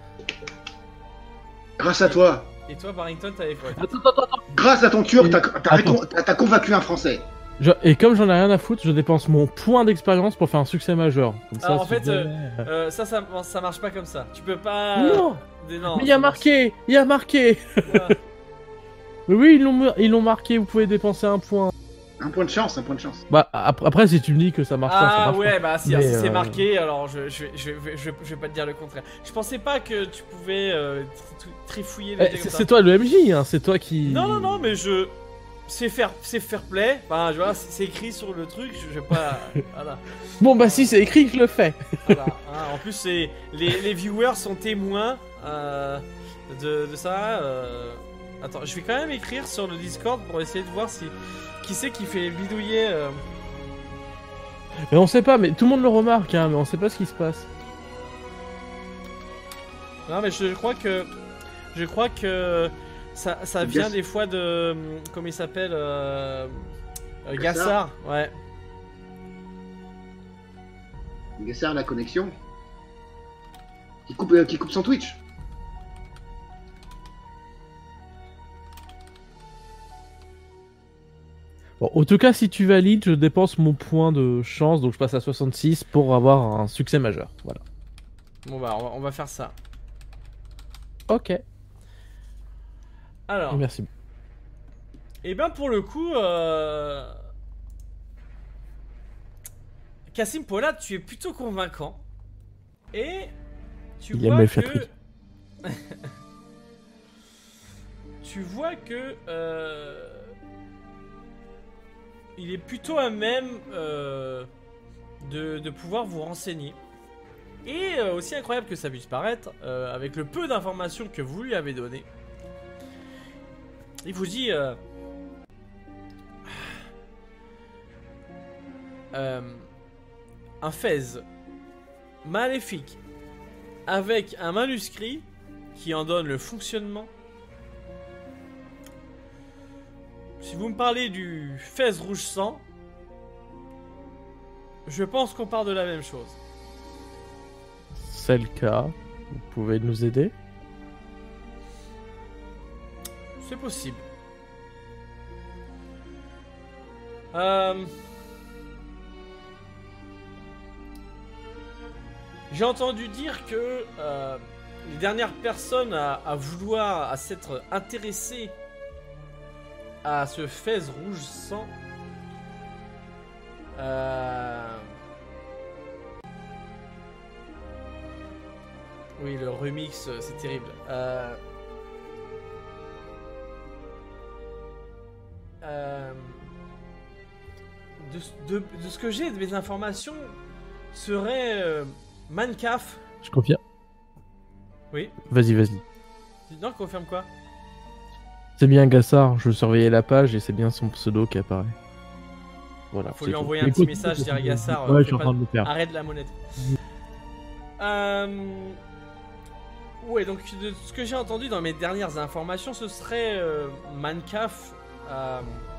Grâce à toi, Et toi, Barrington, t'avais quoi? Attends, attends, attends. grâce à ton turc, t'as t'as Attends. récon- t'as- t'as convaincu un Français. Je- Et comme j'en ai rien à foutre, je dépense mon point d'expérience pour faire un succès majeur. Comme ça, Alors, en si fait, jamais- Euh, ça, ça, ça marche pas comme ça. Tu peux pas. Non. Des- non, Mais il y a ça marche- marqué! Il y a marqué! Ouais. Mais oui, ils l'ont ils l'ont marqué, vous pouvez dépenser un point. Un point de chance, un point de chance. Bah, ap- après, si tu me dis que ça marche pas, ça Ah marche ouais, pas. bah si, Mais, si c'est euh, marqué, alors je, je, je, je, je, je vais pas te dire le contraire. Je pensais pas que tu pouvais euh, tri- trifouiller le Eh, dé c'est comme ça. c'est toi le M J, hein, c'est toi qui. Non, non, non, mais je... C'est fair, c'est fair play, enfin, je vois, c'est c'est écrit sur le truc, je, je vais pas... Voilà, Bon, bah, si c'est écrit, je le fais. voilà. Hein, en plus, c'est- les, les viewers sont témoins euh, de, de ça. euh. Attends, je vais quand même écrire sur le Discord pour essayer de voir si... Qui c'est qui fait bidouiller... euh. Mais on sait pas, mais tout le monde le remarque, hein, mais on sait pas ce qui se passe. Non, mais je, je crois que... Je crois que... Ça, ça C'est vient Gass- des fois de... Comment il s'appelle euh, euh, Gassard. Gassard, ouais. Gassard, la connexion. Qui coupe, euh, qui coupe son Twitch. Bon, en tout cas, si tu valides, je dépense mon point de chance, donc je passe à soixante-six pour avoir un succès majeur. Voilà. Bon bah, on va, on va faire ça. Ok. Alors... Merci. Et ben pour le coup, euh... Cassim Pollard, tu es plutôt convaincant. Et tu Il aime vois les que... flatteries. tu vois que... euh, Il est plutôt à même euh, de, de pouvoir vous renseigner. Et euh, aussi incroyable que ça puisse paraître, euh, avec le peu d'informations que vous lui avez données, il vous dit... Euh, Euh, un fez maléfique avec un manuscrit qui en donne le fonctionnement. Si vous me parlez du fez rouge sang, je pense qu'on parle de la même chose. C'est le cas. Vous pouvez nous aider? C'est possible. Euh... J'ai entendu dire que euh, les dernières personnes à, à vouloir, à s'être intéressées à ce fez rouge sang, euh... oui, le remix, c'est terrible. Euh... Euh... De, de, de ce que j'ai de mes informations, serait euh, Mancaf. Je confirme. Oui. Vas-y, vas-y. Non, confirme quoi? C'est bien Gassard, je surveillais la page et c'est bien son pseudo qui apparaît. Voilà. Faut c'est lui tout. envoyer un Écoute, petit message, écoute, dire écoute, Gassard. Ouais, euh, je suis en fais train pas- de le faire. Arrête la monnaie. Euh... Ouais, donc de ce que j'ai entendu dans mes dernières informations, ce serait euh, Mancaf. Euh...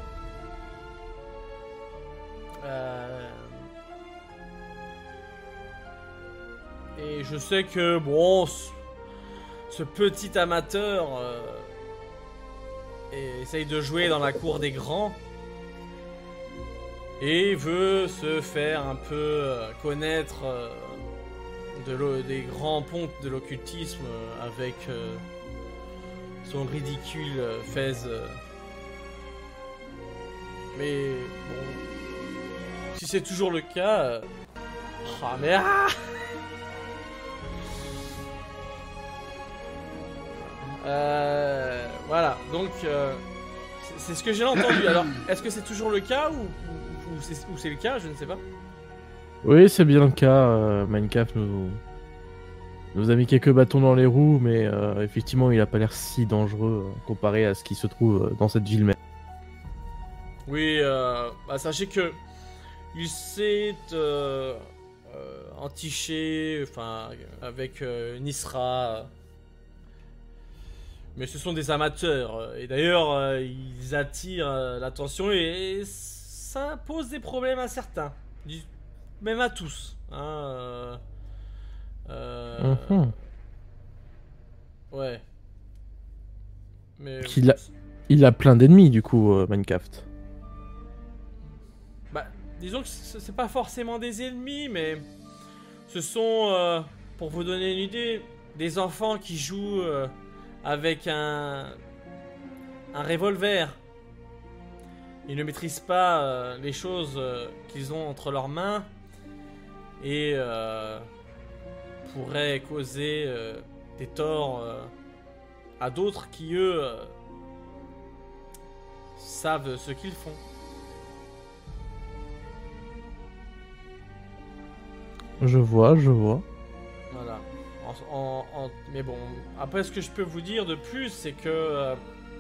Euh... Et je sais que, bon, ce, ce petit amateur euh, essaye de jouer dans la cour des grands et veut se faire un peu euh, connaître euh, de l'o- des grands pontes de l'occultisme euh, avec euh, son ridicule euh, fez. euh. Mais bon, si c'est toujours le cas... euh, Ah mais ah Euh, voilà, donc euh, c'est- c'est ce que j'ai entendu. Alors, est-ce que c'est toujours le cas ou, ou, ou c'est ou c'est le cas? Je ne sais pas. Oui, c'est bien le cas. Euh, Minecraft nous... nous a mis quelques bâtons dans les roues, mais euh, effectivement, il a pas l'air si dangereux euh, comparé à ce qui se trouve euh, dans cette ville même. Oui, euh, bah, sachez que il s'est euh, euh, entiché, enfin, avec euh, Nisra. euh, Mais ce sont des amateurs. euh, Et d'ailleurs, euh, ils attirent euh, l'attention et, et ça pose des problèmes à certains. Du- Même à tous. Hein, euh, euh, Mhm. Ouais. Mais... Qu'il a- Il a plein d'ennemis, du coup, euh, Minecraft. Bah, disons que ce- c'est pas forcément des ennemis, mais ce sont, euh, pour vous donner une idée, des enfants qui jouent euh, avec un, un revolver. ils ne maîtrisent pas euh, les choses euh, qu'ils ont entre leurs mains et euh, pourraient causer euh, des torts euh, à d'autres qui, eux, euh, savent ce qu'ils font. Je vois, je vois. Voilà. En, en- en- mais bon, après ce que je peux vous dire de plus, c'est que euh,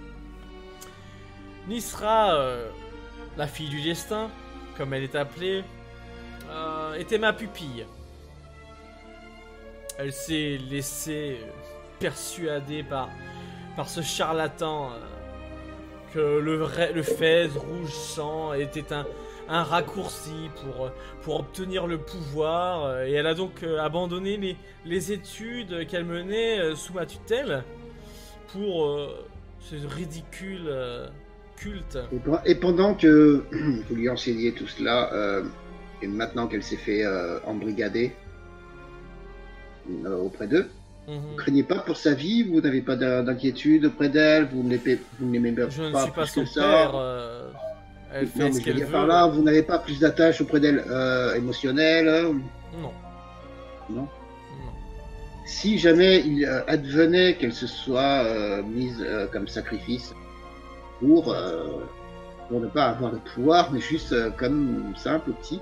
Nisra, euh, la fille du destin, comme elle est appelée, euh, était ma pupille. Elle s'est laissée euh, persuader par, par ce charlatan euh, que le, vrai, le fez rouge sang était un, un raccourci pour, pour obtenir le pouvoir, euh, et elle a donc euh, abandonné les, les études qu'elle menait euh, sous ma tutelle pour euh, ce ridicule euh, culte. Et, pe- et pendant que vous lui enseigniez tout cela, euh, et maintenant qu'elle s'est fait euh, embrigader euh, auprès d'eux, Mhm. vous ne craignez pas pour sa vie, vous n'avez pas d'in- d'inquiétude auprès d'elle, vous ne l'aimez vous ne l'aimez pas Je ne pas suis pas plus son que ça. père. euh, elle Non, fait mais ce je veux qu'elle dire veut. par là, vous n'avez pas plus d'attache auprès d'elle euh, émotionnelle, euh, Non. non? Non. Si jamais il euh, advenait qu'elle se soit euh, mise euh, comme sacrifice pour, euh, pour ne pas avoir de pouvoir, mais juste euh, comme simple outil,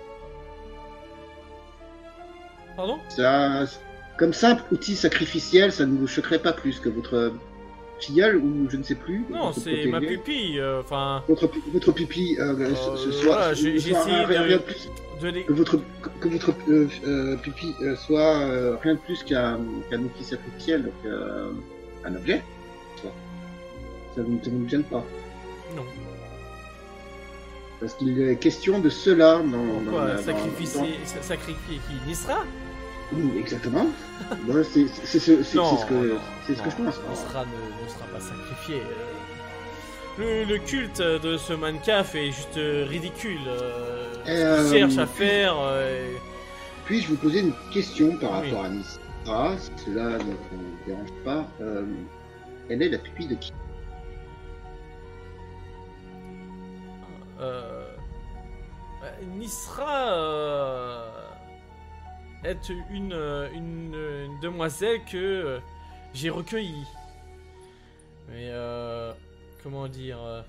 Pardon? ça, comme simple outil sacrificiel, ça ne vous choquerait pas plus que votre filleule ou je ne sais plus. Non, votre c'est ma protégée, pupille. euh, Enfin, Votre, pu- votre pupille euh, Euh, ce, ce soit, voilà, j'ai- j'ai soit essayé rien, de- rien de plus, de les. que votre que votre euh, euh, pupille euh, soit euh, rien de plus qu'un qu'un outil sacrificiel, donc euh, un objet. Ça, ça vous- ça ne vous gêne pas. Non. Parce qu'il est question de cela dans, dans, Pourquoi la- dans- sacrifier, sa- sacrifier qui? Nisra? dans- Oui, exactement. Bon, c'est c'est ce, c'est- Non, c'est ce que, non, c'est ce que je non, pense. Nisra ne, ne sera pas sacrifié. euh. Le, le culte de ce Mancaf est juste euh, ridicule. euh, Ce Euh, qu'il cherche à faire. euh, Puis-je vous poser une question par Oui. rapport à Nisra, si cela ne vous dérange pas. Euh, elle est la pupille de qui? euh, euh, Nisra euh, est une, une, une demoiselle que euh, j'ai recueillie. Mais euh, comment dire euh,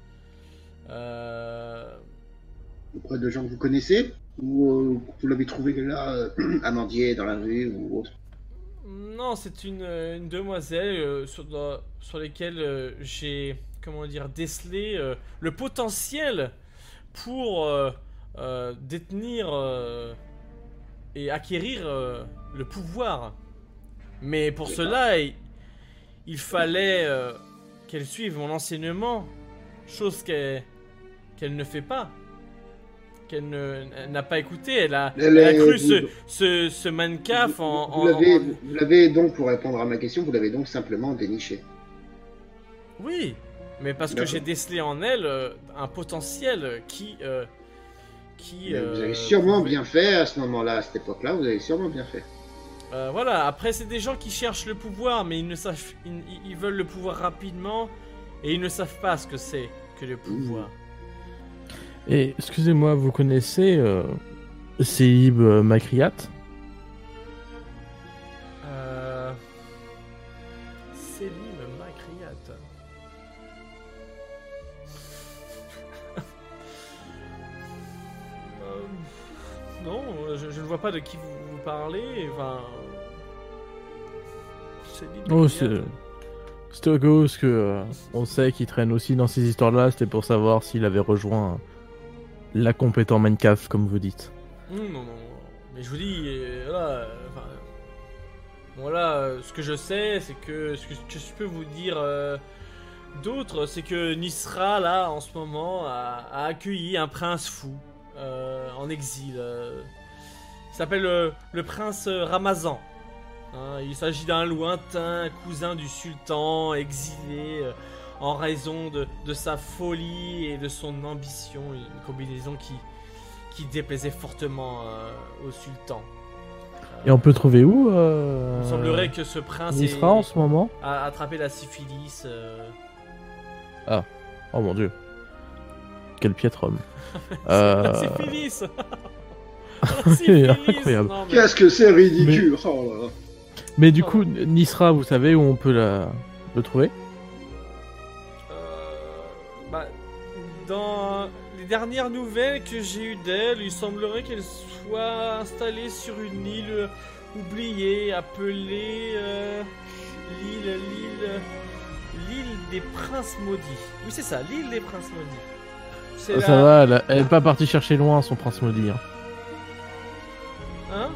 euh, Auprès de gens que vous connaissez? Ou euh, vous l'avez trouvé là, euh, à mendier dans la rue ou autre? Non, c'est une, une demoiselle euh, sur, dans- sur lesquelles euh, j'ai, comment dire, décelé euh, le potentiel pour euh, euh, détenir euh, et acquérir euh, le pouvoir. Mais pour D'accord. cela, il, il fallait euh, qu'elle suive mon enseignement, chose qu'elle qu'elle ne fait pas. Qu'elle ne- elle n'a pas écouté. Elle a, Elle elle a est- cru vous- ce, ce, ce mancaf en... Vous en- l'avez, en- vous l'avez donc, pour répondre à ma question, vous l'avez donc simplement déniché. Oui, mais parce que D'accord. j'ai décelé en elle euh, un potentiel qui... euh, qui Mais vous euh, avez sûrement pouvait- bien fait à ce moment-là, à cette époque-là, vous avez sûrement bien fait. Euh, voilà, après c'est des gens qui cherchent le pouvoir, mais ils ne savent... Ils, ils veulent le pouvoir rapidement, et ils ne savent pas ce que c'est que le pouvoir. Et excusez-moi, vous connaissez euh, Seib euh, Makriat? Euh... Selim Makriat. Euh, non, je, je ne vois pas de qui vous, vous parlez. Enfin. Selim Oh, Makriat. c'est... C'était à cause que euh, on sait qu'il traîne aussi dans ces histoires-là, c'était pour savoir s'il avait rejoint la compétent Minecraft, comme vous dites. Non, non, non, non. Mais je vous dis, euh, voilà. euh, enfin, voilà, euh, ce que je sais, c'est que ce que, que je peux vous dire euh, d'autre, c'est que Nisra, là, en ce moment, a, a accueilli un prince fou euh, en exil. euh. Il s'appelle euh, le prince euh, Ramazan. Hein, il s'agit d'un lointain cousin du sultan, exilé euh, en raison de, de sa folie et de son ambition, une combinaison qui, qui déplaisait fortement euh, au sultan. Et on peut trouver où euh... Il semblerait que ce prince il ait- sera en ce moment? a attrapé la syphilis. euh. Oh mon dieu. quel piètre homme. Euh... C'est Phyllis. C'est incroyable. Non, mais... Qu'est-ce que c'est ridicule. Oh là là. Mais du coup, Nisra, vous savez où on peut la... le trouver? Euh, bah, dans les dernières nouvelles que j'ai eues d'elle, il semblerait qu'elle soit installée sur une île oubliée, appelée euh, l'île, l'île, l'île des Princes Maudits. Oui, c'est ça, l'île des Princes Maudits. C'est Ça la- va, elle, elle est pas partie chercher loin son prince maudit. Hein. Hein?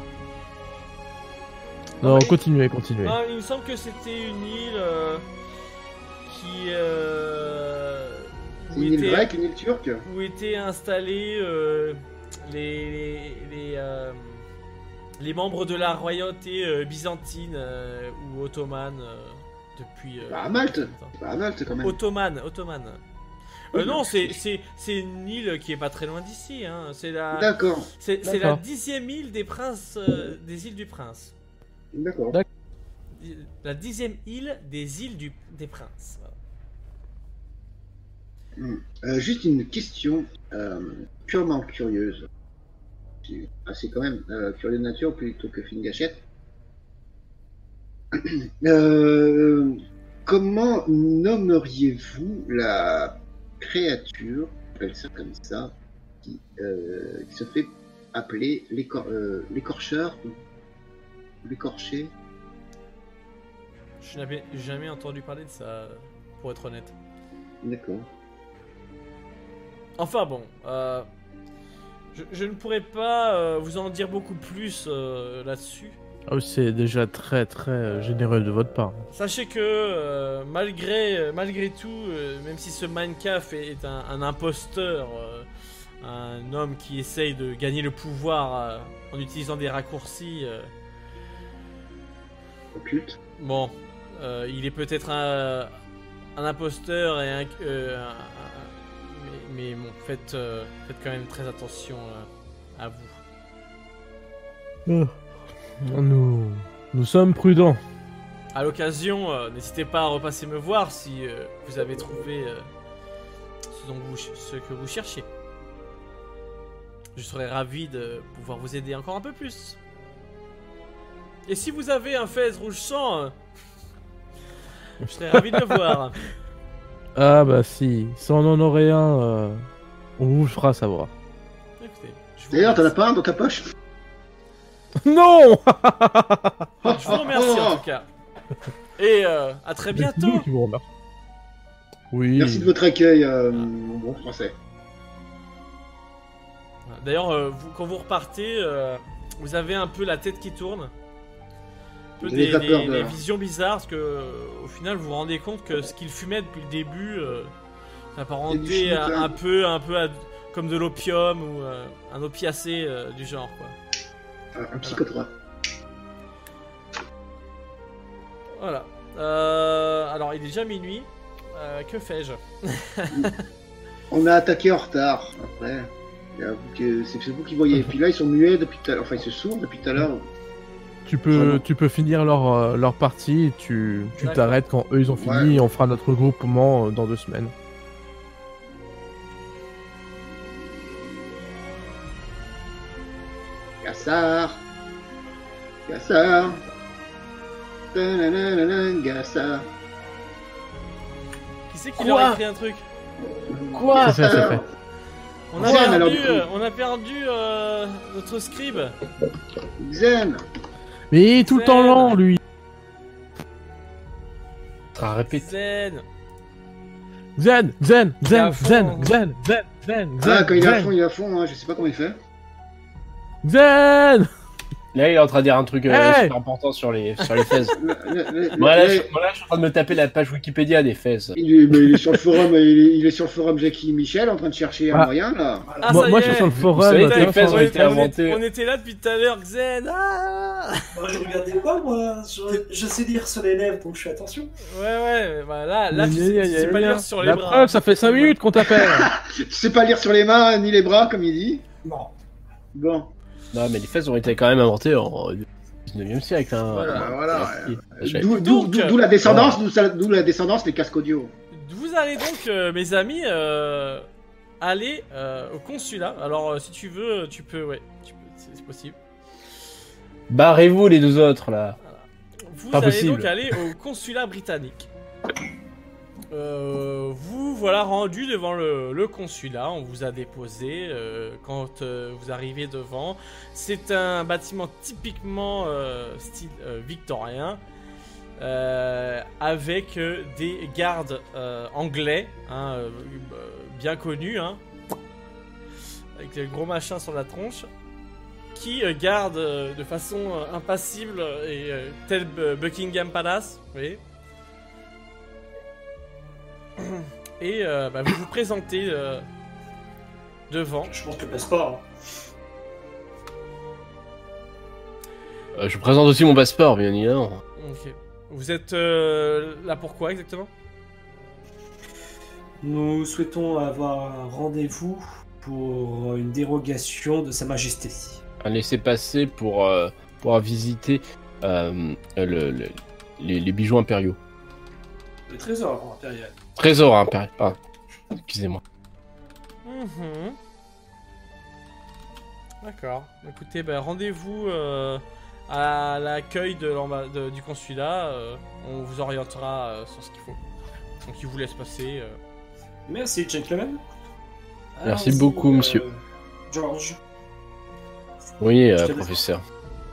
Non, oui. continuez, continuez. Ah, il me semble que c'était une île euh, qui euh, C'est où une île était- grecque, une île turque. où étaient installés euh, les les, les, euh, les membres de la royauté euh, byzantine euh, ou ottomane euh, depuis. euh, Bah, à Malte. longtemps. C'est pas à Malte quand même. Ottomane, ottomane. Euh, Oui, non, mais- c'est c'est c'est une île qui est pas très loin d'ici. Hein. C'est la D'accord, c'est c'est la D'accord. dixième île des princes euh, des îles du Prince. d'accord. D'accord. La dixième île des îles du des Princes. Voilà. Hmm. Euh, juste une question euh, purement curieuse. C'est assez quand même euh, curieux de nature plutôt que fine gâchette. Euh, comment nommeriez-vous la créature, on appelle ça comme ça, qui, euh, qui se fait appeler l'écor- euh, l'écorcheur ou l'écorché? Je n'avais jamais entendu parler de ça, pour être honnête. D'accord. Enfin bon, euh, je, je ne pourrais pas euh, vous en dire beaucoup plus euh, là-dessus. Ah oui, c'est déjà très très euh, généreux de votre part. Sachez que euh, malgré, euh, malgré tout, euh, même si ce Minecraft est, est un, un imposteur, euh, un homme qui essaye de gagner le pouvoir euh, en utilisant des raccourcis, euh, Occulte. bon, euh, il est peut-être un, un imposteur et un, euh, un- un- mais, mais bon, faites, euh, faites quand même très attention euh, à vous. Nous, nous sommes prudents. À l'occasion, euh, n'hésitez pas à repasser me voir si euh, vous avez trouvé euh, ce, dont vous, ch- ce que vous cherchez. Je serais ravi de pouvoir vous aider encore un peu plus. Et si vous avez un fez rouge sang, euh, je serais ravi de le voir. Ah bah si, si on en aurait un, euh, on vous le fera savoir. Écoutez, je vous D'ailleurs, t'en as remercie. pas un dans ta poche? Non. Je vous remercie en tout cas. Et euh, à très C'est nous bientôt. qui vous remercie. Oui. Merci de votre accueil, euh, mon bon français. D'ailleurs, euh, vous- quand vous repartez, euh, vous avez un peu la tête qui tourne. Un peu Vous avez des, pas des- peur de- des visions bizarres, parce que euh, au final, vous vous rendez compte que ce qu'il fumait depuis le début euh, s'apparentait schmitt, un, hein. un peu, un peu à- comme de l'opium ou euh, un opiacé euh, du genre, quoi. Un, un psychotrope. Voilà. Euh, alors, il est déjà minuit. Euh, que fais-je? On a attaqué en retard. Après, et avoue que c'est c'est vous qui voyez. Et puis là, ils sont muets depuis tout à l'heure. Enfin, ils se sourds depuis tout à l'heure. Tu peux, Vraiment. tu peux finir leur, euh, leur partie, et tu, tu D'accord. t'arrêtes quand eux ils ont fini Ouais. et on fera notre groupement euh, dans deux semaines. Gassard. Gassard. Tananana, Gassard. Qui c'est qui Quoi leur a écrit un truc? Quoi C'est fait, c'est fait. On a Zen, perdu, alors, du coup. euh, on a perdu euh, notre scribe. Xen. Mais il est tout le temps Zen. lent lui. Ça répète. Zen. Zen, Zen, Il est à Zen, fond. Zen, Zen, Zen, Zen, Ah, Zen, quand il est à Zen, fond, il est à fond. Hein. Je sais pas comment il fait. Zen. Là, il est en train de dire un truc euh, Hey super important sur les, sur les fez. Le- le- le- Moi, là, le- je, moi, là, je suis en train de me taper la page Wikipédia des fez. Il est, mais il est sur le forum, il est, il est sur le forum Jackie Michel en train de chercher un Ah. moyen là. Voilà. Ah, Moi, ça moi y je suis est. sur le Vous forum. savez, tu les vois, faits sur- ont été on, inventés. était, on était là depuis tout à l'heure, Xen. Ah Moi, je regardais pas, moi. Je, je sais lire sur les lèvres, donc je fais attention. ouais, ouais, bah là, là, tu Gna, sais, gna, tu sais gna, pas gna. lire sur les La bras. preuve, ça fait cinq minutes qu'on t'appelle. Tu sais pas lire sur les mains ni les bras comme il dit. Non. Bon. Non, mais les fez ont été quand même inventés en dix-neuvième siècle. Hein. Voilà. Bah, voilà. J'ai- D'où d'où- Donc, d'où- d'où la descendance, d'où ça- d'où la descendance des casques audio. Vous allez donc, euh, mes amis, euh, aller euh, au consulat. Alors, euh, si tu veux, tu peux, ouais, tu peux, c'est c'est possible. Barrez-vous les deux autres là. Vous Pas allez possible. donc aller au consulat britannique. Euh, vous voilà rendu devant le, le consulat, on vous a déposé euh, quand euh, vous arrivez devant. C'est un bâtiment typiquement euh, style euh, victorien, euh, avec euh, des gardes euh, anglais, hein, euh, bien connus, hein, avec le gros machin sur la tronche, qui euh, gardent euh, de façon euh, impassible et euh, tel euh, Buckingham Palace, vous voyez. Et euh, bah, vous vous présentez euh, devant. Je montre le passeport. Euh, je présente aussi mon passeport, bien évidemment. Ok. Vous êtes euh, là pour quoi exactement? Nous souhaitons avoir un rendez-vous pour une dérogation de Sa Majesté. Un laissez-passer pour euh, pouvoir visiter euh, le, le- les, les bijoux impériaux. Le trésor impérial. Trésor impérial, pardon. Excusez-moi. Mhm. D'accord. Écoutez, bah, rendez-vous euh, à l'accueil de l'amba- de- du consulat. euh, on vous orientera euh, sur ce qu'il faut. Donc, il vous laisse passer. euh. Merci, gentlemen. Merci Allons-y, beaucoup, euh, monsieur. George. Oui, Je euh, te laisse. professeur.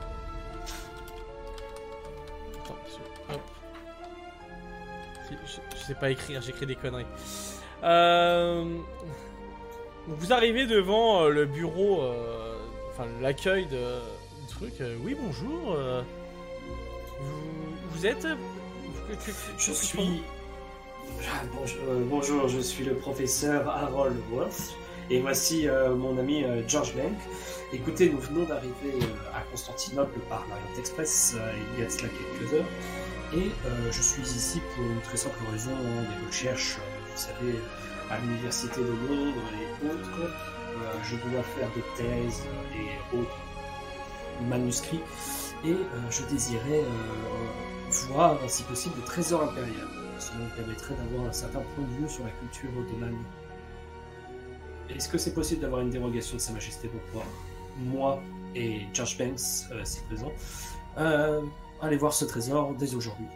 Attends, je- hop. Je, je- je sais pas écrire, j'écris des conneries. Euh, vous arrivez devant euh, le bureau, euh, enfin l'accueil de du truc. euh, oui, bonjour. euh, vous, vous êtes. euh, que- que- que- Je que- suis. Ah, bonjour, euh, bonjour, je suis le professeur Harold Worth. Et voici euh, mon ami euh, George Bank. Écoutez, nous venons d'arriver euh, à Constantinople par l'Orient Express euh, il y a de cela quelques heures. Et euh, je suis ici pour une très simple raison, hein, des recherches, euh, vous savez, à l'université de Londres et autres. Euh, je dois faire des thèses euh, et autres manuscrits. Et euh, je désirais euh, voir, si possible, le trésor impérial. Cela me permettrait d'avoir un certain point de vue sur la culture ottomane. Est-ce que c'est possible d'avoir une dérogation de Sa Majesté pour pouvoir, moi et George Banks, euh, si présent, euh, aller voir ce trésor dès aujourd'hui?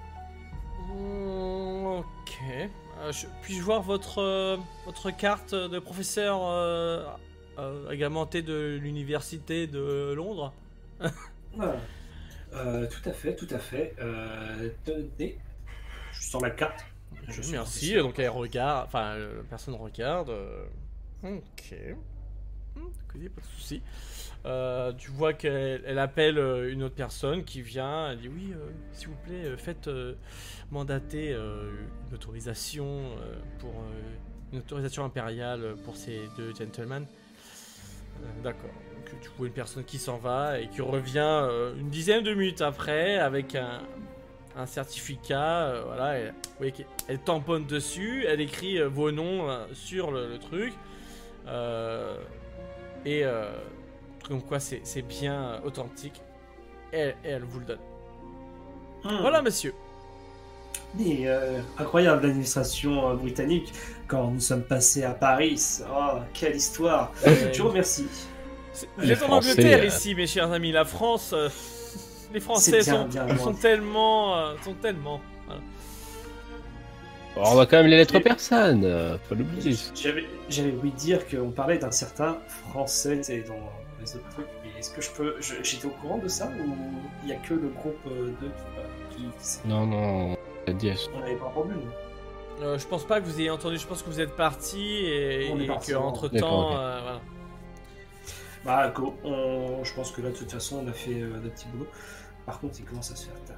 Hmm, ok. Euh, je- Puis-je voir votre, euh, votre carte de professeur euh, euh, agrémentée de l'université de Londres? Voilà. Euh, tout à fait, tout à fait. Euh, tenez, je sors la carte. Je suis Merci. professeur. Donc elle regarde, enfin euh, la personne regarde. euh, Ok. Hmm, écoutez, pas de souci. Euh, tu vois qu'elle elle appelle euh, une autre personne qui vient. Elle dit oui, euh, s'il vous plaît, euh, faites euh, mandater euh, une autorisation euh, pour euh, une autorisation impériale pour ces deux gentlemen. Euh, D'accord. Donc tu vois une personne qui s'en va et qui revient euh, une dizaine de minutes après avec un, un certificat. euh, voilà, elle, vous voyez qu'elle tamponne dessus, elle écrit euh, vos noms euh, sur le, le truc. Euh, et euh, comme quoi c'est c'est bien euh, authentique. Et, et elle vous le donne. Hmm. Voilà, monsieur. Mais euh, incroyable l'administration euh, britannique quand nous sommes passés à Paris. Oh, quelle histoire! Euh, Je vous remercie. c'est- Vous Les êtes en Français, Angleterre euh, ici, mes chers amis. La France, euh, les Français C'est bien, sont, bien, sont moi. tellement, euh, sont tellement. Voilà. Alors, on va quand même les lettres Et- personnes, euh, faut l'oublier. J'avais j'avais ouï dire qu'on parlait d'un certain français c'est dans les autres trucs. Mais est-ce que je peux. je- J'étais au courant de ça ou il n'y a que le groupe euh, de qui. qui- Non, non, la dièse. On n'avait pas entendu, nous. Euh, je pense pas que vous ayez entendu. Je pense que vous êtes parti et, On est et parti, que bon. entre D'accord, temps, ok. voilà. Bah, qu'o- on, je pense que là, de toute façon, on a fait euh, notre petit boulot. Par contre, il commence à se faire tard.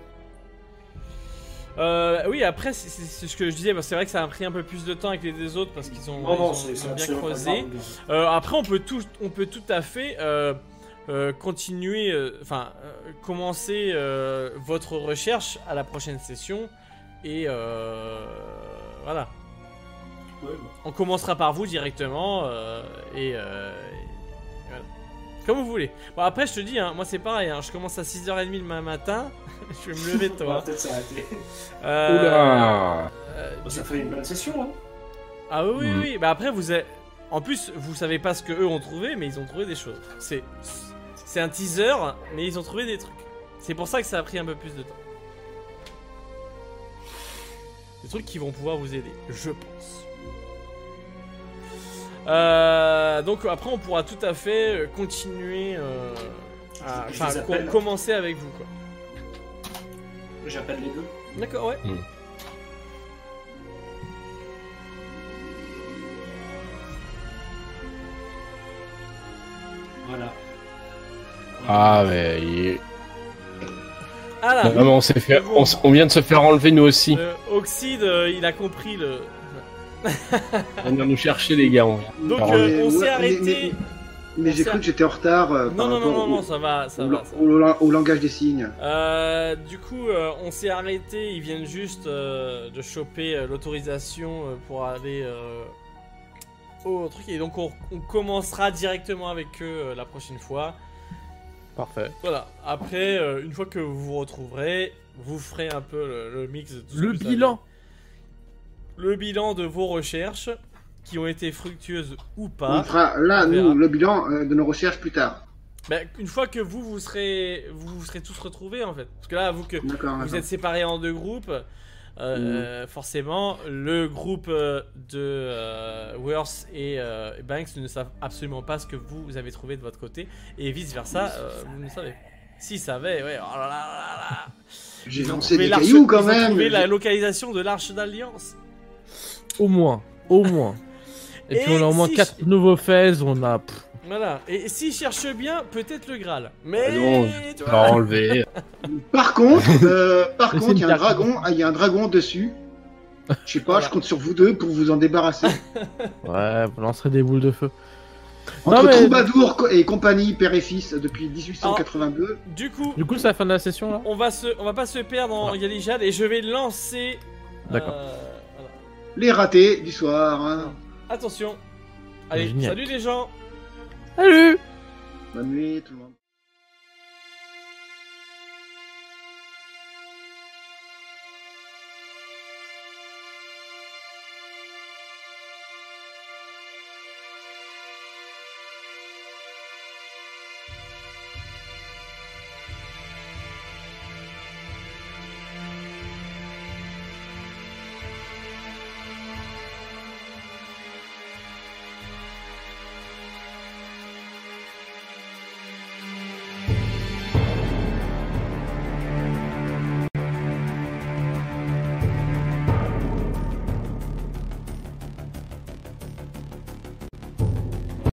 Euh, oui, après, c'est- c'est c'est ce que je disais. bah, C'est vrai que ça a pris un peu plus de temps avec les deux autres parce qu'ils ont, Non, ils non, ont- c'est ils c'est ont bien absolument pas creusé. grave. Euh, après, on peut tout, on peut tout à fait euh, euh, continuer, euh, enfin, euh, commencer euh, votre recherche à la prochaine session. Et euh, voilà. Ouais, bah. On commencera par vous directement. euh, et, euh, et voilà. Comme vous voulez. Bon, après, je te dis, hein, moi c'est pareil. hein, je commence à six heures trente le matin. Je vais me lever On va toi. peut-être s'arrêter. Euh, Oula euh, Bon, ça fait une bonne session, hein. Ah oui, oui, Mm. oui. Bah après, vous avez... En plus, vous savez pas ce que eux ont trouvé, mais ils ont trouvé des choses. C'est, c'est un teaser, mais ils ont trouvé des trucs. C'est pour ça que ça a pris un peu plus de temps. Des trucs qui vont pouvoir vous aider, je pense. Euh, donc après, on pourra tout à fait continuer euh, à, Je enfin, les co- appelle. commencer avec vous, quoi. J'appelle les deux. D'accord, ouais. Mm. Voilà. Ah, mais. il- Ah là, Non, mais on s'est fait. On, s- on vient de se faire enlever nous aussi. euh, Oxide, euh, il a compris le. On vient nous chercher, les gars. On vient. Donc Alors, euh, mais- on s'est ouais, arrêté. mais- Mais On j'ai s'est- cru que j'étais en retard euh, par Non, non, non, rapport non, au, non, ça va, ça au- va. ça va. au- au- au langage des signes. Euh, du coup, euh, on s'est arrêté. Ils viennent juste euh, de choper euh, l'autorisation euh, pour aller euh, au truc. Et donc, on, on commencera directement avec eux euh, la prochaine fois. Parfait. Voilà. Après, euh, une fois que vous vous retrouverez, vous ferez un peu le, le mix de tout ce Le que vous bilan. avez. Le bilan de vos recherches, qui ont été fructueuses ou On pas. fera là, on nous, verra. le bilan euh, de nos recherches plus tard. Ben, une fois que vous, vous serez, vous, vous serez tous retrouvés en fait. Parce que là, vous que D'accord, vous d'accord. êtes séparés en deux groupes, euh, forcément, le groupe euh, de euh, Worth et euh, Banks ne savent absolument pas ce que vous, vous avez trouvé de votre côté, et vice versa, euh, vous ne savez. S'ils savaient, ouais, oh là là là là. J'ai Ils ont lancé trouvé des l'arche- cailloux quand ils ont même. trouvé la localisation de l'arche d'alliance. Au moins. Au moins. Et, Et puis on a au moins si quatre nouveaux phases. On a. pff, Voilà. Et s'ils cherchent bien, peut-être le Graal. Mais Ah non, tu on vois, va enlever. Par contre, euh, par Mais c'est contre, il y a une un carte. dragon, ah, il y a un dragon dessus. Je sais pas, Voilà. je compte sur vous deux pour vous en débarrasser. Ouais, vous lancerez des boules de feu. Entre Non, mais- Troubadour co- et compagnie, père et fils, depuis dix-huit cent quatre-vingt-deux. du coup, Du coup, c'est la fin de la session là. on va se, on va pas se perdre en Voilà. Yalijad et je vais lancer. D'accord. euh, voilà. Les ratés du soir. Hein. Attention. Allez, Génial. salut les gens. Salut. Bonne nuit tout le monde.